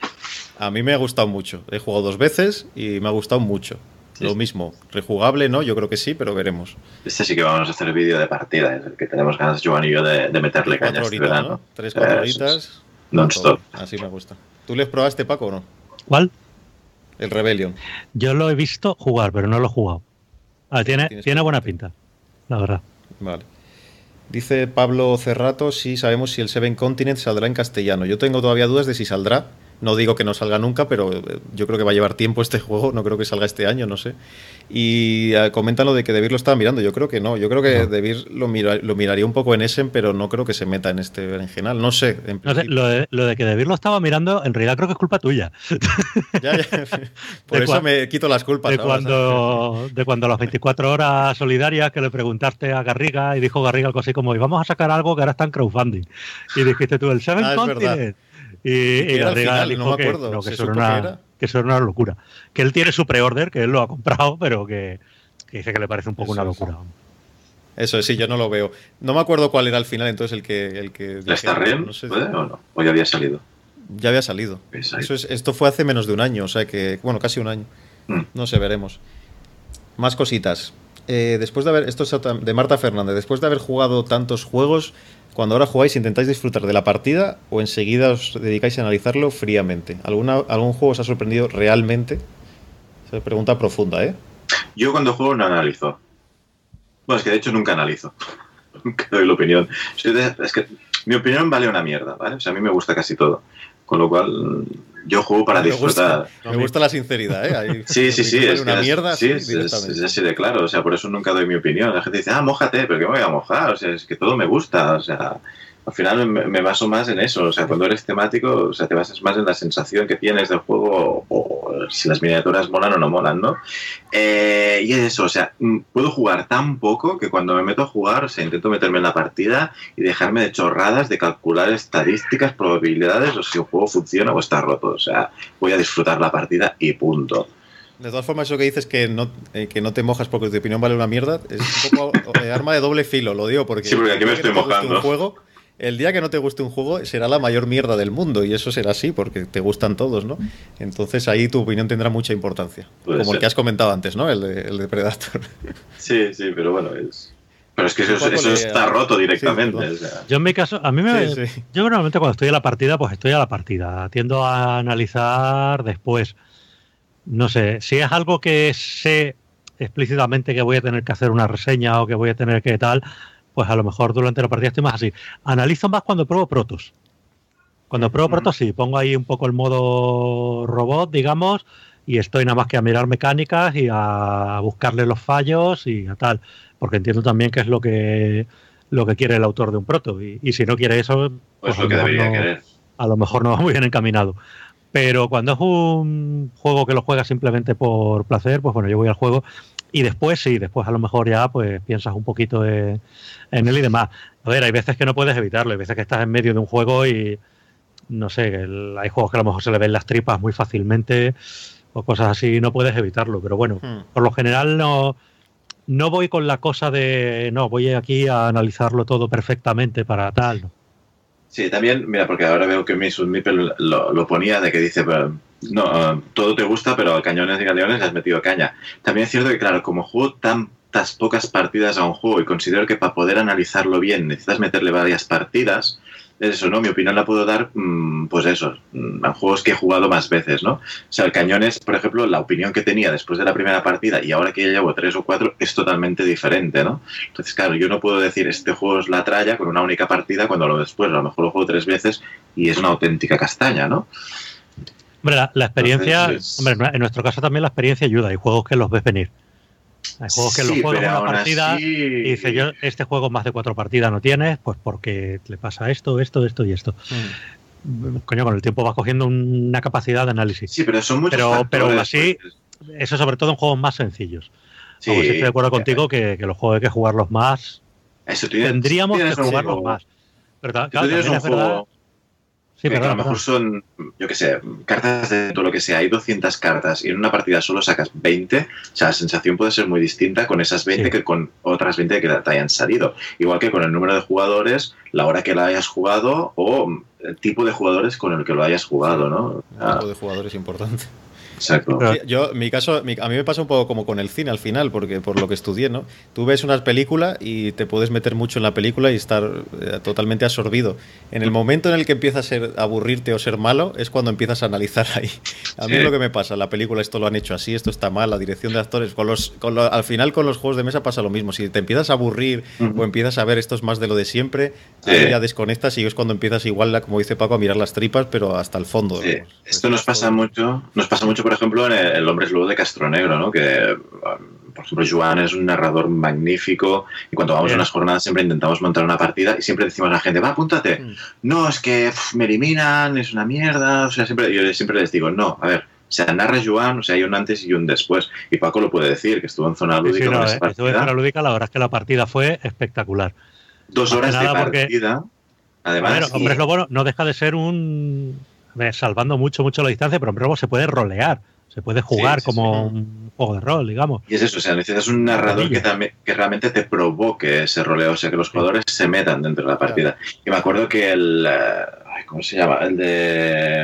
A mí me ha gustado mucho. He jugado dos veces y me ha gustado mucho. Sí. Lo mismo. Rejugable, ¿no? Yo creo que sí, pero veremos. Este sí que vamos a hacer vídeo de partida, es el que tenemos ganas, Joan y yo, de, de meterle caña este verano. ¿no? Tres, cuatro horitas. Non-stop. Así me gusta. ¿Tú les probaste, Paco, o no? ¿Cuál? El Rebellion. Yo lo he visto jugar, pero no lo he jugado. Ah, tiene tiene buena pinta, la verdad. Vale. Dice Pablo Cerrato si sabemos si el Seven Continents saldrá en castellano. Yo tengo todavía dudas de si saldrá. No digo que no salga nunca, pero yo creo que va a llevar tiempo este juego. No creo que salga este año, no sé. Y uh, comentan lo de que Debir lo estaba mirando. Yo creo que no. Yo creo que no. Debir lo, mira, lo miraría un poco en Essen, pero no creo que se meta en este berenjenal. No sé. En no sé lo, de, lo de que Debir lo estaba mirando, en realidad creo que es culpa tuya. Ya, ya. Por de eso me quito las culpas. De, ahora, cuando, de cuando las veinticuatro horas solidarias que le preguntaste a Garriga y dijo Garriga algo así como, y vamos a sacar algo que ahora está en crowdfunding. Y dijiste tú, el Seven ah, Continents. Y, y Garriga dijo no me que, acuerdo. no, que, eso era una, que, que eso era una locura. Que él tiene su pre-order, que él lo ha comprado, pero que, que dice que le parece un poco eso una locura. Es. Eso sí, yo no lo veo. No me acuerdo cuál era al final, entonces el que... El que ¿La está Ren? No sé. ¿Puede o no? ¿O ya había salido? Ya había salido. Eso es, esto fue hace menos de un año, o sea que... Bueno, casi un año. Mm. No sé, veremos. Más cositas. Eh, después de haber... Esto es de Marta Fernández. Después de haber jugado tantos juegos... Cuando ahora jugáis, ¿intentáis disfrutar de la partida o enseguida os dedicáis a analizarlo fríamente? ¿Alguna, ¿Algún juego os ha sorprendido realmente? Se pregunta profunda, ¿eh? Yo cuando juego no analizo. Bueno, es que de hecho nunca analizo. Nunca doy la opinión. Es que mi opinión vale una mierda, ¿vale? O sea, a mí me gusta casi todo. Con lo cual, yo juego para me disfrutar. Gusta, me gusta la sinceridad, ¿eh? Ahí, sí, sí, sí. Es una que mierda, sí, sí, es, es así de claro. O sea, por eso nunca doy mi opinión. La gente dice, ah, mójate, pero ¿qué me voy a mojar? O sea, es que todo me gusta. O sea, al final me, me baso más en eso. O sea, cuando eres temático, o sea, te basas más en la sensación que tienes del juego o, o si las miniaturas molan o no molan, ¿no? Eh, y es eso, o sea, puedo jugar tan poco que cuando me meto a jugar, o sea, intento meterme en la partida y dejarme de chorradas de calcular estadísticas, probabilidades, o si el juego funciona o está roto. O sea, voy a disfrutar la partida y punto. De todas formas, eso que dices que no, eh, que no te mojas porque tu opinión vale una mierda, es un poco eh, arma de doble filo, lo digo porque... Sí, porque aquí me estoy no mojando. Un juego, el día que no te guste un juego será la mayor mierda del mundo y eso será así porque te gustan todos, ¿no? Entonces ahí tu opinión tendrá mucha importancia. Puede como ser. El que has comentado antes, ¿no? El de, el de Predator. Sí, sí, pero bueno, es... Pero es que eso, eso está roto directamente. Sí, o sea. Yo en mi caso, a mí me... Sí, sí. Yo normalmente cuando estoy a la partida, pues estoy a la partida. Tiendo a analizar después. No sé, si es algo que sé explícitamente que voy a tener que hacer una reseña o que voy a tener que tal, pues a lo mejor durante la partida estoy más así. Analizo más cuando pruebo protos. Cuando pruebo protos sí, pongo ahí un poco el modo robot, digamos, y estoy nada más que a mirar mecánicas y a buscarle los fallos y a tal, porque entiendo también que es lo que lo que quiere el autor de un proto y, y si no quiere eso, pues, pues lo que debería no, querer. A lo mejor no va muy bien encaminado. Pero cuando es un juego que lo juega simplemente por placer, pues bueno, yo voy al juego y después sí, después a lo mejor ya pues piensas un poquito de, en él y demás. A ver, hay veces que no puedes evitarlo, hay veces que estás en medio de un juego y no sé, el, hay juegos que a lo mejor se le ven las tripas muy fácilmente o cosas así, no puedes evitarlo, pero bueno, hmm. por lo general no, no voy con la cosa de, no, voy aquí a analizarlo todo perfectamente para tal, ¿no? Sí, también, mira, porque ahora veo que Mason Mipel lo, lo ponía de que dice, no, uh, todo te gusta, pero a cañones y galeones le has metido caña. También es cierto que, claro, como juego tantas pocas partidas a un juego y considero que para poder analizarlo bien necesitas meterle varias partidas, eso, ¿no? Mi opinión la puedo dar, pues eso, a juegos que he jugado más veces, ¿no? O sea, el Cañones, por ejemplo, la opinión que tenía después de la primera partida y ahora que ya llevo tres o cuatro es totalmente diferente, ¿no? Entonces, claro, yo no puedo decir este juego es la tralla con una única partida cuando lo después a lo mejor lo juego tres veces y es una auténtica castaña, ¿no? Hombre, la, la experiencia, Entonces, hombre, en nuestro caso también la experiencia ayuda, hay juegos que los ves venir. Hay juegos que sí, los juegas pero una aún partida así... y dice yo este juego más de cuatro partidas no tienes, pues porque le pasa esto, esto, esto y esto. Mm. Coño, con el tiempo vas cogiendo una capacidad de análisis. Sí, pero son muchos pero, factores, pero aún así, pues... eso sobre todo en juegos más sencillos. Sí, Vamos, estoy de acuerdo contigo que, que los juegos hay que jugarlos más. Eso, tienes, Tendríamos que jugarlos juego, más. Pero claro, tú tienes también un es verdad. juego... Sí, que perdón, a lo mejor son, yo qué sé, cartas de todo lo que sea, hay doscientas cartas y en una partida solo sacas veinte, o sea, la sensación puede ser muy distinta con esas veinte sí. que con otras veinte que te hayan salido. Igual que con el número de jugadores, la hora que la hayas jugado o el tipo de jugadores con el que lo hayas jugado, ¿no? El tipo de jugadores es importante. Exacto. Sí, yo, mi caso, mi, a mí me pasa un poco como con el cine al final, porque por lo que estudié, ¿no? Tú ves una película y te puedes meter mucho en la película y estar eh, totalmente absorbido. En el momento en el que empieza a ser aburrirte o ser malo, es cuando empiezas a analizar ahí. A mí sí. es lo que me pasa, la película esto lo han hecho así, esto está mal, la dirección de actores. Con los, con lo, al final con los juegos de mesa pasa lo mismo. Si te empiezas a aburrir uh-huh. o empiezas a ver esto es más de lo de siempre, sí. ahí ya desconectas y es cuando empiezas igual, como dice Paco, a mirar las tripas, pero hasta el fondo. Sí. Esto nos pasa mucho, nos pasa mucho, por ejemplo, en el El hombre es lobo de Castronegro, ¿no? Que, por ejemplo, Joan es un narrador magnífico y cuando vamos Bien. a unas jornadas siempre intentamos montar una partida y siempre decimos a la gente, va, apúntate. Mm. No, es que uf, me eliminan, es una mierda. O sea, siempre, yo siempre les digo, no, a ver, o sea, narra Joan, o sea, hay un antes y un después. Y Paco lo puede decir, que estuvo en zona lúdica. Sí, sí, no, con esa eh, partida. estuve en zona lúdica, la verdad es que la partida fue espectacular. Dos horas de partida. Porque, además. A ver, y... Hombres Lobo no deja de ser un... salvando mucho, mucho la distancia, pero Hombres Lobo se puede rolear. Se puede jugar sí, sí, como sí. un juego de rol, digamos. Y es eso, o sea, necesitas un narrador que, también, que realmente te provoque ese roleo, o sea, que los jugadores sí. se metan dentro de la partida. Claro. Y me acuerdo que el... Uh, ¿cómo se llama? El de...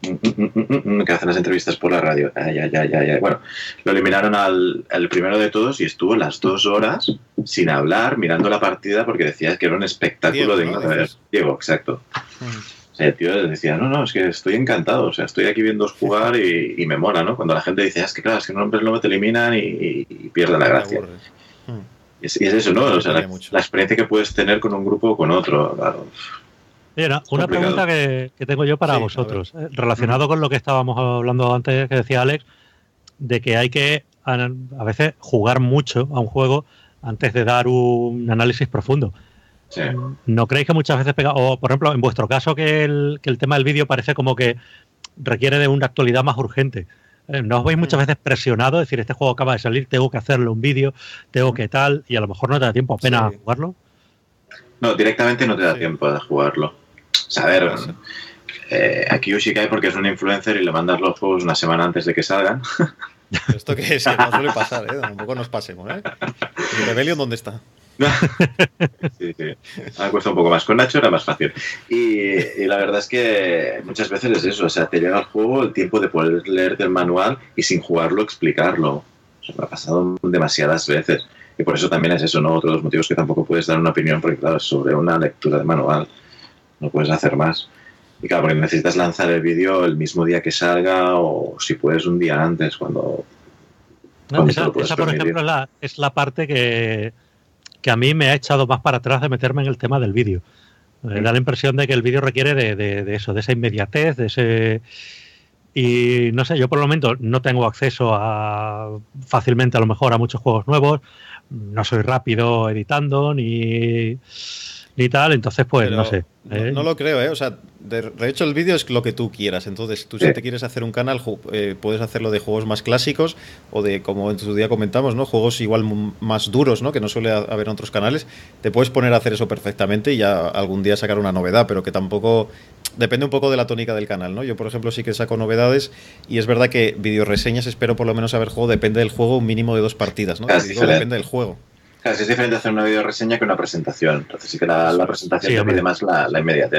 que hacen las entrevistas por la radio. Ay, ay, ay, ay, ay. Bueno, lo eliminaron al, al primero de todos y estuvo las dos horas sin hablar, mirando la partida, porque decía que era un espectáculo Diego, de... ¿no? Diego, exacto. Mm. El tío decía, no, no, es que estoy encantado, o sea, estoy aquí viéndoos jugar y, y me mola, ¿no? Cuando la gente dice, ah, es que claro, es que un hombre no te eliminan y, y pierden la gracia. Hmm. Y, es, y es eso, ¿no? O sea, la, la experiencia que puedes tener con un grupo o con otro, claro. Mira, una pregunta que, que tengo yo para sí, vosotros, eh, relacionado con lo que estábamos hablando antes, que decía Alex, de que hay que a, a veces jugar mucho a un juego antes de dar un análisis profundo. Sí. ¿No creéis que muchas veces pega, o por ejemplo, en vuestro caso que el, que el tema del vídeo parece como que requiere de una actualidad más urgente? ¿No os veis muchas veces presionados? Es decir, este juego acaba de salir, tengo que hacerle un vídeo, tengo que tal, y a lo mejor no te da tiempo apenas sí. a jugarlo. No, directamente no te da sí. tiempo a jugarlo. O sea, a ver, sí. eh, aquí Ushikai porque es un influencer y le mandas los juegos una semana antes de que salgan. Esto que es, que no suele pasar, ¿eh? Tampoco nos pasemos, ¿eh? ¿Y Rebellion dónde está? Sí, sí. Ahora cuesta un poco más. Con Nacho era más fácil. Y, y la verdad es que muchas veces es eso. O sea, te llega el juego el tiempo de poder leerte el manual y sin jugarlo explicarlo. O sea, me ha pasado demasiadas veces. Y por eso también es eso, ¿no? Otro de los motivos que tampoco puedes dar una opinión, porque claro, sobre una lectura de manual no puedes hacer más. Y claro, porque necesitas lanzar el vídeo el mismo día que salga o si puedes un día antes, cuando... No, cuando esa, esa por ejemplo, es la, es la parte que, que a mí me ha echado más para atrás de meterme en el tema del vídeo. Me da la impresión de que el vídeo requiere de, de, de eso, de esa inmediatez, de ese... Y no sé, yo por el momento no tengo acceso a fácilmente a lo mejor a muchos juegos nuevos, no soy rápido editando ni... y tal, entonces pues Pero no sé. ¿eh? No, no lo creo, ¿eh? O sea, de, de hecho el vídeo es lo que tú quieras, entonces tú sí. si te quieres hacer un canal eh, puedes hacerlo de juegos más clásicos o de, como en su día comentamos, ¿no? Juegos igual m- más duros, ¿no? Que no suele haber en otros canales, te puedes poner a hacer eso perfectamente y ya algún día sacar una novedad, pero que tampoco... Depende un poco de la tónica del canal, ¿no? Yo, por ejemplo, sí que saco novedades y es verdad que videoreseñas espero por lo menos saber juego, depende del juego, un mínimo de dos partidas, ¿no? Claro, digo, depende del juego. Claro, es diferente hacer una video reseña que una presentación. Entonces sí que la, la presentación sí, te pide más la, la inmediatez.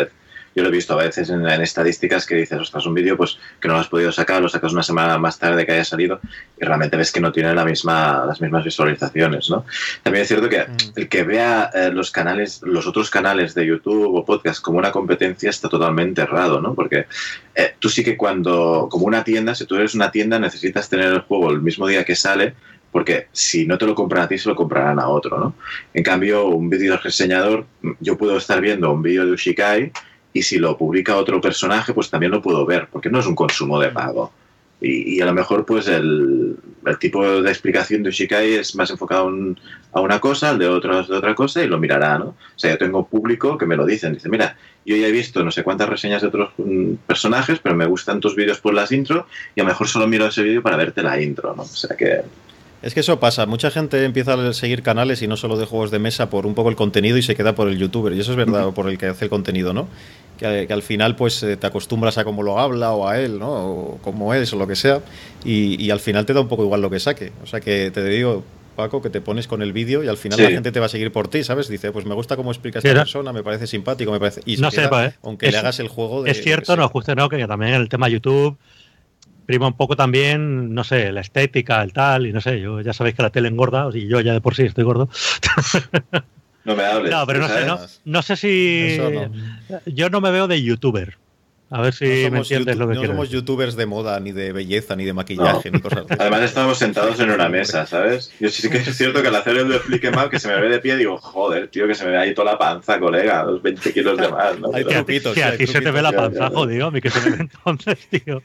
yo lo he visto a veces en, en estadísticas que dices, ostras, un vídeo pues que no lo has podido sacar, lo sacas una semana más tarde que haya salido y realmente ves que no tiene la misma, las mismas visualizaciones, ¿no? También es cierto que el que vea eh, los canales, los otros canales de YouTube o podcast como una competencia está totalmente errado, ¿no? Porque eh, tú sí que cuando, como una tienda, si tú eres una tienda necesitas tener el juego el mismo día que sale, porque si no te lo compran a ti, se lo comprarán a otro, ¿no? En cambio, un vídeo reseñador, yo puedo estar viendo un vídeo de Ushikai y si lo publica otro personaje, pues también lo puedo ver, porque no es un consumo de pago. Y, y a lo mejor, pues, el, el tipo de explicación de Ushikai es más enfocado un, a una cosa, el de otro es de otra cosa, y lo mirará, ¿no? O sea, yo tengo público que me lo dicen. Dice, mira, yo ya he visto no sé cuántas reseñas de otros um, personajes, pero me gustan tus vídeos por las intro, y a lo mejor solo miro ese vídeo para verte la intro, ¿no? O sea que... Es que eso pasa, mucha gente empieza a seguir canales y no solo de juegos de mesa por un poco el contenido y se queda por el youtuber, y eso es verdad, uh-huh. por el que hace el contenido, ¿no? Que, que al final pues te acostumbras a cómo lo habla o a él, ¿no? O cómo es o lo que sea, y, y al final te da un poco igual lo que saque. O sea que te digo, Paco, que te pones con el vídeo y al final sí. la gente te va a seguir por ti, ¿sabes? Dice, pues me gusta cómo explica esta Era. persona, me parece simpático, me parece... Y no se queda, sepa, ¿eh? aunque es, le hagas el juego de... Es cierto, no, justo no, que también el tema YouTube... prima un poco también, no sé, la estética, el tal, y no sé, yo ya sabéis que la tele engorda, y yo ya de por sí estoy gordo. No me hables. No, pero no sé, no, no sé si... No. Yo no me veo de youtuber. A ver si no me entiendes lo que no quiero. No somos youtubers de moda, ni de belleza, ni de maquillaje, no. ni cosas así. Además estamos sentados en una mesa, ¿sabes? Yo sí que es cierto que al hacer el de Flick Em Up, que se me ve de pie, digo, joder, tío, que se me ve ahí toda la panza, colega, los veinte kilos de más, ¿no? Hay Pero... truquitos, si a ti se te ve la panza, ya, jodido, a mí que se me ve entonces, tío.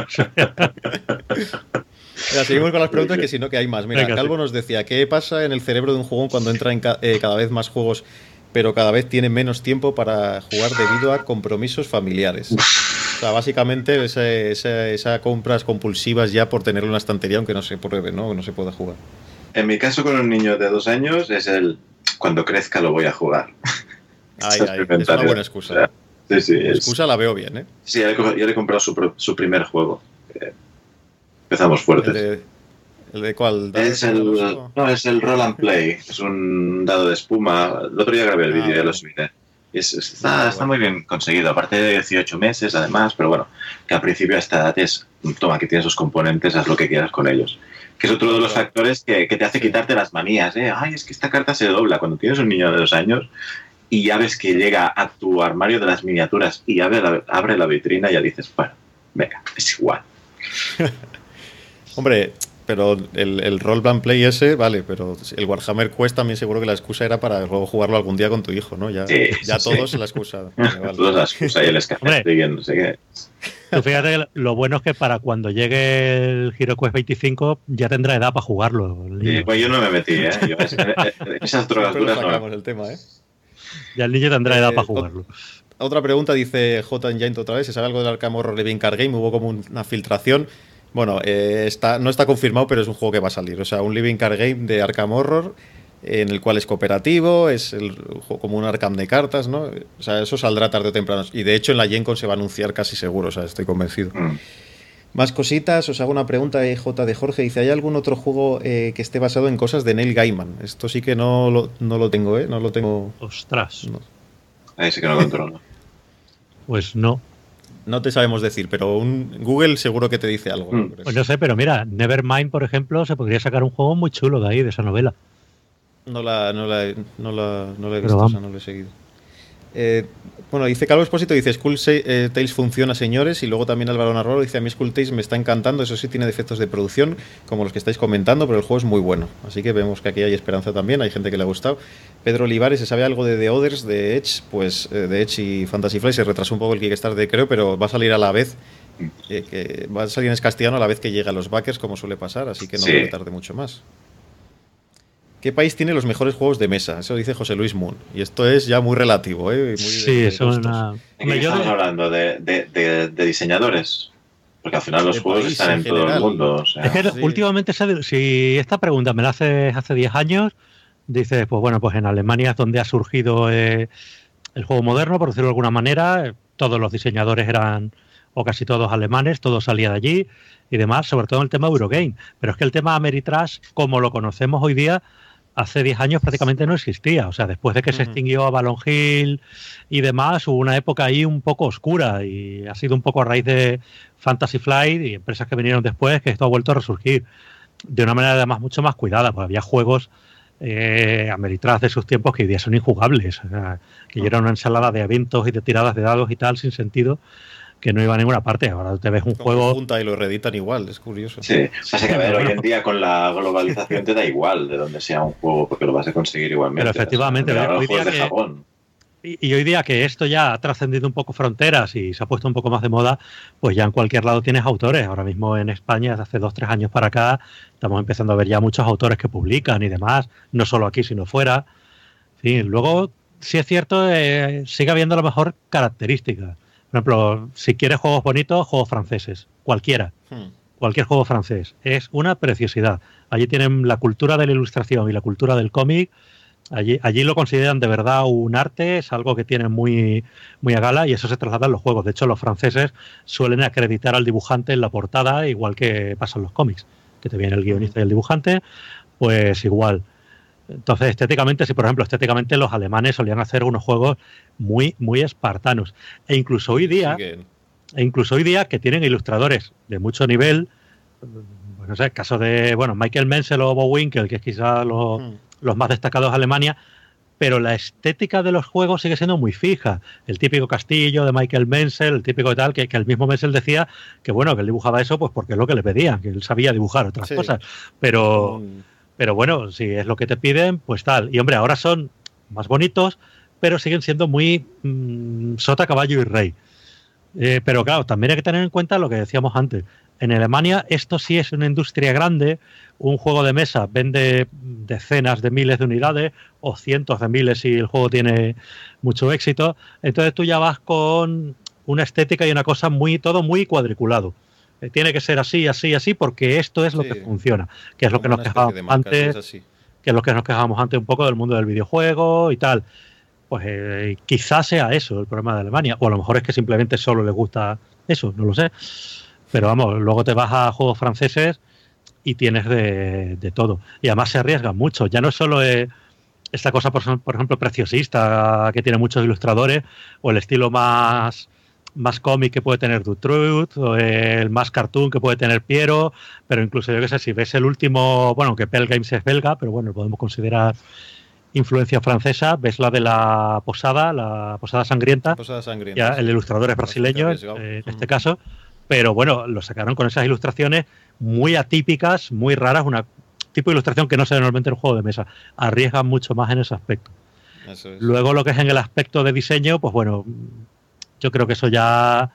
Mira, seguimos con las preguntas, que si no, que hay más. Mira, Venga, Calvo sí. nos decía, ¿qué pasa en el cerebro de un jugador cuando entra en ca eh, cada vez más juegos, pero cada vez tiene menos tiempo para jugar debido a compromisos familiares? O sea, básicamente ese, ese, esas compras compulsivas ya por tenerlo en una estantería, aunque no se pruebe, ¿no? no se pueda jugar. En mi caso con un niño de dos años es el, cuando crezca lo voy a jugar. Ay, ay, es una buena excusa. O sea, sí, sí. La excusa es... la veo bien, ¿eh? Sí, ya le, ya le he comprado su, su primer juego. Eh, empezamos fuertes. ¿El de, el de cuál? Es el, no, es el Roll and Play. Es un dado de espuma. El otro día grabé el vídeo y ah, ya lo subiré. Y es, es, está, ah, está bueno. muy bien conseguido. Aparte de dieciocho meses, además. Pero bueno, que al principio a esta edad es, toma, que tienes los componentes, haz lo que quieras con ellos. Que es otro de los factores que, que te hace quitarte las manías, ¿eh? Ay, es que esta carta se dobla. Cuando tienes un niño de dos años y ya ves que llega a tu armario de las miniaturas y abre la, abre la vitrina y ya dices, bueno, venga, es igual. Hombre, pero el, el Roll and Play ese, vale, pero el Warhammer Quest también seguro que la excusa era para luego jugarlo algún día con tu hijo, ¿no? Ya, sí, ya sí, todos sí. la excusa. Vale, vale. Todos la excusa y el escafé y no sé qué. Tú fíjate que lo bueno es que para cuando llegue el HeroQuest veinticinco ya tendrá edad para jugarlo. Sí, pues yo no me metí, ¿eh? Yo, es, esas drogas duras no. el tema, ¿eh? Ya el niño tendrá edad eh, para jugarlo. Otra pregunta, dice J. Giant otra vez, ¿se sabe algo del Arkham Horror Living Card Game? Hubo como una filtración. Bueno, eh, está, no está confirmado, pero es un juego que va a salir. O sea, un Living Card Game de Arkham Horror, en el cual es cooperativo, es el, como un Arkham de cartas, ¿no? O sea, eso saldrá tarde o temprano. Y de hecho en la Gen Con se va a anunciar casi seguro, o sea, estoy convencido. Mm. Más cositas, os hago una pregunta de J de Jorge. Dice, ¿hay algún otro juego eh, que esté basado en cosas de Neil Gaiman? Esto sí que no lo, no lo tengo, ¿eh? No lo tengo. Ostras. No. Ahí sí que no lo controlo. Pues no. No te sabemos decir, pero un Google seguro que te dice algo. Mm. Pues no sé, pero mira, Nevermind, por ejemplo, se podría sacar un juego muy chulo de ahí, de esa novela. No la, no la, no la, no la he visto, o sea, no la he seguido. Eh, bueno, dice Calvo Espósito, dice Skull eh, Tales funciona, señores, y luego también Álvaro Narrolo dice, a mí Skull Tales me está encantando, eso sí tiene defectos de producción, como los que estáis comentando, pero el juego es muy bueno, así que vemos que aquí hay esperanza también, hay gente que le ha gustado. Pedro Olivares, ¿se sabe algo de The Others, de Edge? Pues eh, de Edge y Fantasy Flight se retrasó un poco el Kickstarter, creo, pero va a salir a la vez, eh, que va a salir en castellano a la vez que llega a los backers, como suele pasar, así que no sí. tarde mucho más. ¿Qué país tiene los mejores juegos de mesa? Eso dice José Luis Moon. Y esto es ya muy relativo, ¿eh? Muy sí, eso es una... ¿De qué estamos de... hablando? ¿De, de, de, de diseñadores? Porque al final los juegos están en, en todo el mundo. O sea. Es que sí. últimamente, si esta pregunta me la haces hace diez años, dices, pues bueno, pues en Alemania es donde ha surgido eh, el juego moderno, por decirlo de alguna manera. Todos los diseñadores eran, o casi todos alemanes, todo salía de allí y demás, sobre todo en el tema Eurogame. Pero es que el tema Ameritrash, como lo conocemos hoy día, hace diez años prácticamente no existía. O sea, después de que uh-huh. se extinguió Avalon Hill y demás, hubo una época ahí un poco oscura y ha sido un poco a raíz de Fantasy Flight y empresas que vinieron después que esto ha vuelto a resurgir de una manera además mucho más cuidada, porque había juegos eh, ameritradas de sus tiempos que hoy día son injugables, o sea, que uh-huh. era una ensalada de eventos y de tiradas de dados y tal sin sentido, que no iba a ninguna parte. Ahora te ves un Como juego... junta y lo reeditan igual, es curioso. Sí, pasa que a ver, hoy en día con la globalización te da igual de donde sea un juego, porque lo vas a conseguir igualmente. Pero efectivamente, o sea, hoy día de que... Japón. Y, y hoy día que esto ya ha trascendido un poco fronteras y se ha puesto un poco más de moda, pues ya en cualquier lado tienes autores. Ahora mismo en España, desde hace dos, tres años para acá, estamos empezando a ver ya muchos autores que publican y demás, no solo aquí, sino fuera. En fin, luego, sí es cierto, eh, sigue habiendo a lo mejor características. Por ejemplo, si quieres juegos bonitos, juegos franceses, cualquiera, hmm. cualquier juego francés, es una preciosidad. Allí tienen la cultura de la ilustración y la cultura del cómic, allí, allí lo consideran de verdad un arte, es algo que tienen muy, muy a gala y eso se traslada en los juegos. De hecho, los franceses suelen acreditar al dibujante en la portada, igual que pasa en los cómics, que te viene el guionista y el dibujante, pues igual. Entonces, estéticamente, si por ejemplo, estéticamente los alemanes solían hacer unos juegos muy, muy espartanos. E incluso hoy día, e incluso hoy día que tienen ilustradores de mucho nivel, pues no sé, el caso de, bueno, Michael Menzel o Bo Winkel, que es quizás los, hmm. los más destacados de Alemania, pero la estética de los juegos sigue siendo muy fija. El típico castillo de Michael Menzel, el típico tal, que, que el mismo Menzel decía que bueno, que él dibujaba eso pues porque es lo que le pedían, que él sabía dibujar otras sí. cosas, pero... Hmm. Pero bueno, si es lo que te piden, pues tal. Y hombre, ahora son más bonitos, pero siguen siendo muy mmm, sota, caballo y rey. Eh, pero claro, también hay que tener en cuenta lo que decíamos antes. En Alemania esto sí es una industria grande. Un juego de mesa vende decenas de miles de unidades o cientos de miles si el juego tiene mucho éxito. Entonces tú ya vas con una estética y una cosa muy, todo muy cuadriculado. Tiene que ser así, así, así, porque esto es lo sí. que funciona, que es lo que nos quejábamos antes, es que es lo que nos quejábamos antes un poco del mundo del videojuego y tal. Pues eh, quizás sea eso el problema de Alemania, o a lo mejor es que simplemente solo les gusta eso, no lo sé. Pero vamos, luego te vas a juegos franceses y tienes de, de todo. Y además se arriesgan mucho. Ya no es solo eh, esta cosa, por, por ejemplo, preciosista, que tiene muchos ilustradores, o el estilo más... más cómic que puede tener Dutroux, o el más cartoon que puede tener Piero, pero incluso yo que sé, si ves el último, bueno, que Pell Games es belga, pero bueno, lo podemos considerar influencia francesa, ves la de la Posada, la Posada Sangrienta, Posada Sangrienta ya sí. el ilustrador es brasileño, eh, en este mm. caso, pero bueno, lo sacaron con esas ilustraciones muy atípicas, muy raras, una tipo de ilustración que no se ve normalmente en un juego de mesa, arriesgan mucho más en ese aspecto. Eso es. Luego lo que es en el aspecto de diseño, pues bueno... yo creo que eso ya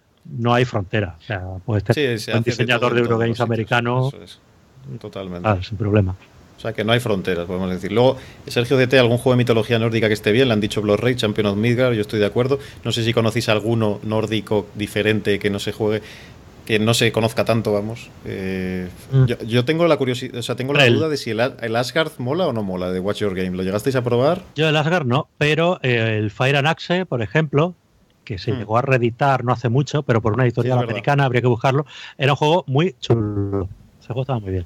no hay frontera. O sea, pues este sí, un diseñador de, de Eurogames americano. Eso es. Totalmente. Ah, sin problema. O sea, que no hay fronteras, podemos decir. Luego, Sergio D T, ¿algún juego de mitología nórdica que esté bien? Le han dicho Blood Rage, Champion of Midgard, yo estoy de acuerdo. No sé si conocéis alguno nórdico diferente que no se juegue, que no se conozca tanto, vamos. Eh, mm. yo, yo tengo la curiosidad, o sea, tengo la el, duda de si el, el Asgard mola o no mola de Watch Your Game. ¿Lo llegasteis a probar? Yo el Asgard no, pero eh, el Fire and Axe, por ejemplo, que se hmm. llegó a reeditar no hace mucho, pero por una editorial sí, americana, habría que buscarlo. Era un juego muy chulo. Ese juego estaba muy bien.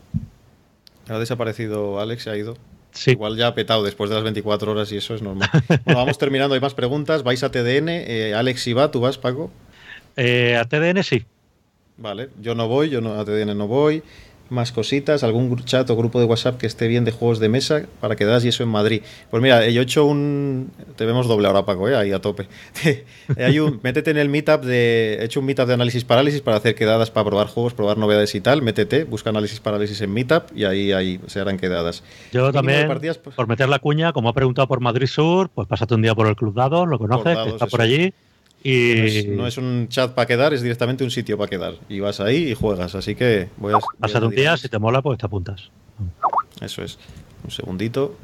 Ha desaparecido Alex, se ha ido. Sí. Igual ya ha petado después de las veinticuatro horas y eso es normal. Bueno, vamos terminando, hay más preguntas. ¿Vais a T D N? Eh, Alex, si va, ¿tú vas, Paco? Eh, a T D N sí. Vale, yo no voy, yo no, a T D N no voy. Más cositas, algún chat o grupo de WhatsApp que esté bien de juegos de mesa para que das y eso en Madrid. Pues mira, yo he hecho un... Te vemos doble ahora, Paco, ¿eh? Ahí a tope. Hay un... Métete en el meetup de... He hecho un meetup de análisis parálisis para hacer quedadas para probar juegos, probar novedades y tal. Métete, busca análisis parálisis en meetup y ahí, ahí se harán quedadas. Yo también, partidas, pues... por meter la cuña, como ha preguntado por Madrid Sur, pues pásate un día por el Club Dados, lo conoces, Dados, que está eso. Por allí. Y... No, es, no es un chat para quedar, es directamente un sitio para quedar. Y vas ahí y juegas, así que voy a... Pásate un día, si te mola, pues te apuntas. Eso es. Un segundito.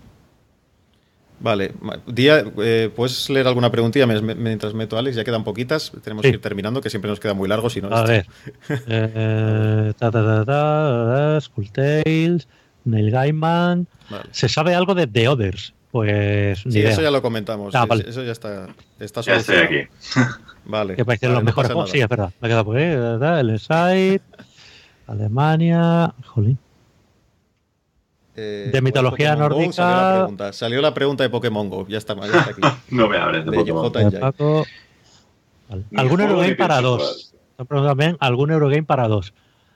Vale. Día, eh, ¿puedes leer alguna preguntilla mientras meto a Alex? Ya quedan poquitas. Tenemos sí. que ir terminando, que siempre nos queda muy largo. Si no, a ver. eh, ta, ta, ta, ta, Skull Tales, Neil Gaiman... Vale. ¿Se sabe algo de The Others? Pues sí, idea. Eso ya lo comentamos. Ah, vale. Eso ya está, está ya estoy aquí. Vale. Que parecen vale, los mejores juegos. Sí, es verdad. Me ha quedado por ahí, ¿verdad? El Side, Alemania. Jolín. Eh, de mitología Pokémon Go, nórdica. Salió la, pregunta. salió la pregunta de Pokémon Go. Ya está, ya está aquí. No me hables de, De Pokémon. J J. Paco, vale. Ni ¿Algún juego, Eurogame ni para pienso dos? Te pregunto también, ¿algún Eurogame para dos?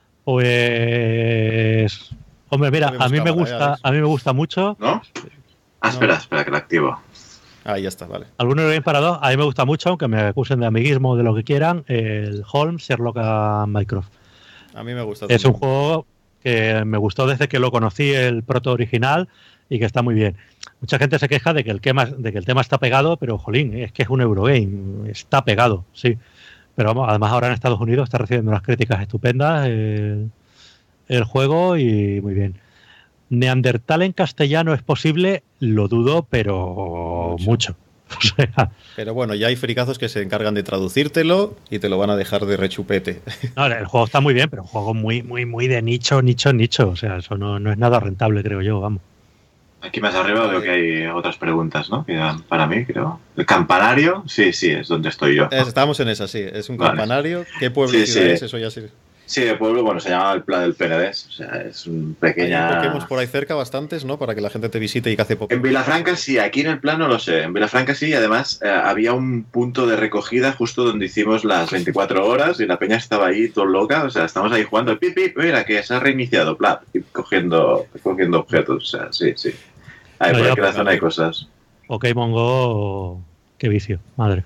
Pues. Hombre, mira, Tenemos a mí me cámara, gusta, Alex. a mí me gusta mucho. ¿No? Ah, espera, espera, que la activo. Ah, ya está, vale. Algún Eurogame para dos, a mí me gusta mucho, aunque me acusen de amiguismo o de lo que quieran, el Holmes, Sherlock and Mycroft. A mí me gusta. Es un también. juego que me gustó desde que lo conocí, el proto original, y que está muy bien. Mucha gente se queja de que el tema, de que el tema está pegado, pero jolín, es que es un Eurogame, está pegado, sí. Pero vamos, además ahora en Estados Unidos está recibiendo unas críticas estupendas el, el juego y muy bien. Neandertal en castellano es posible, lo dudo, pero mucho. Mucho. O sea, Pero bueno, ya hay fricazos que se encargan de traducírtelo y te lo van a dejar de rechupete. no, el juego está muy bien, pero un juego muy, muy, muy de nicho, nicho, nicho. O sea, eso no, no es nada rentable, creo yo, vamos. Aquí más arriba veo que hay otras preguntas, ¿no? Que dan para mí, creo. ¿El campanario? Sí, sí, es donde estoy yo. Estamos en esa, sí. Es un Vale. campanario. ¿Qué pueblo Sí, y ciudad sí. es? Eso ya sí. Sí, el pueblo, bueno, se llama el Pla del Penedés. O sea, es un Hay pequeña... Pokémon por ahí cerca bastantes, ¿no? Para que la gente te visite y que hace En Pokémon. Vilafranca sí, aquí en el plan no lo sé. En Vilafranca sí, y además eh, había un punto de recogida justo donde hicimos las veinticuatro horas y la peña estaba ahí todo loca. O sea, estamos ahí jugando, pip, pip, mira que se ha reiniciado, plap, y cogiendo, cogiendo objetos. O sea, sí, sí. Ay, No, por ya, aquí en la pues, zona hay cosas. Pokémon Go, qué vicio, madre.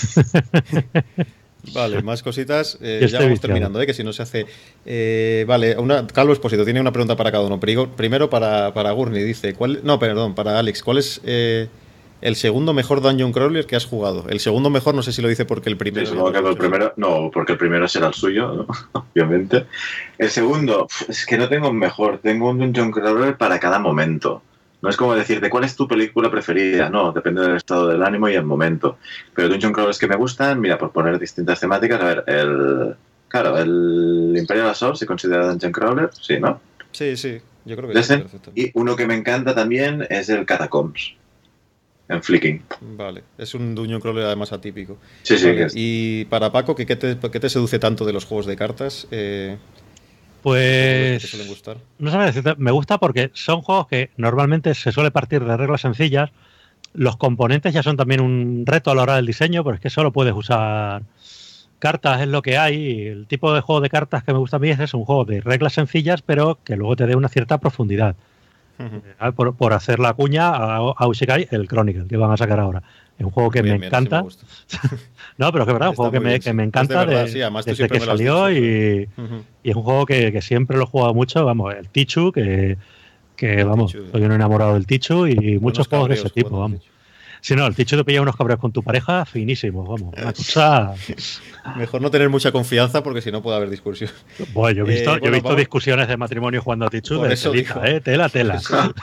Vale, más cositas. Eh, Yo ya estoy vamos viciado. terminando, ¿eh? Que si no se hace. Eh, vale, una, Calvo Espósito tiene una pregunta para cada uno. Prigo- Primero para, para Gurney, dice: ¿cuál, no, perdón, para Alex. ¿Cuál es eh, el segundo mejor Dungeon Crawler que has jugado? El segundo mejor, no sé si lo dice porque el Sí, primero. supongo que el primero, no, porque el primero será el suyo, ¿no? Obviamente. El segundo, pf, es que no tengo un mejor, tengo un Dungeon Crawler para cada momento. No es como decirte cuál es tu película preferida, no, depende del estado del ánimo y el momento. Pero Dungeon Crawlers que me gustan, mira, por poner distintas temáticas, a ver, el. Claro, el Imperial Assault se considera Dungeon Crawler, sí, ¿no? Sí, sí, yo creo que ¿De sí. ese? Perfecto. Y uno que me encanta también es el Catacombs, en Flicking. Vale, es un Dungeon Crawler además atípico. Sí, sí, Vale, que es- y para Paco, ¿qué, qué te, qué te seduce tanto de los juegos de cartas? Eh, ¿qué te suelen Pues gustar? no sé decirte, me gusta porque son juegos que normalmente se suele partir de reglas sencillas. Los componentes ya son también un reto a la hora del diseño, pero es que solo puedes usar cartas, es lo que hay. Y el tipo de juego de cartas que me gusta a mí es eso, un juego de reglas sencillas, pero que luego te dé una cierta profundidad. Ujú. Por, por hacer la cuña a, a Ushikai, el Chronicle, que van a sacar ahora. Es un juego que Bien, me bien, sí encanta. gusta. No, pero que es verdad, un Está juego que muy me, bien, que sí. me Es de encanta verdad, de- sí, además tú desde siempre que me lo has salió dicho, y, Ujú. y es un juego que, que siempre lo he jugado mucho. Vamos, el Tichu, que, que El vamos, Tichu. soy un enamorado del Tichu y muchos Unos juegos de cabreos ese tipo, jugando al vamos. Tichu. Si no, el Tichu te pilla unos cabreos con tu pareja finísimos, vamos. Una cosa. Mejor no tener mucha confianza porque si no puede haber discusión. Bueno, yo he visto, Eh, yo he bueno, visto vamos- discusiones de matrimonio jugando a Tichu Por de eso telita, digo. eh, tela, tela.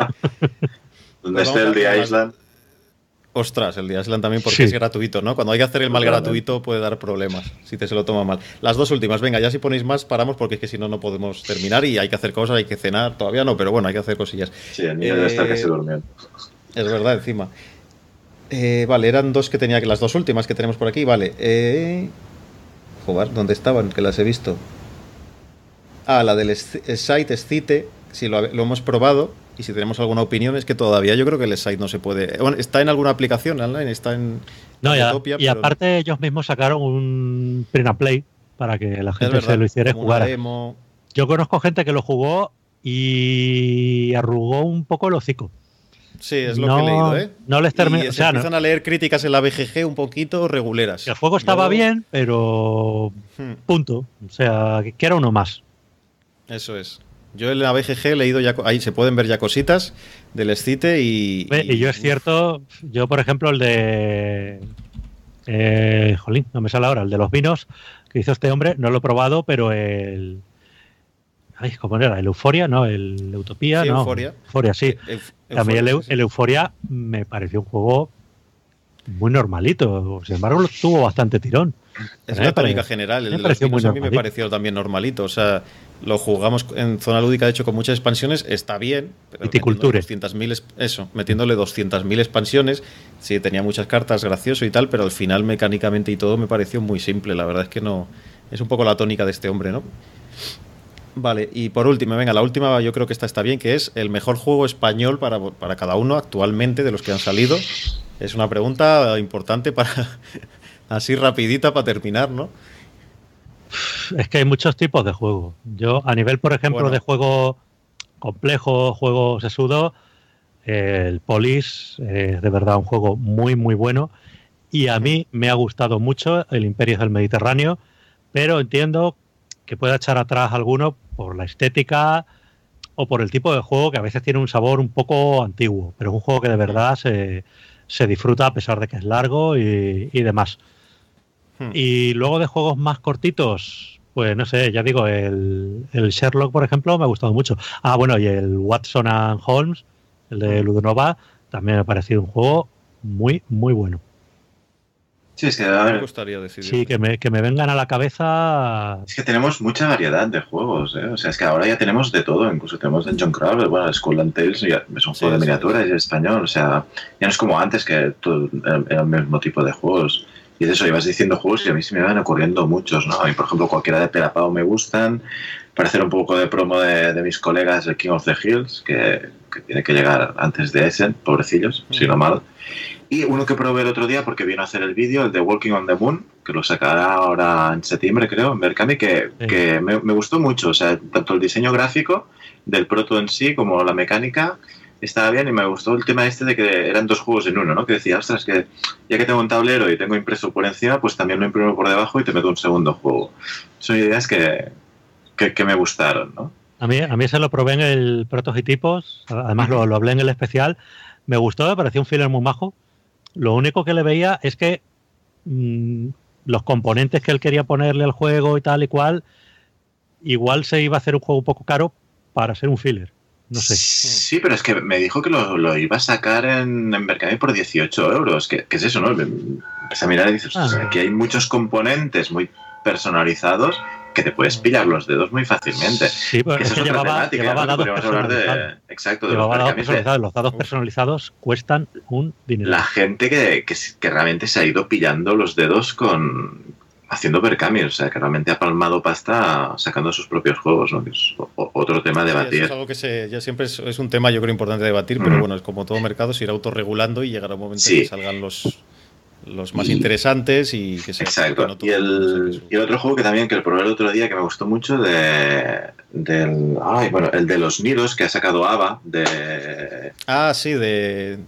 Donde Pues esté vamos el a- The Island. Ostras, el de Island también porque Sí. es gratuito, ¿no? Cuando hay que hacer el mal Totalmente. gratuito puede dar problemas si te se lo toma mal. Las dos últimas, venga, ya si ponéis más paramos porque es que si no no podemos terminar y hay que hacer cosas, hay que cenar, todavía no, pero bueno, hay que hacer cosillas. Sí, el niño debe estar Eh, que se durmió. Es verdad, encima. Eh, vale, eran dos que tenía que las dos últimas que tenemos por aquí, vale. Eh... Joder, ¿dónde estaban? Que las he visto. Ah, la del es- site Scite, si lo, lo hemos probado y si tenemos alguna opinión, es que todavía yo creo que el site no se puede. Bueno, está en alguna aplicación online, está en No, y, a- Utopia, y pero aparte ellos mismos sacaron un print and play para que la es gente verdad, se lo hiciera y como una jugara. demo. Yo conozco gente que lo jugó y arrugó un poco el hocico. Sí, es lo No- que he leído, ¿eh? no les termina- Y o se sea, no- empiezan a leer críticas en la B G G un poquito reguleras. El juego estaba Yo- bien, pero Hmm, punto. O sea, que era uno más. Eso es. Yo en la B G G he leído ya, co- ahí se pueden ver ya cositas del Scite y, Ve, Y yo es cierto, yo por ejemplo el de... Eh, jolín, no me sale ahora, el de los vinos que hizo este hombre, no lo he probado, pero el... Ay, ¿cómo era? ¿El Euforia? No, el Utopía, Sí, no. Euforia. Euforia, sí. Euf- A mí el, Euforia, Eu- sí, sí. el Euforia me pareció un juego muy normalito. Sin embargo, tuvo bastante tirón. Es Me la tónica pare- general. El me de los pareció muy vinos a mí me normalito. pareció también normalito. O sea, lo jugamos en zona lúdica, de hecho, con muchas expansiones. Está bien. Pero Viticulture. metiéndole doscientas mil es- eso, metiéndole doscientas mil expansiones. Sí, tenía muchas cartas, gracioso y tal, pero al final, mecánicamente y todo, me pareció muy simple. La verdad es que no. Es un poco la tónica de este hombre, ¿no? Vale, y por último, venga, la última yo creo que esta está bien, que es el mejor juego español para, para cada uno actualmente de los que han salido. Es una pregunta importante para así rapidita para terminar, ¿no? Es que hay muchos tipos de juegos. Yo, a nivel, por ejemplo, bueno. de juegos complejos, juegos sesudos, el Police es de verdad un juego muy, muy bueno. Y a mí me ha gustado mucho el Imperios del Mediterráneo, pero entiendo que pueda echar atrás alguno por la estética o por el tipo de juego que a veces tiene un sabor un poco antiguo, pero es un juego que de verdad se, se disfruta a pesar de que es largo y, y demás. Hmm. Y luego de juegos más cortitos, pues no sé, ya digo, el, el Sherlock, por ejemplo, me ha gustado mucho. Ah, bueno, y el Watson and Holmes, el de Ludonova, también me ha parecido un juego muy, muy bueno. Sí, es que a ver, me gustaría decir sí, que me, que me vengan a la cabeza. Es que tenemos mucha variedad de juegos, ¿eh? O sea, es que ahora ya tenemos de todo, incluso tenemos Dungeon Crawler, bueno, Skull and Tales ya es un juego sí, de miniaturas y es español, o sea, ya no es como antes que todo era el mismo tipo de juegos. Y es eso, ibas diciendo juegos y a mí se me van ocurriendo muchos, ¿no? A mí, por ejemplo, cualquiera de Perapao me gustan. Para hacer un poco de promo de, de mis colegas, el King of the Hills, que, que tiene que llegar antes de Essen, pobrecillos, mm. si no mal. Y uno que probé el otro día porque vino a hacer el vídeo, el de Walking on the Moon, que lo sacará ahora en septiembre, creo, en Berkami, que, sí. que me, me gustó mucho. O sea, tanto el diseño gráfico del proto en sí como la mecánica estaba bien y me gustó el tema este de que eran dos juegos en uno, ¿no? Que decía, ostras, que ya que tengo un tablero y tengo impreso por encima, pues también lo imprimo por debajo y te meto un segundo juego. Son ideas que, que, que me gustaron, ¿no? A mí, a mí se lo probé en el Prototipos, además lo, lo hablé en el especial. Me gustó, me pareció un filler muy majo. Lo único que le veía es que mmm, los componentes que él quería ponerle al juego y tal y cual, igual se iba a hacer un juego un poco caro para ser un filler. No sé. Sí, pero es que me dijo que lo, lo iba a sacar en, en Berkami por dieciocho euros. ¿Qué, qué es eso, no? Empecé a mirar y dices, ah, aquí hay muchos componentes muy personalizados que te puedes pillar los dedos muy fácilmente. Sí, pero es que llevaba, llevaba dados personalizados. De, exacto, de llevaba los, dados personalizados. Los dados personalizados cuestan un dinero. La gente que, que, que realmente se ha ido pillando los dedos con haciendo Berkami, o sea, que realmente ha palmado pasta sacando sus propios juegos, ¿no? Que es o, otro tema a debatir. Sí, eso es algo que se, ya siempre es, es un tema, yo creo, importante de debatir, mm. pero bueno, es como todo mercado, se irá autorregulando y llegará un momento sí. en que salgan los... los más y, interesantes y que se exacto no y, el, y el otro juego que también que lo probé el otro día que me gustó mucho de del ay, bueno el de los nidos que ha sacado Ava de ah sí de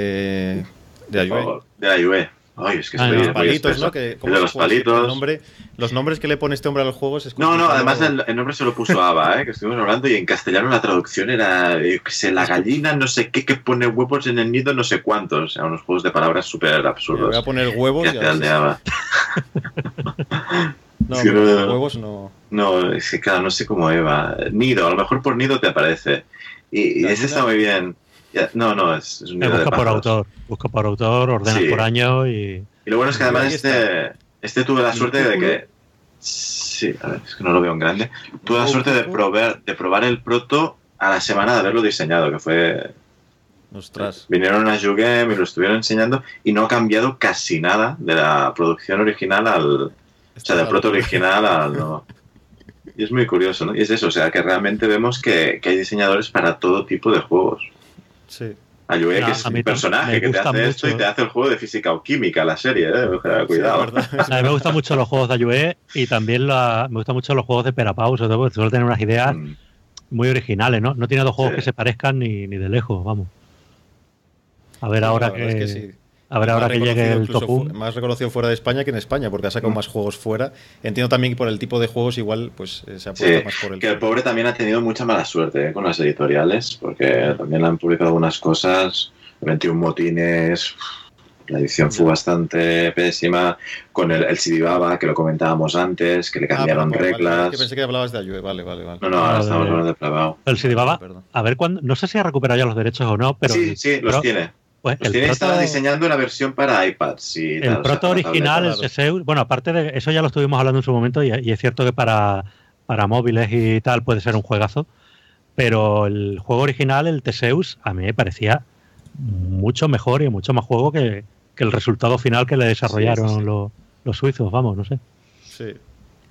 de de Ayue de Ayue ay es que ah, estoy los palitos no que de los palitos el nombre, los nombres que le pone este hombre a los juegos es no no además el, el nombre se lo puso Ava ¿eh? Que estuvimos hablando y en castellano la traducción era yo que sé la gallina no sé qué que pone huevos en el nido no sé cuántos o sea unos juegos de palabras súper absurdos. Me voy a poner huevos y al de Ava. no, sí, pero no, huevos no no es que claro no sé cómo Eva nido a lo mejor por nido te aparece y, y ese está muy bien. Ya, no, no, es, es un nido busca de por autor, busca por autor, ordenas sí. por año y... Y lo bueno es que además este, este tuve la suerte de que... Sí, a ver, es que no lo veo en grande. Tuve la suerte de probar, de probar el proto a la semana de haberlo diseñado, que fue... Ostras. Vinieron a Jugame y lo estuvieron enseñando y no ha cambiado casi nada de la producción original al... O sea, del proto original al... No. Y es muy curioso, ¿no? Y es eso, o sea, que realmente vemos que, que hay diseñadores para todo tipo de juegos. Sí. Ayue, no, que es un personaje que te hace mucho. Esto y te hace el juego de física o química, la serie, ¿eh? Cuidado. Sí, a mí me gustan mucho los juegos de Ayue y también la, me gustan mucho los juegos de Perapau, sobre todo porque suele tener unas ideas mm. muy originales, ¿no? No tiene dos juegos sí. que se parezcan ni, ni de lejos, vamos. A ver sí, ahora que... que sí. A ver, ahora que llegue el top uno. Más reconocido fuera de España que en España, porque ha sacado mm. más juegos fuera. Entiendo también que por el tipo de juegos igual pues se apuesta sí, más por el... que el pobre también ha tenido mucha mala suerte ¿eh? Con las editoriales, porque también han publicado algunas cosas, veintiún motines, la edición fue bastante pésima, con el, el Sidibaba, que lo comentábamos antes, que le cambiaron ah, pero, reglas... Vale, que pensé que hablabas de Ayue, vale, vale, vale. No, no, ahora estamos hablando de Perapau. El Sidibaba, a ver cuándo... No sé si ha recuperado ya los derechos o no, pero... Sí, sí, los pero, tiene. Pues el tiene, proto, estaba diseñando una versión para iPads. Y el tal, proto o sea, original, el Teseus, bueno, aparte de eso ya lo estuvimos hablando en su momento y, y es cierto que para, para móviles y tal puede ser un juegazo, pero el juego original, el Teseus, a mí me parecía mucho mejor y mucho más juego que, que el resultado final que le desarrollaron sí, sí, sí. Los, los suizos, vamos, no sé. Sí.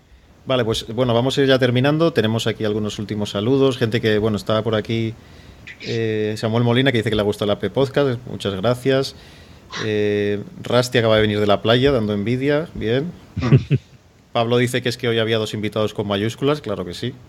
Vale, pues bueno, vamos a ir ya terminando. Tenemos aquí algunos últimos saludos. Gente que, bueno, estaba por aquí. Eh, Samuel Molina, que dice que le ha gustado la P-Podcast. Muchas gracias. Eh, Rasti acaba de venir de la playa, dando envidia. Bien. Pablo dice que es que hoy había dos invitados con mayúsculas. Claro que sí.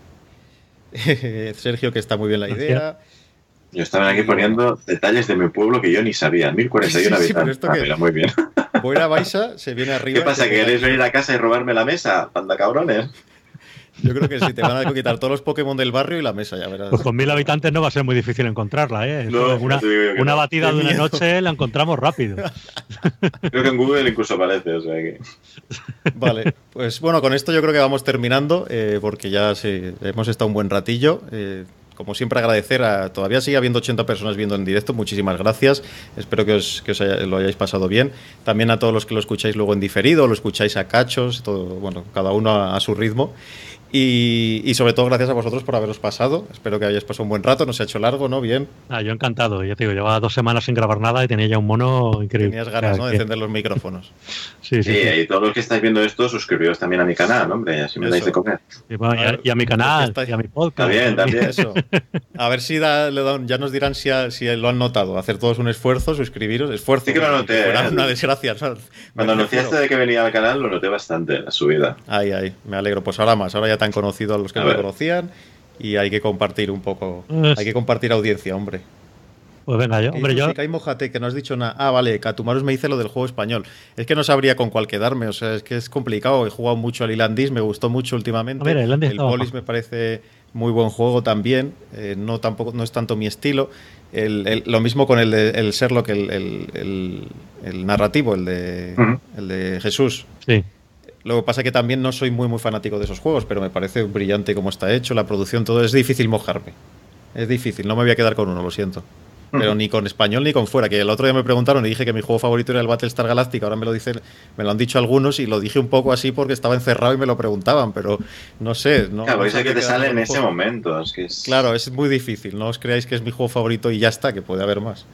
Sergio, que está muy bien la idea. Yo estaba aquí poniendo detalles de mi pueblo que yo ni sabía. mil cuarenta y uno sí, sí, habitantes. Ah, que... mira, muy bien. Boira Baixa se viene arriba. ¿Qué pasa? ¿Que queréis venir a casa y robarme la mesa? ¡Panda cabrones! Yo creo que sí, te van a quitar todos los Pokémon del barrio y la mesa, ya verás. Pues con mil habitantes no va a ser muy difícil encontrarla, ¿eh? No, una no una no. batida de una noche la encontramos rápido. Creo que en Google incluso aparece, o sea que... Vale, pues bueno, con esto yo creo que vamos terminando, eh, porque ya sí, hemos estado un buen ratillo. Eh, como siempre, agradecer a... Todavía sigue habiendo ochenta personas viendo en directo, muchísimas gracias. Espero que os, que os haya, lo hayáis pasado bien. También a todos los que lo escucháis luego en diferido, lo escucháis a cachos, todo, bueno, cada uno a, a su ritmo. Y, y sobre todo gracias a vosotros por haberos pasado. Espero que hayáis pasado un buen rato, no se ha hecho largo, ¿no? Bien. Ah, yo encantado, ya te digo, llevaba dos semanas sin grabar nada y tenía ya un mono increíble. Tenías ganas, o sea, ¿no? De que... encender los micrófonos. Sí, sí, Sí, sí. y todos los que estáis viendo esto, suscribiros también a mi canal, hombre, así me Eso. dais de comer. Y, bueno, y, a, y a mi canal, y a mi podcast. También, también. Eso. A ver si da, le dan, ya nos dirán si, ha, si lo han notado. Hacer todos un esfuerzo, suscribiros. Esfuerzo. Sí que lo noté, Fuera ¿eh? una desgracia, ¿no? Cuando Me anunciaste refiero- de que venía al canal, lo noté bastante, la subida. Ay, ay, me alegro. Pues ahora más. Ahora ya te han conocido a los que A no lo ver. conocían y hay que compartir un poco. Pues- Hay que compartir audiencia, hombre. Pues venga, yo, hombre, yo. Sí, Mojate, que no has dicho nada. Ah, vale, Catumaros me dice lo del juego español. Es que no sabría con cuál quedarme. O sea, es que es complicado. He jugado mucho al Islandis, me gustó mucho últimamente. Ah, mira, Islandis el estaba Polis me parece muy buen juego también. Eh, no, tampoco, no es tanto mi estilo. El, el- lo mismo con el, de, el Sherlock, el, el, el, el narrativo, el de, Ujú. el de Jesús. Sí. Lo que pasa es que también no soy muy muy fanático de esos juegos, pero me parece brillante cómo está hecho, la producción, todo. Es difícil mojarme. Es difícil, no me voy a quedar con uno, lo siento. Pero ni con español ni con fuera. Que el otro día me preguntaron y dije que mi juego favorito era el Battlestar Galactica. Ahora me lo dicen, me lo han dicho algunos y lo dije un poco así porque estaba encerrado y me lo preguntaban, pero no sé. No, Claro, no porque es el que sabría te sale en quedarme ese con un juego. momento. Es que es... Claro, es muy difícil. No os creáis que es mi juego favorito y ya está, que puede haber más.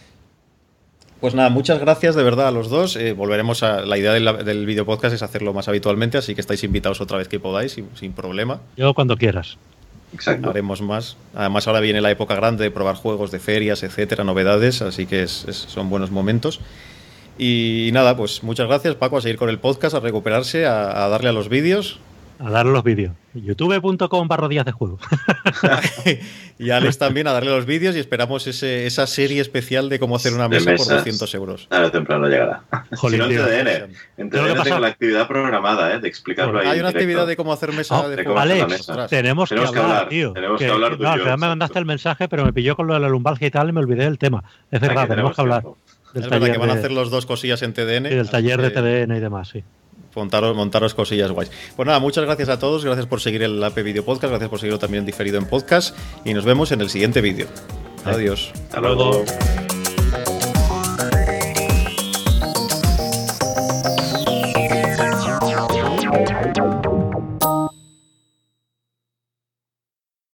Pues nada, muchas gracias de verdad a los dos. Eh, volveremos a. La idea del, del video podcast es hacerlo más habitualmente, así que estáis invitados otra vez que podáis, sin, sin problema. Yo cuando quieras. Exacto. Haremos más. Además, ahora viene la época grande de probar juegos de ferias, etcétera, novedades, así que es, es, son buenos momentos. Y nada, pues muchas gracias, Paco, a seguir con el podcast, a recuperarse, a, a darle a los vídeos. A darle los vídeos. youtube punto com barra días de juego. Y a Alex también a darle los vídeos y esperamos ese, esa serie especial de cómo hacer una De mesa por mesas. doscientos euros. Tarde o temprano llegará. Jolín, Si no, en tío. T D N. En T D Lo que N pasa- tengo la actividad programada, ¿eh? De explicarlo ahí. Hay en una directo. actividad de cómo hacer mesa Oh, de de juego. cómo hacer la Alex, mesa. Ostras. tenemos, Tenemos que que hablar, hablar, tío. tenemos que hablar tú y no, al yo, final me exacto. mandaste el mensaje, pero me pilló con lo de la lumbalgia y tal y me olvidé del tema. Es verdad, Aquí tenemos que hablar tiempo. del Es verdad taller, que van a de, hacer los dos cosillas en T D N. sí, del así taller de que T D N y demás, sí. Montaros, montaros cosillas guays. Pues nada, muchas gracias a todos, gracias por seguir el A P Video Podcast, gracias por seguirlo también diferido en podcast y nos vemos en el siguiente vídeo. Adiós. Hasta luego.